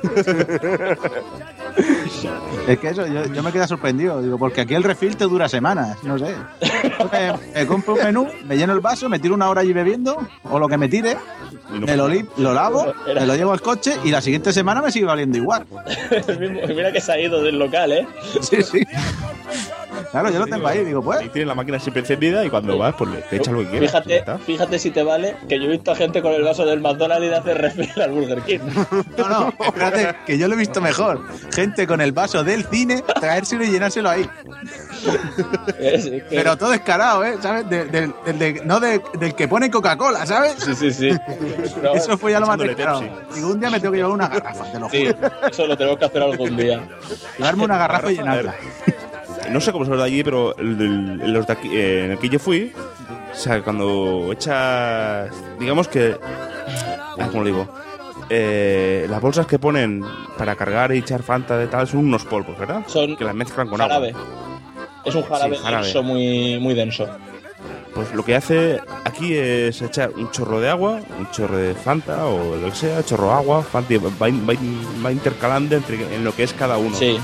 Es que eso, yo, yo me quedé sorprendido, digo, porque aquí el refill te dura semanas, no sé. Yo Me, me compro un menú, me lleno el vaso, me tiro una hora allí bebiendo, o lo que me tire, Y no me lo, pasa lim- lo lavo, Era- me lo llevo al coche y la siguiente semana me sigue valiendo igual. El mismo- Mira que se ha ido del local, ¿eh? Sí, sí. Claro, yo lo tengo ahí, digo, pues. Y tienes la máquina siempre encendida y cuando vas, pues le te echa lo que quieras. Ya Fíjate, está. fíjate si te vale que yo he visto a gente con el vaso del McDonald's y de hacer refill al Burger King. No, no, espérate, que yo lo he visto mejor. Gente con el vaso del cine, traérselo y llenárselo ahí. Es- es que- Pero todo descarado, ¿eh? ¿Sabes? De- del- del de- no de- del que pone Coca-Cola, ¿sabes? Sí, sí, sí. No, Eso fue ya lo más Echándole descarado. Pepsi. Digo, un día me tengo que llevar una garrafa, te lo sí, juro. eso lo tenemos que hacer algún día. Llevarme una garrafa y Garrafa, llenarla. No sé cómo son los de allí, pero el, del- en los de aquí, eh, en el que yo fui, o sea, cuando echas, digamos que, ah, ¿cómo lo digo? Eh, las bolsas que ponen para cargar y echar Fanta de tal son unos polvos, ¿verdad? Son que las mezclan con jarabe. agua. Es un jarabe, Sí, jarabe. denso, muy, muy denso. Pues lo que hace aquí es echar un chorro de agua, un chorro de Fanta o lo que sea, chorro de agua, Fanta, y va, va, va intercalando entre en lo que es cada uno. Sí.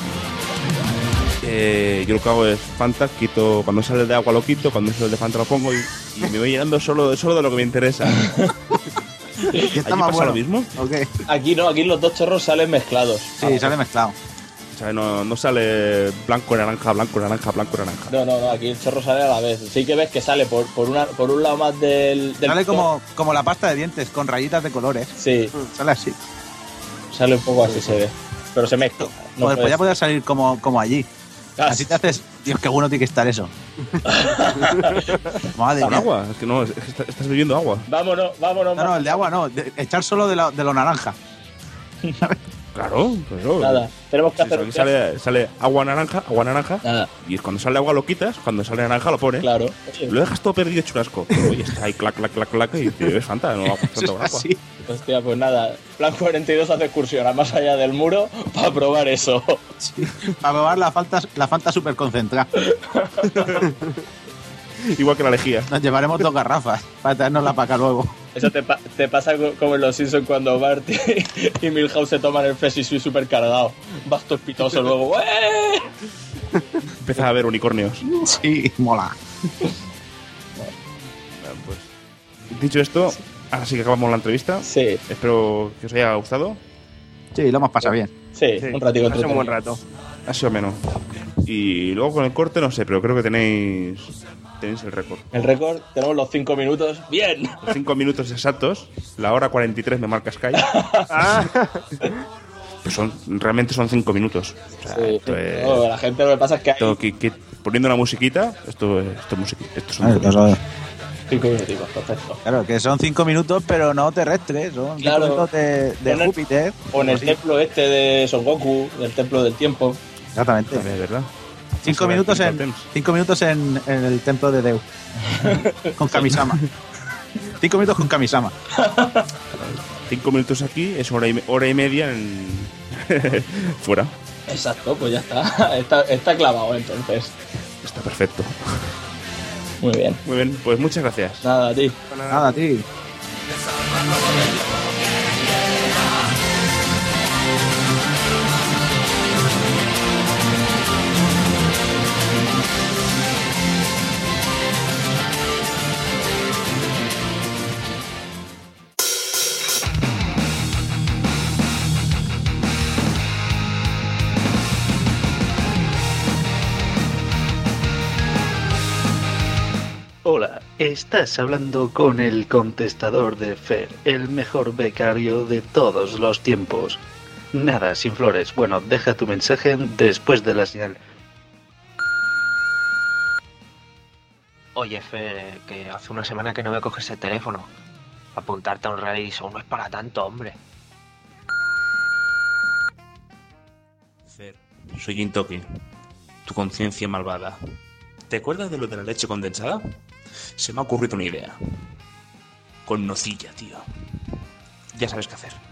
Eh, yo lo que hago es Fanta, quito, cuando sale de agua lo quito, cuando sale de Fanta lo pongo y, y me voy llenando solo, solo de lo que me interesa. Y está ¿Allí más pasa bueno. lo mismo? Ok. Aquí no, aquí los dos chorros salen mezclados. Sí, sale mezclado. O sea, no, no sale blanco, naranja, blanco, naranja, blanco, naranja. No, no, no, aquí el chorro sale a la vez. Sí que ves que sale por, por, una, por un lado más del... del Sale como, como la pasta de dientes, con rayitas de colores. Sí, Sale así. sale un poco así, se ve. Pero se mezcla. No Joder, pues ya puedes- podía salir como, como allí. Ah, Así te haces. Dios, qué bueno tiene que estar eso. Madre ¿Con mía. agua? Es que no, es que está- estás bebiendo agua. Vámonos, vámonos. No, no, el de agua no. de- echar solo de, la- de lo naranja. Claro, claro. Nada, tenemos que Sí, hacer... aquí sale, sale agua naranja, agua naranja, Nada, y cuando sale agua lo quitas, cuando sale naranja lo pones. claro. Lo dejas todo perdido hecho un asco. Oye, está ahí clac, clac, clac, clac, y te ves Fanta, no va Eso tanto es agua. así. Hostia, pues nada. Plan cuarenta y dos hace excursión a más allá del muro para probar eso. Sí. Para probar la Fanta, la Fanta super concentrada. Igual que la lejía. Nos llevaremos dos garrafas para traernosla para acá luego. Eso te, pa- te pasa co- como en los Simpsons cuando Bart y, y Milhouse se toman el Fresh y Sweet super cargado. Vas todo pitoso luego. ¡Eh! Empiezas a ver unicornios. Sí, mola. Pues, dicho esto, ahora sí que acabamos la entrevista. Sí, Espero que os haya gustado. Sí, lo hemos pasado bien. sí, Sí, un ratito hace un buen entretenido. rato. Ha sido menos. Y luego con el corte, no sé, pero creo que tenéis tenéis el récord. El récord, tenemos los cinco minutos. ¡Bien! Los cinco minutos exactos, la hora cuarenta y tres me marca Sky. Ah, Pues son, realmente son cinco minutos. O sea, Sí, esto es- no, la gente lo que pasa es que hay esto que- que- poniendo la musiquita, esto es esto es musiquita. Estos son Vale, cinco minutos. claro, cinco minuticos, perfecto. claro, que son cinco minutos, pero no terrestres. Son cinco Claro. minutos de, de Poner- Júpiter. O en el Sí, templo este de Son Goku, del templo del tiempo. Exactamente. Es verdad. Cinco Eso era minutos, cinco en, temps. cinco minutos en, en el templo de Deu. Con Kamisama. Cinco minutos con Kamisama. Cinco minutos aquí es hora y, me- hora y media en fuera. Exacto, pues ya está. Está, está clavado entonces. Está perfecto. Muy bien. Muy bien, pues muchas gracias. Nada, a ti. Nada, tío. Hola, estás hablando con el contestador de Fer, el mejor becario de todos los tiempos. Nada, sin flores. Bueno, deja tu mensaje después de la señal. Oye, Fer, que hace una semana que no me coges el teléfono. Apuntarte a un reality show no es para tanto, hombre. Fer, soy Gintoki, tu conciencia malvada. ¿Te acuerdas de lo de la leche condensada? Se me ha ocurrido una idea. Con nocilla, tío. Ya sabes qué hacer.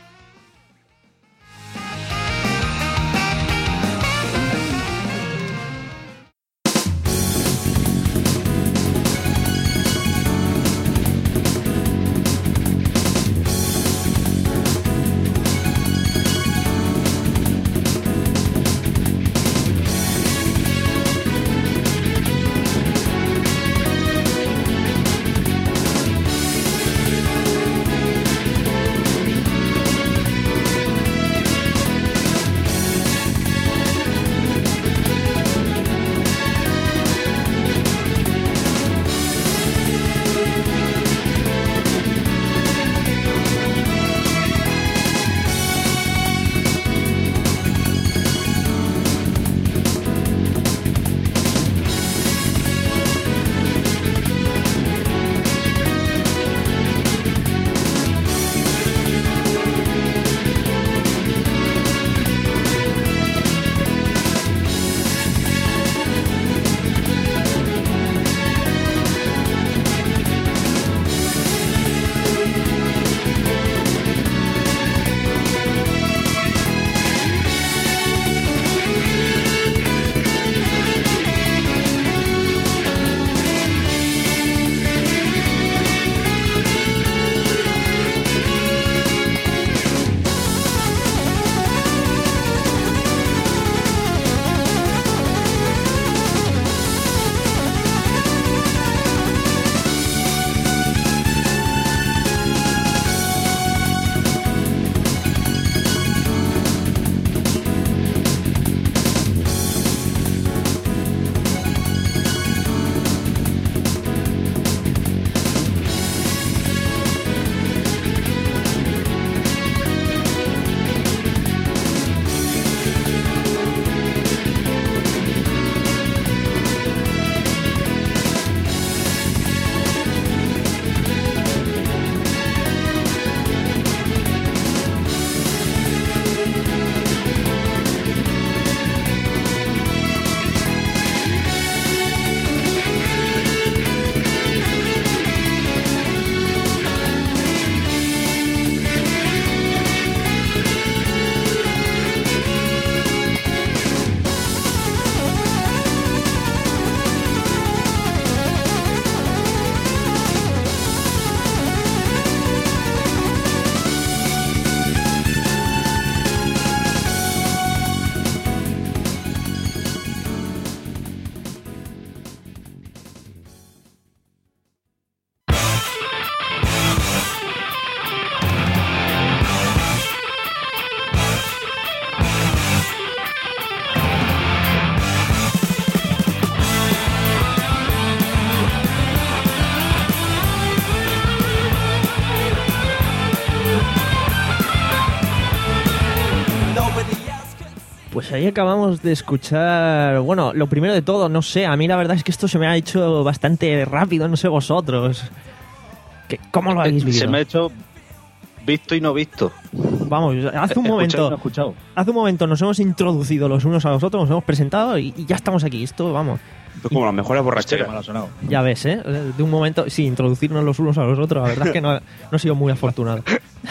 Pues ahí acabamos de escuchar... Bueno, lo primero de todo, no sé, a mí la verdad es que esto se me ha hecho bastante rápido, no sé vosotros. ¿Qué, ¿Cómo lo habéis visto? Se me ha hecho visto y no visto. Vamos, hace un He momento... escuchado y no he escuchado. Hace un momento nos hemos introducido los unos a los otros, nos hemos presentado y, y ya estamos aquí. Esto, vamos... Es como las mejores borracheras. Ya ves, ¿eh? De un momento, sí, introducirnos los unos a los otros, la verdad es que no, no he sido muy afortunado.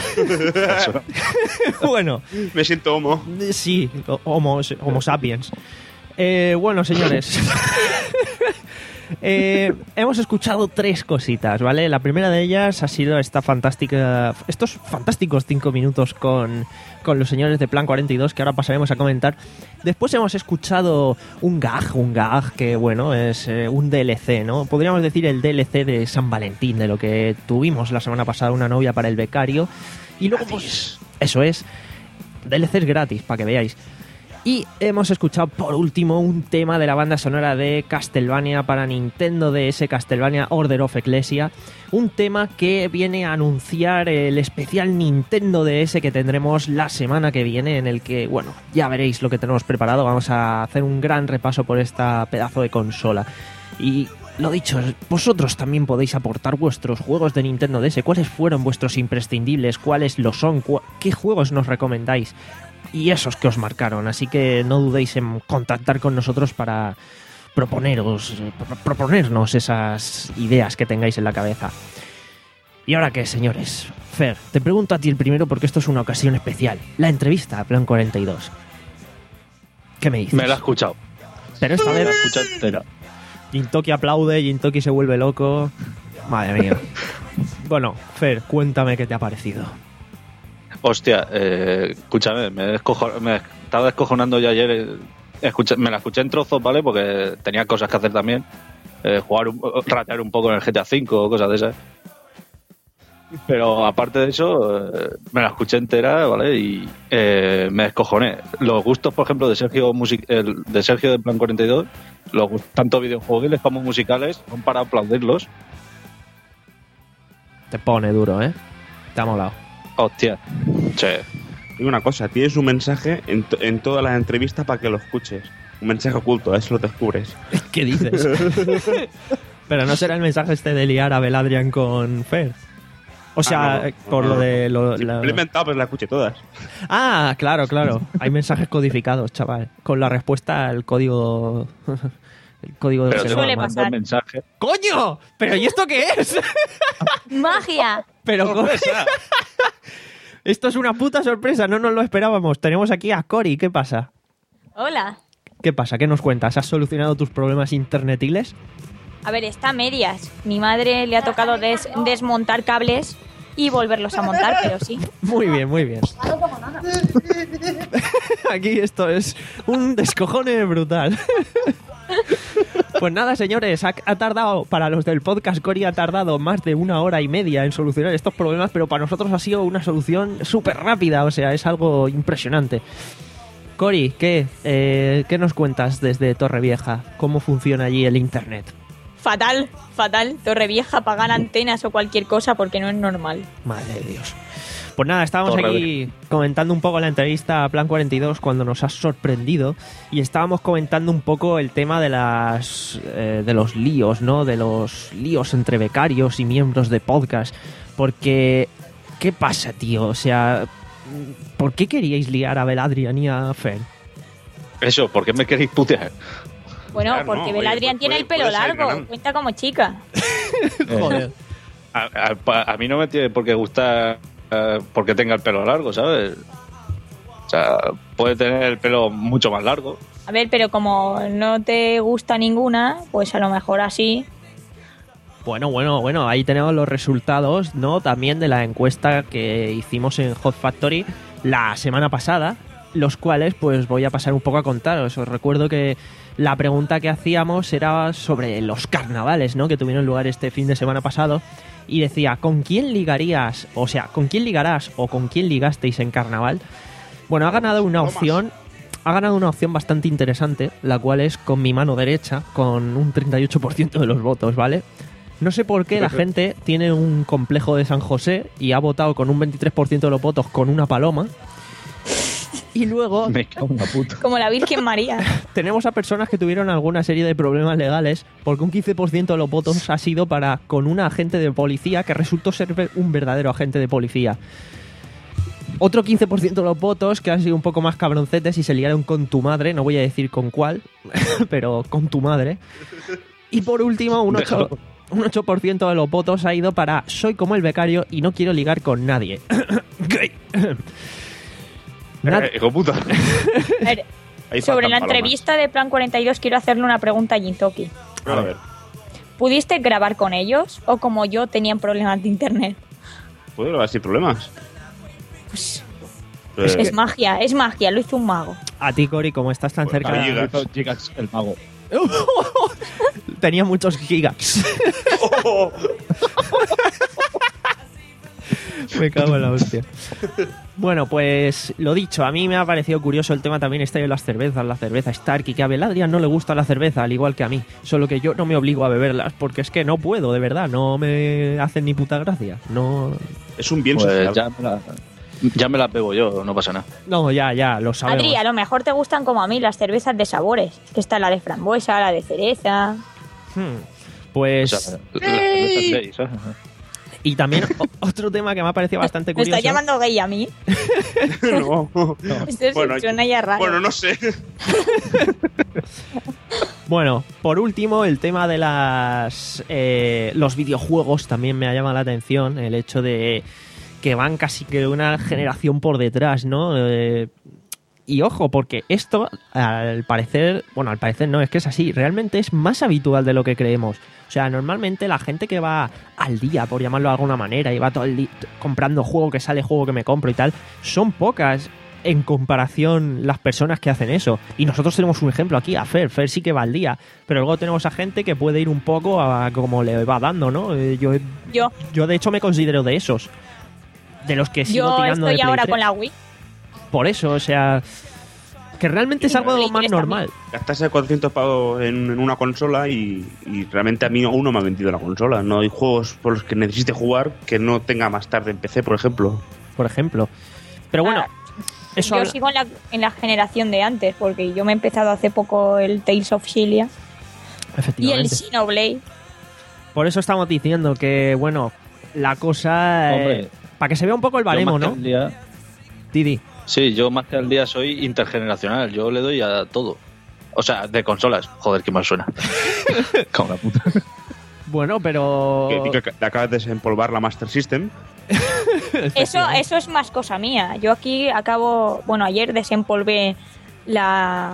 Bueno. Me siento homo. Sí, homo, homo sapiens. Eh, bueno, señores. eh, hemos escuchado tres cositas, ¿vale? La primera de ellas ha sido esta fantástica, estos fantásticos cinco minutos con, con los señores de Plan cuarenta y dos, que ahora pasaremos a comentar. Después hemos escuchado un gag, un gag que, bueno, es eh, un D L C, ¿no? Podríamos decir el D L C de San Valentín, de lo que tuvimos la semana pasada, una novia para el becario. Y luego, pues, eso es, D L Cs gratis, para que veáis. Y hemos escuchado por último un tema de la banda sonora de Castlevania para Nintendo D S, Castlevania Order of Ecclesia, un tema que viene a anunciar el especial Nintendo D S que tendremos la semana que viene, en el que, bueno, ya veréis lo que tenemos preparado. Vamos a hacer un gran repaso por esta pedazo de consola. Y lo dicho, vosotros también podéis aportar vuestros juegos de Nintendo D S. ¿Cuáles fueron vuestros imprescindibles? ¿Cuáles lo son? ¿Qué juegos nos recomendáis? Y esos que os marcaron. Así que no dudéis en contactar con nosotros para proponeros, proponernos esas ideas que tengáis en la cabeza. ¿Y ahora qué, señores? Fer, te pregunto a ti el primero porque esto es una ocasión especial. La entrevista a Plan cuarenta y dos. ¿Qué me dices? Me la he escuchado. Pero esta vez... Me la he escuchado entera. Jintoki aplaude, Jintoki se vuelve loco. Madre mía. Bueno, Fer, cuéntame qué te ha parecido. Hostia, eh, escúchame, me, descojo, me estaba descojonando yo ayer. Eh, escuché, me la escuché en trozos, ¿vale? Porque tenía cosas que hacer también. Eh, jugar, un, ratear un poco en el G T A cinco o cosas de esas. Pero aparte de eso, eh, me la escuché entera, ¿vale? Y eh, me descojoné. Los gustos, por ejemplo, de Sergio Music el, de Sergio de Plan cuarenta y dos, los, tanto videojuegos como musicales, son para aplaudirlos. Te pone duro, ¿eh? Te ha molado. Hostia. Che. Y una cosa, tienes un mensaje en, to- en todas las entrevistas para que lo escuches. Un mensaje oculto, a eso lo descubres. ¿Qué dices? Pero no será el mensaje este de liar a Beladrian con Fer. O sea, Ah, no, por no, lo no. de... Lo, Sí, la- lo he inventado, pero la escuché todas. Ah, claro, claro. Hay mensajes codificados, chaval. Con la respuesta al código... El código de Pero te Suele voy a mandar pasar. mensaje. ¡Coño! ¿Pero y esto qué es? ¡Magia! Pero co- esto es una puta sorpresa, no nos lo esperábamos. Tenemos aquí a Cory, ¿qué pasa? Hola. ¿Qué pasa? ¿Qué nos cuentas? ¿Has solucionado tus problemas internetiles? A ver, está a medias. Mi madre le ha tocado des- desmontar cables y volverlos a montar, pero sí. Muy bien, muy bien. Aquí esto es un descojone brutal. Pues nada, señores, ha, ha tardado, para los del podcast, Cory ha tardado más de una hora y media en solucionar estos problemas, pero para nosotros ha sido una solución súper rápida, o sea, es algo impresionante. Cory, ¿qué? Eh, ¿Qué nos cuentas desde Torrevieja? ¿Cómo funciona allí el internet? Fatal, fatal. Torrevieja, pagar antenas o cualquier cosa porque no es normal. Madre de Dios. Pues nada, estábamos Torre aquí comentando un poco la entrevista a Plan cuarenta y dos cuando nos has sorprendido y estábamos comentando un poco el tema de las eh, de los líos, ¿no? De los líos entre becarios y miembros de podcast. Porque, ¿qué pasa, tío? O sea, ¿por qué queríais liar a Beladrian y a Fer? Eso, ¿por qué me queréis putear? Bueno, Claro, porque no, oye, Beladrian pues tiene puede- el pelo puede ser largo, gran. cuenta como chica. Joder. A, a- a mí no me tiene por qué gustar eh, porque tenga el pelo largo, ¿sabes? O sea, puede tener el pelo mucho más largo. A ver, pero como no te gusta ninguna, pues a lo mejor así. Bueno, bueno, bueno, ahí tenemos los resultados, ¿no? También de la encuesta que hicimos en Hot Factory la semana pasada, los cuales pues voy a pasar un poco a contaros. Os recuerdo que la pregunta que hacíamos era sobre los carnavales, ¿no? Que tuvieron lugar este fin de semana pasado. Y decía, ¿con quién ligarías? O sea, ¿con quién ligarás o con quién ligasteis en carnaval? Bueno, ha ganado una opción... Ha ganado una opción bastante interesante, la cual es con mi mano derecha, con un treinta y ocho por ciento de los votos, ¿vale? No sé por qué la gente tiene un complejo de San José y ha votado con un veintitrés por ciento de los votos con una paloma. Y luego Me cago en la puta. Como la Virgen María. tenemos a personas que tuvieron alguna serie de problemas legales porque un quince por ciento de los votos ha sido para con un agente de policía que resultó ser ver- un verdadero agente de policía. Otro quince por ciento de los votos que han sido un poco más cabroncetes y se liaron con tu madre, no voy a decir con cuál, pero con tu madre. Y por último, un ocho, Déjalo. un ocho por ciento de los votos ha ido para soy como el becario y no quiero ligar con nadie. Gay. Nad- Eh, hijo puta. A ver, Ahí sobre faltan la palomas. entrevista de Plan cuarenta y dos quiero hacerle una pregunta a Jintoki. A ver. ¿Pudiste grabar con ellos o como yo tenían problemas de internet? ¿Puedo grabar sin problemas? Pues Eh, es magia, es magia, lo hizo un mago. A ti, Cory, como estás tan Pues cerca... ahí llega. Gigas, el mago. Tenía muchos gigas. Me cago en la hostia. Bueno, pues lo dicho, a mí me ha parecido curioso el tema también este de las cervezas, la cerveza Stark, y que a Beladrian no le gusta la cerveza, al igual que a mí. Solo que yo no me obligo a beberlas porque es que no puedo, de verdad, no me hacen ni puta gracia. No, Es un bien Pues social. ya me, la, ya me las bebo yo, no pasa nada. no, ya, ya, lo sabemos. Adri, a lo mejor te gustan como a mí las cervezas de sabores. Que está la de frambuesa, la de cereza. Hmm. Pues... O sea, la cerveza es gay, ¿sabes? Y también o- otro tema que me ha parecido bastante ¿Me curioso. está llamando gay a mí? no. Esto es- Bueno, suena ya raro. Bueno, no sé. Bueno, por último, el tema de las eh, los videojuegos también me ha llamado la atención. El hecho de que van casi que una generación por detrás, ¿no? Eh, y ojo, porque esto, al parecer, bueno, al parecer no, es que es así, realmente es más habitual de lo que creemos. O sea, normalmente la gente que va al día, por llamarlo de alguna manera, y va todo el día comprando juego que sale, juego que me compro y tal, son pocas en comparación las personas que hacen eso. Y nosotros tenemos un ejemplo aquí, a Fer. Fer sí que va al día, pero luego tenemos a gente que puede ir un poco a como le va dando, ¿no? Eh, Yo, Yo, yo de hecho me considero de esos. De los que sigo yo tirando estoy de Play ahora tres. con la Wii. Por eso, o sea, que realmente es algo Play más tres normal. Gastarse cuatrocientos pavos en, en una consola y, y realmente a mí aún no me ha vendido la consola. No hay juegos por los que necesite jugar que no tenga más tarde en P C, por ejemplo. Por ejemplo. Pero bueno, Ah, eso yo habla- sigo en la, en la generación de antes, porque yo me he empezado hace poco el Tales of Xillia y el efectivamente. Xenoblade. Por eso estamos diciendo que, bueno, la cosa... Hombre, para que se vea un poco el Yo baremo, más que ¿no? al día- Didi. Sí, yo más que al día soy intergeneracional. Yo le doy a todo. O sea, de consolas. Joder, qué mal suena. Como la puta. Bueno, pero... Que, que, que acabas de desempolvar la Master System. Eso, eso es más cosa mía. Yo aquí acabo, bueno, ayer desempolvé la,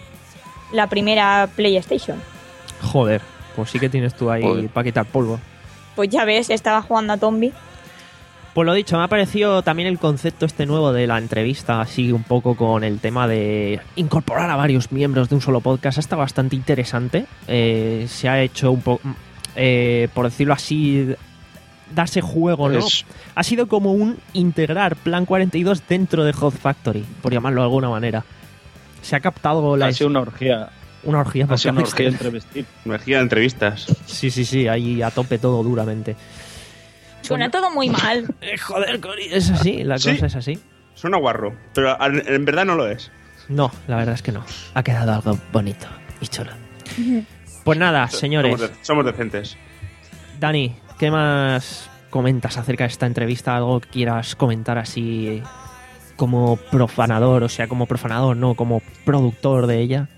la primera PlayStation. Joder, pues sí que tienes tú ahí Joder. para quitar polvo. Pues ya ves, estaba jugando a Tombi. Pues lo dicho, me ha parecido también el concepto este nuevo de la entrevista, así un poco con el tema de incorporar a varios miembros de un solo podcast. Está bastante interesante. Eh, se ha hecho un poco, eh, por decirlo así, darse juego, ¿no? Es- Ha sido como un integrar Plan cuarenta y dos dentro de Hot Factory, por llamarlo de alguna manera. Se ha captado la Ha sido una orgía. una orgía. Ha sido una porque- orgía entre vestir. Energía de entrevistas. Sí, sí, sí, ahí a tope todo duramente. Suena todo muy mal. Eh, joder, Cori, es así, la Sí. cosa es así. Suena guarro, pero en, en verdad no lo es. No, la verdad es que no. Ha quedado algo bonito y chulo. Pues nada, señores. Somos, de- somos decentes. Dani, ¿qué más comentas acerca de esta entrevista? ¿Algo que quieras comentar así como profanador? O sea, como profanador, no, como productor de ella.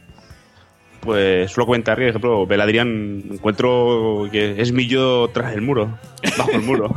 Pues solo comentar, por ejemplo, Beladrián encuentro que es mi yo tras el muro, bajo el muro.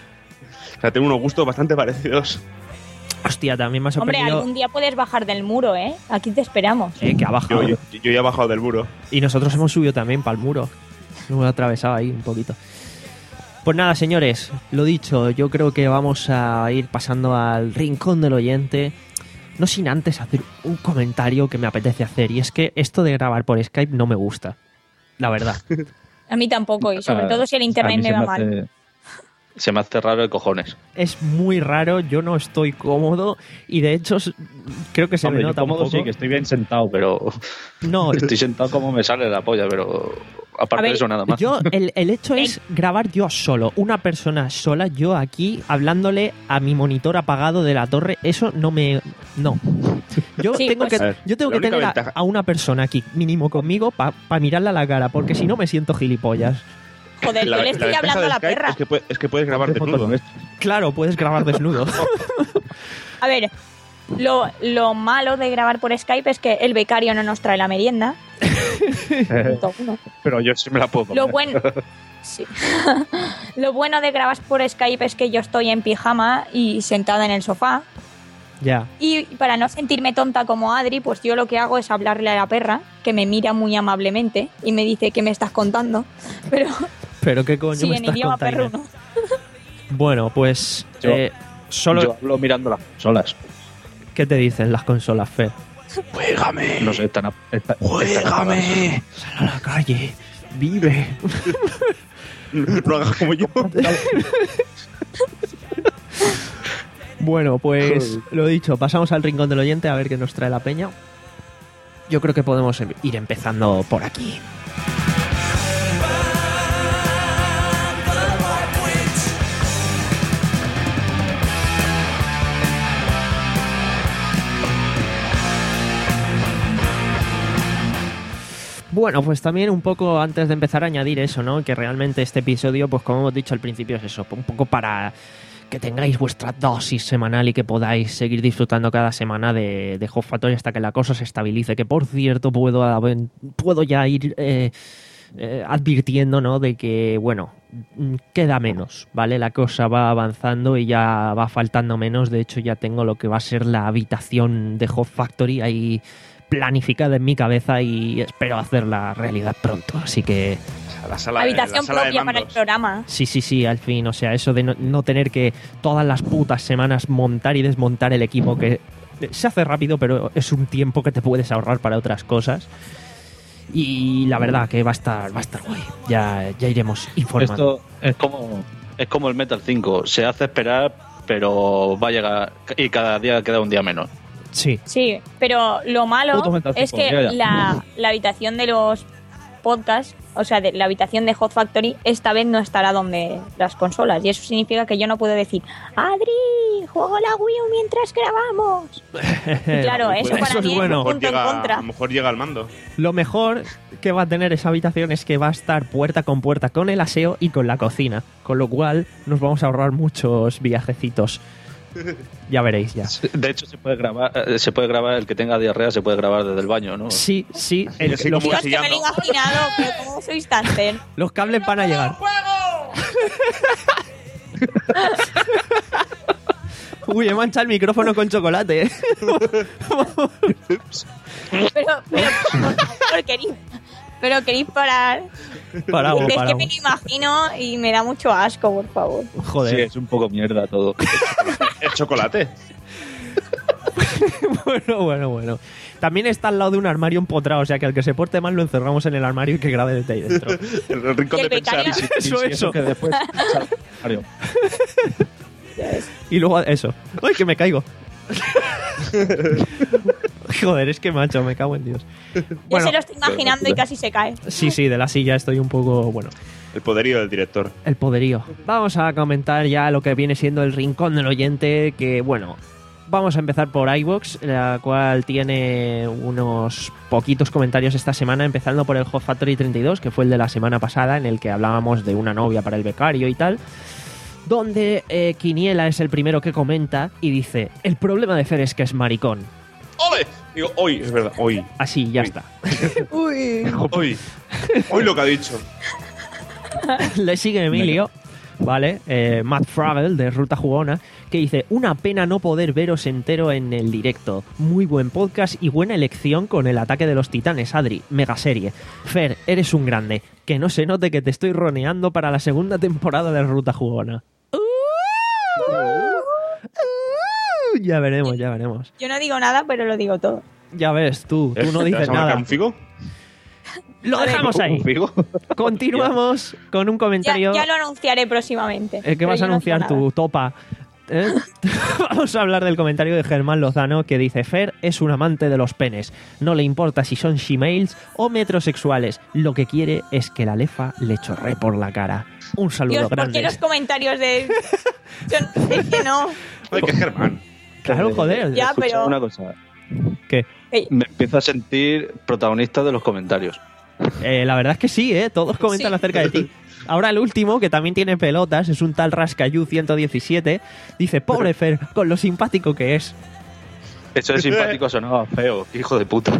O sea, tengo unos gustos bastante parecidos. Hostia, también me ha Hombre, sorprendido algún día puedes bajar del muro, ¿eh? Aquí te esperamos. eh, que ha bajado. Yo, yo, yo ya he bajado del muro. Y nosotros hemos subido también para el muro. Hemos atravesado ahí un poquito. Pues nada, señores, lo dicho, yo creo que vamos a ir pasando al rincón del oyente. No sin antes hacer un comentario que me apetece hacer. Y es que esto de grabar por Skype no me gusta. La verdad. A mí tampoco, y sobre Ah, todo si el a internet mí me se va me mal. hace- Se me hace raro el cojones. Es muy raro, yo no estoy cómodo. Y de hecho, s- creo que se Hombre, me yo nota un cómodo poco. sí, que estoy bien sentado, pero No, estoy sentado como me sale la polla, pero aparte A ver, de eso nada más. Yo, el, el hecho es grabar yo solo, una persona sola, yo aquí, hablándole a mi monitor apagado de la torre, eso no me... No. Yo Sí, tengo pues- que, yo tengo La que única tener a, ventaja- a una persona aquí, mínimo conmigo, para mirarle a la cara, porque si no me siento gilipollas. Joder, yo le estoy ventaja hablando a de la Skype perra. Es que, puede- es que puedes grabar Ponte fotos desnudo. nuestras. Claro, puedes grabar desnudo. A ver, lo, lo malo de grabar por Skype es que el becario no nos trae la merienda. Punto uno. Pero yo sí me la puedo comer. Lo bueno, sí. Lo bueno de grabar por Skype es que yo estoy en pijama y sentada en el sofá. Ya. Y para no sentirme tonta como Adri, pues yo lo que hago es hablarle a la perra, que me mira muy amablemente y me dice ¿qué me estás contando? Pero Pero qué coño sí, me en estás idioma contando. perruno. Bueno, pues... Yo- eh, solo... Yo hablo mirando las consolas. ¿Qué te dicen las consolas, Fer? ¡Juégame! No sé, están, a- están- están ¡Juégame! Sal a la calle, vive. No hagas como yo. Bueno, pues lo dicho, pasamos al rincón del oyente a ver qué nos trae la peña. Yo creo que podemos em- ir empezando por aquí. Bueno, pues también un poco antes de empezar a añadir eso, ¿no? Que realmente este episodio, pues como hemos dicho al principio, es eso, un poco para que tengáis vuestra dosis semanal y que podáis seguir disfrutando cada semana de, de Hot Factory hasta que la cosa se estabilice. Que por cierto, puedo, puedo ya ir eh, eh, advirtiendo, ¿no? De que, bueno, queda menos, ¿vale? La cosa va avanzando y ya va faltando menos. De hecho, ya tengo lo que va a ser la habitación de Hot Factory ahí planificada en mi cabeza y espero hacerla realidad pronto. Así que... La sala, habitación la sala propia para el programa. Sí, sí, sí, al fin. O sea, eso de no, no tener que todas las putas semanas montar y desmontar el equipo, que se hace rápido, pero es un tiempo que te puedes ahorrar para otras cosas. Y la verdad que va a estar, va a estar guay. Ya, ya iremos informando. Esto es como, es como el Metal cinco. Se hace esperar, pero va a llegar. Y cada día queda un día menos. Sí. Sí, pero lo malo Puto Metal es cinco, que ya, ya. La, la habitación de los podcasts, o sea, de la habitación de Hot Factory, esta vez no estará donde las consolas. Y eso significa que yo no puedo decir, Adri, juego la Wii U mientras grabamos. Y claro, eso para Eso es mí bueno. es un punto en Llega- a contra. lo mejor llega al mando. Lo mejor que va a tener esa habitación es que va a estar puerta con puerta con el aseo y con la cocina. Con lo cual nos vamos a ahorrar muchos viajecitos. Ya veréis, ya. De hecho, se puede grabar, eh, se puede grabar el que tenga diarrea, se puede grabar desde el baño, ¿no? Sí, sí. el- Así los, como Dios, que me lo he ensillando. imaginado, pero ¿cómo sois tan zen? los cables van a llegar. Uy, he manchado el micrófono con chocolate. ¿eh? Pero, pero, por favor, queréis, pero queréis parar. Paramos, es que paramos. me lo imagino y me da mucho asco, por favor. Joder. Sí, es un poco mierda todo. El chocolate. Bueno, bueno, bueno. También está al lado de un armario empotrado, o sea que al que se porte mal lo encerramos en el armario y que grabe desde ahí dentro. El, el rincón Y el de pensar. becario. Eso, eso. Que después... Mario. Y luego eso. ¡Ay, que me caigo! Joder, es que macho, me cago en Dios. Yo Bueno, se lo estoy imaginando y casi se cae. sí, sí, de la silla estoy un poco, bueno, El poderío del director. el poderío. Vamos a comentar ya lo que viene siendo el rincón del oyente, que bueno, vamos a empezar por iVoox, la cual tiene unos poquitos comentarios esta semana, empezando por el Hot Factory treinta y dos, que fue el de la semana pasada, en el que hablábamos de una novia para el becario y tal, donde eh, Quiniela es el primero que comenta y dice, el problema de Fer es que es maricón. ¡Ole! Digo, hoy, es verdad, hoy. Así, ya Uy. está. Hoy. Hoy lo que ha dicho. Le sigue Emilio, ¿vale? Eh, Matt Fravel, de Ruta Jugona, que dice, una pena no poder veros entero en el directo. Muy buen podcast y buena elección con el ataque de los titanes, Adri. Mega serie. Fer, eres un grande. Que no se note que te estoy roneando para la segunda temporada de Ruta Jugona. Uh, uh, ya veremos, ya veremos. Yo no digo nada, pero lo digo todo. Ya ves, tú, tú no ¿Te dices vas a marcar nada. un figo? Lo dejamos ahí. ¿Un figo? Continuamos con un Ya, comentario. ya lo anunciaré próximamente. ¿Eh, ¿Qué pero vas a yo no digo anunciar nada. tu topa? ¿Eh? Vamos a hablar del comentario de Germán Lozano, que dice, Fer es un amante de los penes. No le importa si son shemales o metrosexuales. Lo que quiere es que la lefa le chorree por la cara. Un saludo Dios, ¿por grande. qué los comentarios de...? Yo- es que no. Ay, que Germán. Claro, joder. Ya, Escucha pero- una cosa. ¿Qué? Ey, Me empiezo a sentir protagonista de los comentarios. Eh, la verdad es que sí, ¿eh? Todos comentan Sí. acerca de ti. Ahora el último, que también tiene pelotas, es un tal Rascayú ciento diecisiete. Dice, pobre Fer, con lo simpático que es. Eso de simpático sonaba feo, hijo de puta.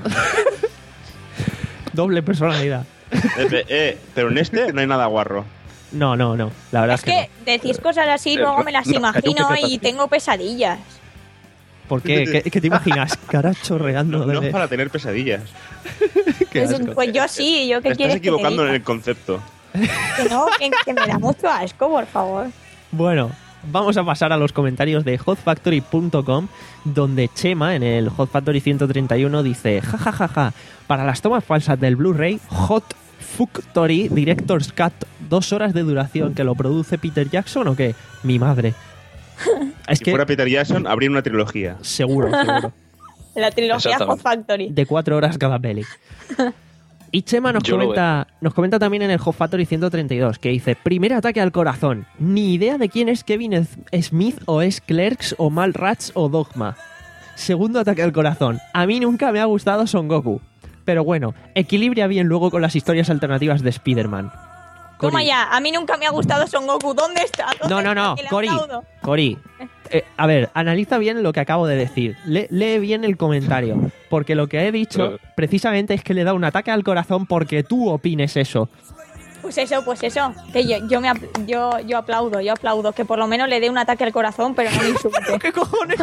Doble personalidad. Eh, eh, pero en este no hay nada guarro. No, no, no. La verdad es es que, que decís cosas así, luego me las no, imagino ¿tú qué te y estás- tengo pesadillas. no. ¿Por qué? ¿Qué, qué te imaginas? Cara chorreando. No, no de- es para tener pesadillas. Qué Pues, asco. pues yo sí, yo Te qué estás quieres que te equivocando en diga? el concepto. Que no, que, que me da mucho asco, por favor. Bueno, vamos a pasar a los comentarios de hot factory punto com, donde Chema, en el Hot Factory ciento treinta y uno, dice, jajajaja, ja, ja, ja, para las tomas falsas del Blu-ray, Hot Factory Director's Cut, dos horas de duración, ¿que lo produce Peter Jackson o qué? Mi madre. Es Si que fuera Peter Jackson, habría una trilogía. seguro, seguro. La trilogía Hot Exactamente. Factory. De cuatro horas cada peli. Y Chema nos Yo lo comenta, nos comenta también en el Hot Factory ciento treinta y dos, que dice, primer ataque al corazón. Ni idea de quién es Kevin Smith o es Clerks o Mallrats o Dogma. Segundo ataque al corazón. A mí nunca me ha gustado Son Goku. Pero bueno, equilibra bien luego con las historias alternativas de Spider-Man. Toma Cory. ya, a mí nunca me ha gustado Son Goku. ¿Dónde está? ¿Dónde No, no, está? no, Que le Cory, aplaudo. Cory. Eh, a ver, analiza bien lo que acabo de decir. Le- lee bien el comentario. Porque lo que he dicho precisamente es que le da un ataque al corazón porque tú opines eso. Pues eso, pues eso. Que yo, yo, me, apl- yo, yo aplaudo, yo aplaudo. Que por lo menos le dé un ataque al corazón, pero no me insulte. ¿Qué cojones?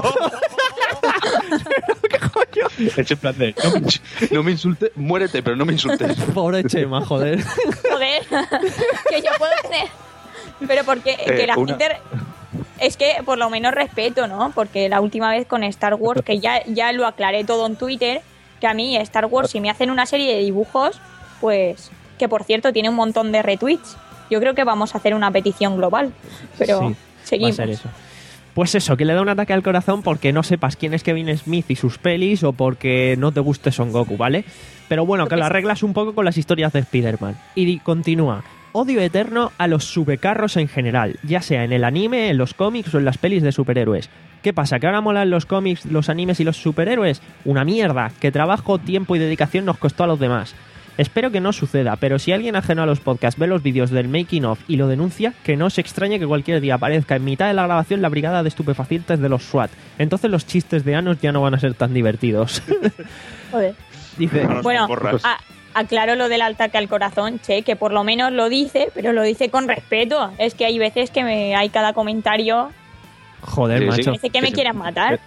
Es en plan de, no me, ins- no me insultes, muérete, pero no me insultes. Pobre Chema, joder. Joder, que yo puedo tener... Pero porque Eh, que la una- gente... Es que por lo menos respeto, ¿no? Porque la última vez con Star Wars, que ya, ya lo aclaré todo en Twitter, que a mí Star Wars, si me hacen una serie de dibujos, pues... Que por cierto tiene un montón de retweets. Yo creo que vamos a hacer una petición global. Pero Sí, seguimos. va a ser eso. Pues eso, que le da un ataque al corazón porque no sepas quién es Kevin Smith y sus pelis o porque no te guste Son Goku, ¿vale? Pero bueno, que lo arreglas un poco con las historias de Spider-Man. Y di- continúa. Odio eterno a los supercarros en general, ya sea en el anime, en los cómics o en las pelis de superhéroes. ¿Qué pasa? ¿Que ahora molan los cómics, los animes y los superhéroes? Una mierda, que trabajo, tiempo y dedicación nos costó a los demás. Espero que no suceda, pero si alguien ajeno a los podcasts ve los vídeos del making of y lo denuncia, que no se extrañe que cualquier día aparezca en mitad de la grabación la brigada de estupefacientes de los SWAT. Entonces los chistes de Anos ya no van a ser tan divertidos. Joder. Dice, Bueno, a- aclaro lo del ataque al corazón, che, que por lo menos lo dice, pero lo dice con respeto. Es que hay veces que me, hay cada comentario... joder, Sí, sí. macho. Parece que me quieran matar.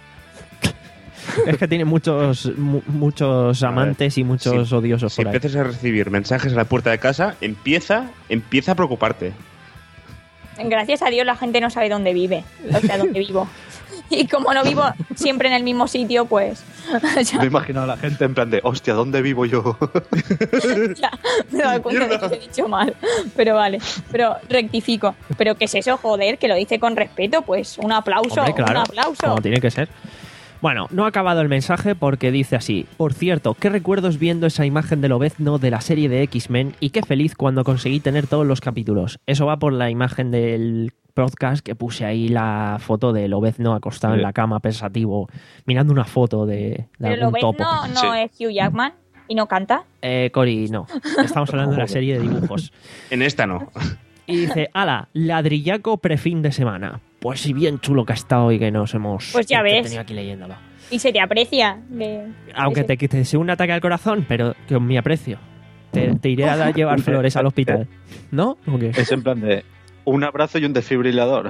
Es que tiene muchos mu- muchos amantes y muchos Si- odiosos Si por ahí. empiezas a recibir mensajes a la puerta de casa, empieza, empieza a preocuparte. Gracias a Dios la gente no sabe dónde vive, o sea, dónde vivo. Y como no vivo siempre en el mismo sitio, pues ya, Me he imaginado a la gente en plan de, hostia, ¿dónde vivo yo? ya me he dado cuenta de que he dicho mal. Pero vale, pero rectifico. Pero ¿qué es eso, joder? Que lo dice con respeto, pues un aplauso, Hombre, claro, un aplauso. como tiene que ser. Bueno, no ha acabado el mensaje porque dice así: por cierto, qué recuerdos viendo esa imagen de Lobezno de la serie de X-Men y qué feliz cuando conseguí tener todos los capítulos. Eso va por la imagen del podcast que puse ahí, la foto de Lobezno acostado Sí. en la cama pensativo mirando una foto de, de Pero lo algún ves, topo. no, no Sí. es Hugh Jackman y no canta. Eh, Cory, no. Estamos hablando de la serie de dibujos. En esta no. Y dice, ala, ladrillaco prefin de semana. Pues si bien chulo que ha estado y que nos hemos Pues ya ves. tenido aquí leyéndolo. Y se te aprecia. de- Aunque de- te quite un ataque al corazón, pero con mi aprecio. Te, te iré a dar- llevar flores al hospital. ¿No? ¿O qué? Es en plan de, un abrazo y un desfibrilador.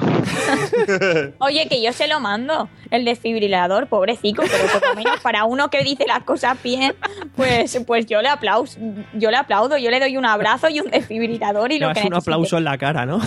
Oye, que yo se lo mando, el desfibrilador, pobrecito, pero por lo menos para uno que dice las cosas bien, pues, pues yo le aplaudo, yo le aplaudo, yo le doy un abrazo y un desfibrilador y Le lo das que un aplauso en la cara, ¿no?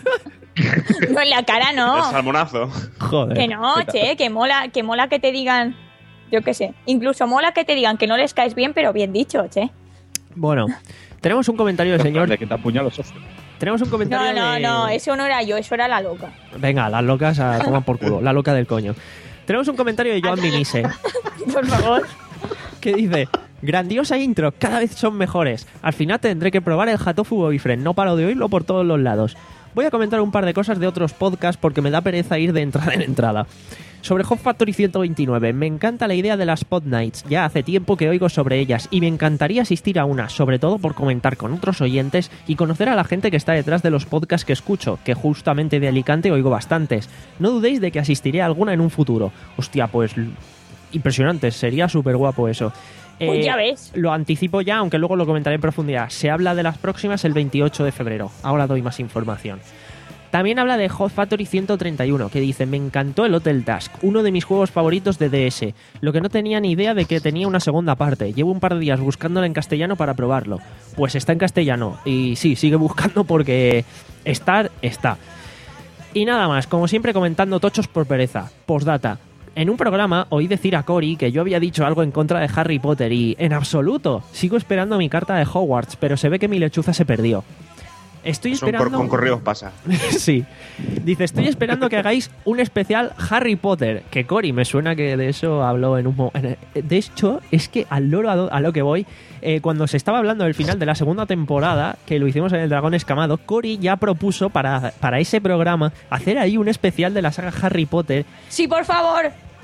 necesite. No, en la cara El no. salmonazo. Joder. Que no, che, que mola, que mola que te digan, yo qué sé, incluso mola que te digan que no les caes bien, pero bien dicho, che. Bueno, tenemos un comentario del señor. De que te apuña los ojos. Tenemos un comentario No, no, de... no, eso no era yo, eso era la loca. Venga, las locas a tomar por culo. La loca del coño. Tenemos un comentario de Joan Minise Por favor. que dice: grandiosa intro, cada vez son mejores. Al final tendré que probar el Hatofu Boyfriend, no paro de oírlo por todos los lados. Voy a comentar un par de cosas de otros podcasts porque me da pereza ir de entrada en entrada. Sobre Hot Factory ciento veintinueve, me encanta la idea de las Pod Nights, ya hace tiempo que oigo sobre ellas y me encantaría asistir a una, sobre todo por comentar con otros oyentes y conocer a la gente que está detrás de los podcasts que escucho, que justamente de Alicante oigo bastantes. No dudéis de que asistiré a alguna en un futuro. Hostia, pues impresionante, sería súper guapo eso. Pues Eh, ya ves. Lo anticipo ya, aunque luego lo comentaré en profundidad. Se habla de las próximas el veintiocho de febrero. Ahora doy más información. También habla de Hot Factory ciento treinta y uno, que dice: me encantó el Hotel Dusk, uno de mis juegos favoritos de D S. Lo que no tenía ni idea de que tenía una segunda parte. Llevo un par de días buscándola en castellano para probarlo. Pues está en castellano. Y sí, sigue buscando porque estar está. Y nada más, como siempre comentando tochos por pereza. Postdata. En un programa oí decir a Cory que yo había dicho algo en contra de Harry Potter y, en absoluto, sigo esperando mi carta de Hogwarts, pero se ve que mi lechuza se perdió. Estoy Eso con, esperando... con correos pasa. Sí. Dice, estoy esperando que hagáis un especial Harry Potter. Que Cory, me suena que de eso habló en un... mo- en- De hecho, es que al loro a, do- a lo que voy, eh, cuando se estaba hablando del final de la segunda temporada, que lo hicimos en El Dragón Escamado, Cory ya propuso para, para ese programa hacer ahí un especial de la saga Harry Potter. Sí, por favor.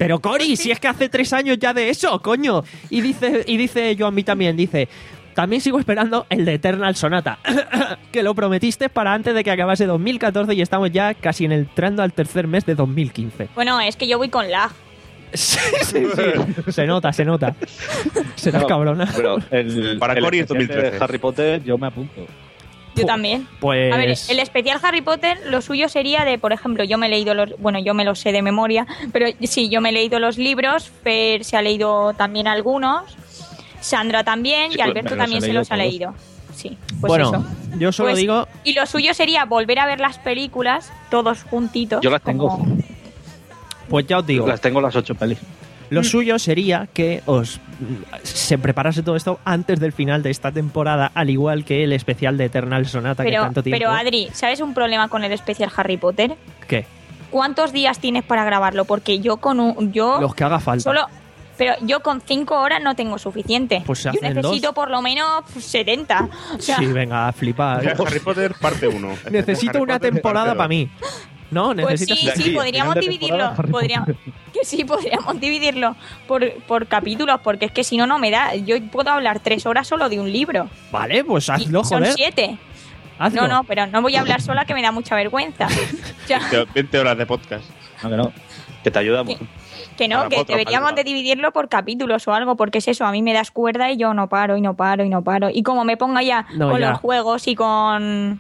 Pero Cory, si es que hace tres años ya de eso, coño. Y dice, y dice yo a mí también, dice... También sigo esperando el de Eternal Sonata, que lo prometiste para antes de que acabase dos mil catorce y estamos ya casi en el entrando al tercer mes de dos mil quince. Bueno, es que yo voy con lag. Sí, sí, sí. Se nota, se nota. Serás No, cabrona. Pero el, Para el Cory es especial dos mil trece. de Harry Potter, yo me apunto. Yo también. Pues... A ver, el especial Harry Potter, lo suyo sería de, por ejemplo, yo me he leído los... Bueno, yo me los sé de memoria, pero sí, yo me he leído los libros, Fer se ha leído también algunos, Sandra también, Sí, y pues, Alberto me los también he se leído los ha todos. leído. Sí, pues bueno, eso. yo solo Pues- digo... Y lo suyo sería volver a ver las películas, todos juntitos. Yo las tengo. como- Pues ya os digo. Las tengo las ocho pelis. Lo suyo sería que os se preparase todo esto antes del final de esta temporada, al igual que el especial de Eternal Sonata que Pero, tanto tiempo... pero Adri, ¿sabes un problema con el especial Harry Potter? ¿Qué? ¿Cuántos días tienes para grabarlo? Porque yo con un... Yo Los que haga falta. Solo, pero yo con cinco horas no tengo suficiente. Pues se yo hacen necesito dos. por lo menos setenta. O sea, Sí, venga, a flipar. Harry Potter parte uno. Necesito una temporada para mí. ¿No? pues Necesitas... sí, sí, podríamos dividirlo. Podríamos, que sí, podríamos dividirlo por, por capítulos, porque es que si no, no me da. Yo puedo hablar tres horas solo de un libro. Vale, pues hazlo, Son joder. siete. Hazlo. No, no, pero no voy a hablar sola, que me da mucha vergüenza. O sea, veinte horas de podcast. No, que no. Que te ayudamos. que no, Para que otro, deberíamos para- de dividirlo por capítulos o algo, porque es eso, a mí me das cuerda y yo no paro y no paro y no paro. Y como me ponga ya No, con ya. los juegos y con...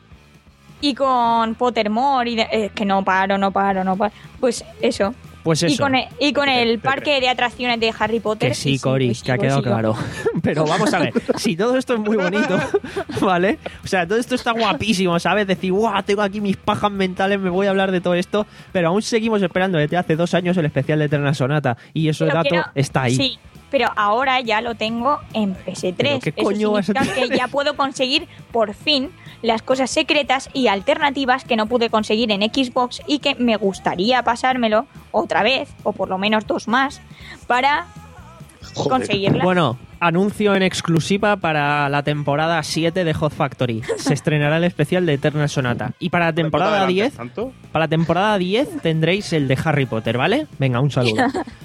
Y con Pottermore y de- es que no paro, no paro, no paro. Pues eso. Pues eso. Y con el, y con el parque de atracciones de Harry Potter. Que sí, y Cory, pues que ha sigo, quedado sigo. claro. Pero vamos a ver, si todo esto es muy bonito, ¿vale? O sea, todo esto está guapísimo, ¿sabes? Decir, guau, tengo aquí mis pajas mentales, me voy a hablar de todo esto, pero aún seguimos esperando desde hace dos años el especial de Eterna Sonata. Y eso, el Pero dato quiero- está ahí. Sí, pero ahora ya lo tengo en P S tres. ¿Pero qué Eso coño vas a significa tener? que ya puedo conseguir por fin las cosas secretas y alternativas que no pude conseguir en Xbox y que me gustaría pasármelo otra vez, o por lo menos dos más, para conseguirlas. Bueno, anuncio en exclusiva para la temporada siete de Hot Factory. Se estrenará el especial de Eterna Sonata. Y para la temporada adelante, diez, ¿tanto? para la temporada diez tendréis el de Harry Potter, ¿vale? Venga, un saludo.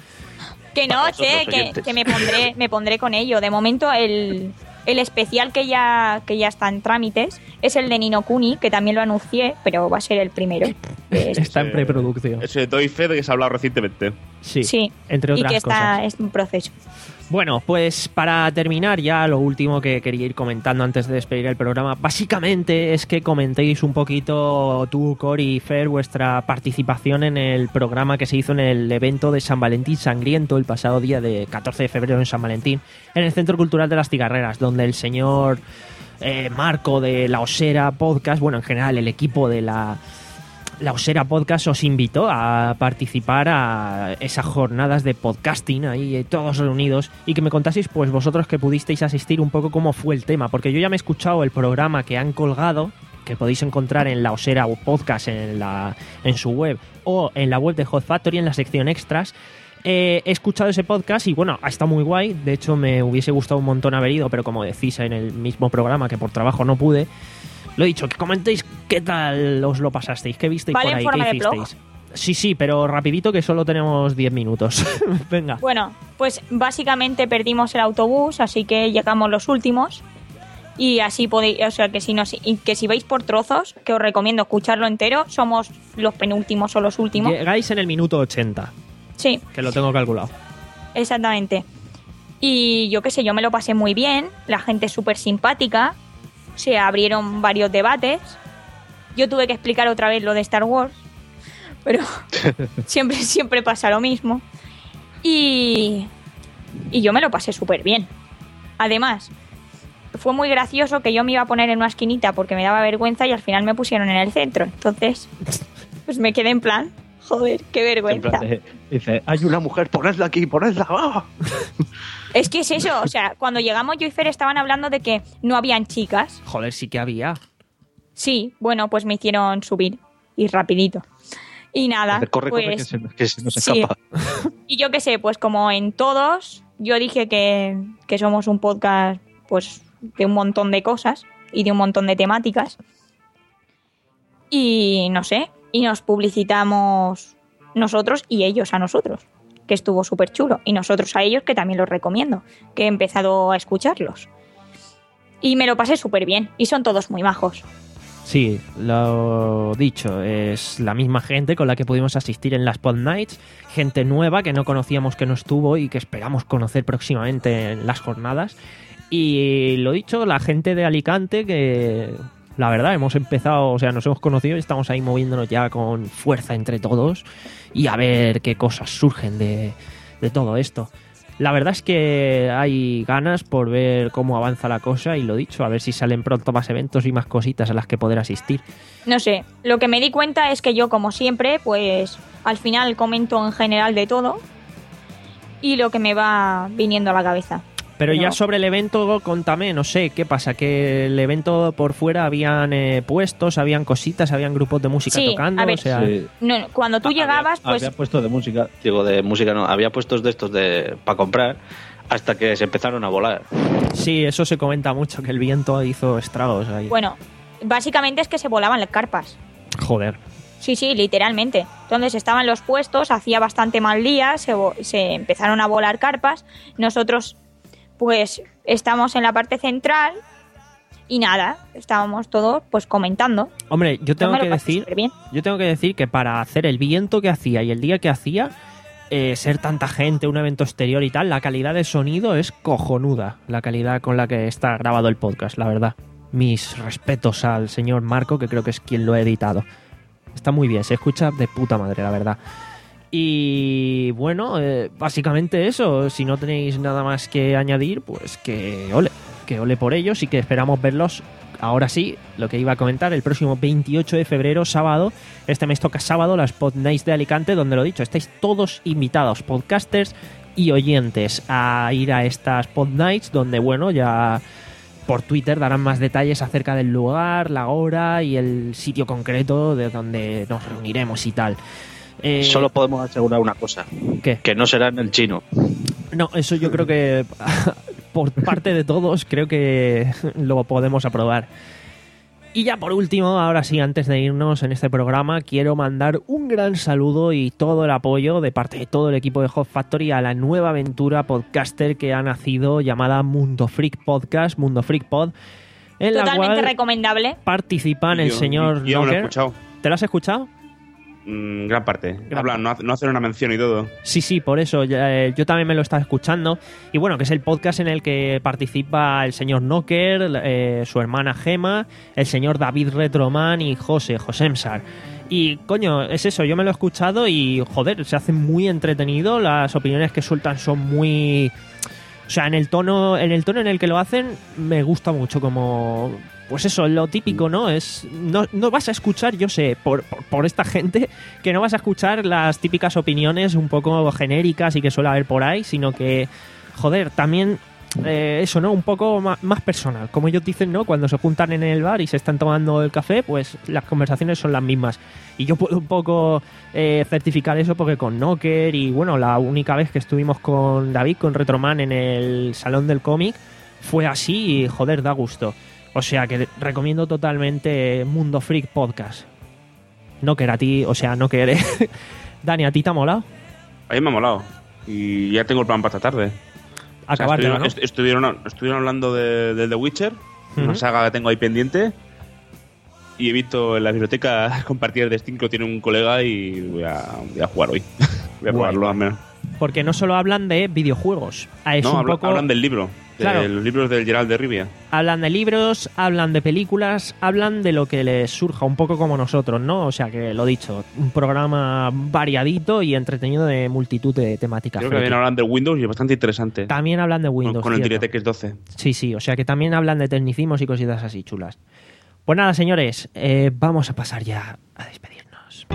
Que no, Para che, vosotros, que, oyentes. que me pondré, me pondré con ello. De momento el, el especial que ya, que ya está en trámites es el de Nino Kuni, que también lo anuncié, pero va a ser el primero. de estos. Está en preproducción. Ese doy fe de que se ha hablado recientemente. Sí, Sí, entre y otras que está cosas. es un proceso. Bueno, pues para terminar ya lo último que quería ir comentando antes de despedir el programa, básicamente es que comentéis un poquito tú, Cory y Fer, vuestra participación en el programa que se hizo en el evento de San Valentín Sangriento el pasado día de catorce de febrero en San Valentín, en el Centro Cultural de las Cigarreras, donde el señor eh, Marco de La Osera Podcast, bueno, en general el equipo de la... La Osera Podcast os invitó a participar a esas jornadas de podcasting ahí eh, todos reunidos y que me contaseis pues vosotros que pudisteis asistir un poco cómo fue el tema, porque yo ya me he escuchado el programa que han colgado, que podéis encontrar en La Osera Podcast en, la, en su web o en la web de Hot Factory en la sección extras. Eh, he escuchado ese podcast y bueno, ha estado muy guay, de hecho me hubiese gustado un montón haber ido, pero como decís en el mismo programa que por trabajo no pude. Lo he dicho, que comentéis qué tal os lo pasasteis, qué visteis ¿Vale por en ahí, forma qué de blog? hicisteis. Sí, sí, pero rapidito que solo tenemos diez minutos. Venga. Bueno, pues básicamente perdimos el autobús, así que llegamos los últimos. Y así podéis, o sea, que si, no, y que si vais por trozos, que os recomiendo escucharlo entero, somos los penúltimos o los últimos. Llegáis en el minuto ochenta, Sí, que lo tengo calculado. exactamente. Y yo qué sé, yo me lo pasé muy bien, la gente es súper simpática, se abrieron varios debates. Yo tuve que explicar otra vez lo de Star Wars, pero siempre, siempre pasa lo mismo. Y, y yo me lo pasé súper bien. Además, fue muy gracioso que yo me iba a poner en una esquinita porque me daba vergüenza y al final me pusieron en el centro. Entonces, pues me quedé en plan, joder, qué En vergüenza. plan de- dice, hay una mujer, ponedla aquí, ponedla. ¡Ah! Es que es eso, o sea, cuando llegamos yo y Fer estaban hablando de que no habían chicas. Joder, sí que había. Sí, bueno, pues me hicieron subir y rapidito. Y nada, Dice, corre, corre, que pues, se, que se nos sí. escapa. Y yo qué sé, pues como en todos, yo dije que, que somos un podcast pues de un montón de cosas y de un montón de temáticas. Y no sé, y nos publicitamos nosotros y ellos a nosotros. que estuvo súper chulo. Y nosotros a ellos, que también los recomiendo, que he empezado a escucharlos. Y me lo pasé súper bien, y son todos muy majos. Sí, lo dicho, es la misma gente con la que pudimos asistir en las Pod Nights, gente nueva que no conocíamos, que no estuvo y que esperamos conocer próximamente en las jornadas. Y lo dicho, la gente de Alicante que, la verdad, hemos empezado, o sea, nos hemos conocido y estamos ahí moviéndonos ya con fuerza entre todos y a ver qué cosas surgen de, de todo esto. La verdad es que hay ganas por ver cómo avanza la cosa y lo dicho, a ver si salen pronto más eventos y más cositas a las que poder asistir. No sé, lo que me di cuenta es que yo, como siempre, pues al final comento en general de todo y lo que me va viniendo a la cabeza. Pero, Pero ya sobre el evento, contame, no sé, ¿qué pasa? Que el evento por fuera habían eh, puestos, habían cositas, habían grupos de música Sí, tocando, a ver, o sea... Sí. No, cuando tú Ah, llegabas, había, pues había puestos de música, digo de música no, había puestos de estos de para comprar hasta que se empezaron a volar. Sí, eso se comenta mucho, que el viento hizo estragos ahí. bueno, básicamente es que se volaban las carpas. Joder. Sí, sí, literalmente. Entonces estaban los puestos, hacía bastante mal día, se, vo- se empezaron a volar carpas. Nosotros, pues, estamos en la parte central y nada, estábamos todos, pues, comentando. Hombre, yo tengo me lo que pasé decir, superbién. yo tengo que decir que para hacer el viento que hacía y el día que hacía, eh, ser tanta gente, un evento exterior y tal, la calidad de sonido es cojonuda, la calidad con la que está grabado el podcast, la verdad. Mis respetos al señor Marco, que creo que es quien lo ha editado. Está muy bien, se escucha de puta madre, la verdad. Y bueno, eh, básicamente eso. Si no tenéis nada más que añadir, pues que ole, que ole por ellos y que esperamos verlos. Ahora sí, lo que iba a comentar, el próximo veintiocho de febrero, sábado, este mes toca sábado, las Pod Nights de Alicante, donde lo dicho, estáis todos invitados, podcasters y oyentes, a ir a estas Pod Nights, donde bueno, ya por Twitter darán más detalles acerca del lugar, la hora y el sitio concreto de donde nos reuniremos y tal. Eh, Solo podemos asegurar una cosa, ¿qué? que no será en el chino. No, eso yo creo que por parte de todos creo que lo podemos aprobar. Y ya por último, ahora sí, antes de irnos en este programa, quiero mandar un gran saludo y todo el apoyo de parte de todo el equipo de Hot Factory a la nueva aventura podcaster que ha nacido llamada Mundo Freak Podcast, Mundo Freak Pod, en Totalmente la cual recomendable. participan el Yo- señor yo me lo he Knocker. escuchado. ¿Te lo has escuchado? Mm, gran parte. Gran Hablan, no, hace- no hacer una mención y todo. Sí, sí, por eso ya, eh, yo también me lo estaba escuchando. Y bueno, que es el podcast en el que participa el señor Knocker, eh, su hermana Gema, el señor David Retroman y José, Josemsar. Y coño, es eso, yo me lo he escuchado y joder, se hace muy entretenido. Las opiniones que sueltan son muy... O sea, en el tono, en el tono en el que lo hacen, me gusta mucho como... Pues eso, lo típico, ¿no? Es no, no vas a escuchar, yo sé, por, por, por esta gente, que no vas a escuchar las típicas opiniones un poco genéricas y que suele haber por ahí, sino que, joder, también eh, eso, ¿no? Un poco ma- más personal. Como ellos dicen, ¿no? Cuando se juntan en el bar y se están tomando el café, pues las conversaciones son las mismas. Y yo puedo un poco eh, certificar eso porque con Knocker y, bueno, la única vez que estuvimos con David, con Retroman en el Salón del Cómic, fue así y, joder, da gusto. O sea que recomiendo totalmente Mundo Freak Podcast. No que era a ti, o sea, no que eres. Dani, ¿a ti te ha molado? A mí me ha molado. Y ya tengo el plan para esta tarde. O sea, Acabártelo, estuvieron, ¿no? est- estuvieron, estuvieron hablando de, de The Witcher, una Ujú. saga que tengo ahí pendiente. Y he visto en la biblioteca compartir de Steam que lo tiene un colega y voy a, voy a jugar hoy. voy a Guay, probarlo guay. al menos. Porque no solo hablan de videojuegos. Ah, es No, un habla- poco... hablan del libro. De Claro. los libros del Gerald de Rivia. Hablan de libros, hablan de películas, hablan de lo que les surja, un poco como nosotros, ¿no? O sea que, lo dicho, un programa variadito y entretenido de multitud de temáticas. Creo que friki. también hablan de Windows y es bastante interesante. También hablan de Con, Windows. con el cierto. DirectX doce. Sí, sí, o sea que también hablan de tecnicismos y cositas así chulas. Pues nada, señores, eh, vamos a pasar ya a despedirnos.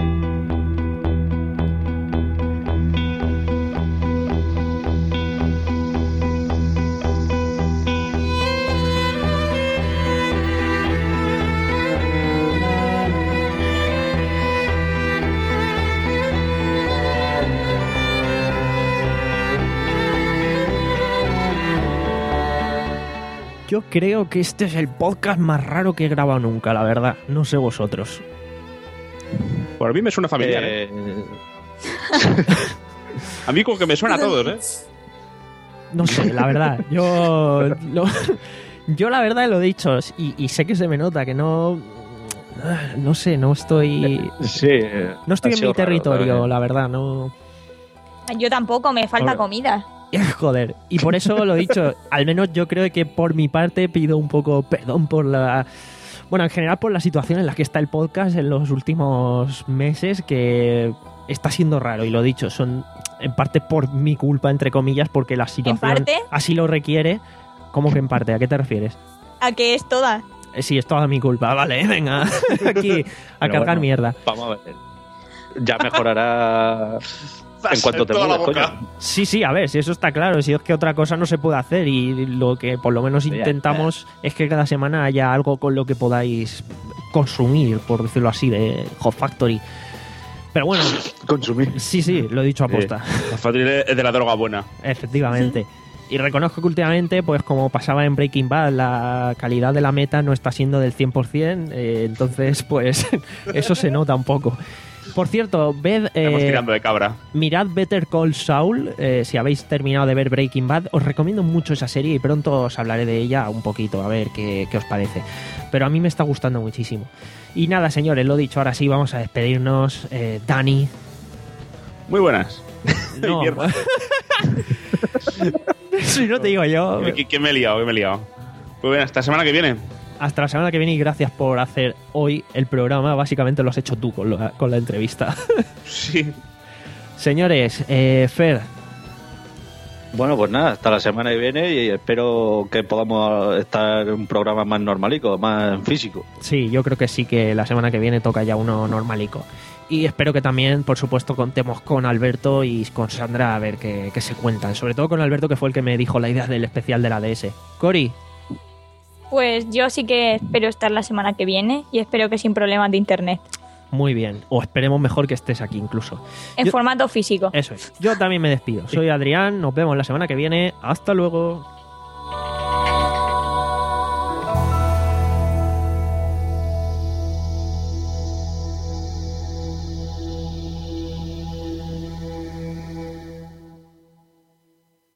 Yo creo que este es el podcast más raro que he grabado nunca, la verdad. No sé vosotros. Por mí me suena familiar, ¿eh? Eh, A mí como que me suena a todos, ¿eh? No sé, la verdad. Yo, lo- yo la verdad lo he dicho y, y sé que se me nota que no... No sé, no estoy... Sí. No estoy ha en sido mi raro, territorio, ¿sabes? la verdad, no... Yo tampoco, me falta Hombre. comida. Joder, y por eso lo he dicho, al menos yo creo que por mi parte pido un poco perdón por la... Bueno, en general por la situación en la que está el podcast en los últimos meses, que está siendo raro, y lo he dicho, son en parte por mi culpa, entre comillas, porque la situación parte? así lo requiere. ¿Cómo que en parte? ¿A qué te refieres? ¿A qué es toda? Eh, Sí, es toda mi culpa, vale, venga, aquí a Pero cargar bueno, mierda. Vamos a ver. Ya mejorará en cuanto te Toda la mudes, boca. coño. Sí, sí, a ver, si eso está claro, si es que otra cosa no se puede hacer y lo que por lo menos Ya, intentamos es que cada semana haya algo con lo que podáis consumir, por decirlo así, de Hot Factory. Pero bueno, Consumir. sí, sí, lo he dicho a posta, La Factory es de la droga buena. efectivamente. Y reconozco que últimamente, pues como pasaba en Breaking Bad, la calidad de la meta no está siendo del cien por ciento, eh, entonces pues eso se nota un poco. Por cierto, ved, Estamos eh, tirando de cabra. mirad Better Call Saul, eh, si habéis terminado de ver Breaking Bad, os recomiendo mucho esa serie y pronto os hablaré de ella un poquito, a ver qué, qué os parece. Pero a mí me está gustando muchísimo. Y nada, señores, lo dicho, ahora sí, vamos a despedirnos. Eh, Dani. Muy buenas. No, mierda. si no te digo yo. ¿Qué, qué me he liado? ¿Qué me he liado? Pues bien, hasta semana que viene. Hasta la semana que viene y gracias por hacer hoy el programa. Básicamente lo has hecho tú con, la- con la entrevista. Sí. Señores, eh, Fer, Bueno, pues nada, hasta la semana que viene y espero que podamos estar en un programa más normalico, más físico. sí, yo creo que sí que la semana que viene toca ya uno normalico. Y espero que también, por supuesto, contemos con Alberto y con Sandra a ver qué, qué se cuentan. Sobre todo con Alberto, que fue el que me dijo la idea del especial de la D S. Cori, Pues yo sí que espero estar la semana que viene y espero que sin problemas de internet. muy bien. O esperemos mejor que estés aquí incluso. En Yo- formato físico. Eso es. Yo también me despido. Soy Adrián, nos vemos la semana que viene. Hasta luego.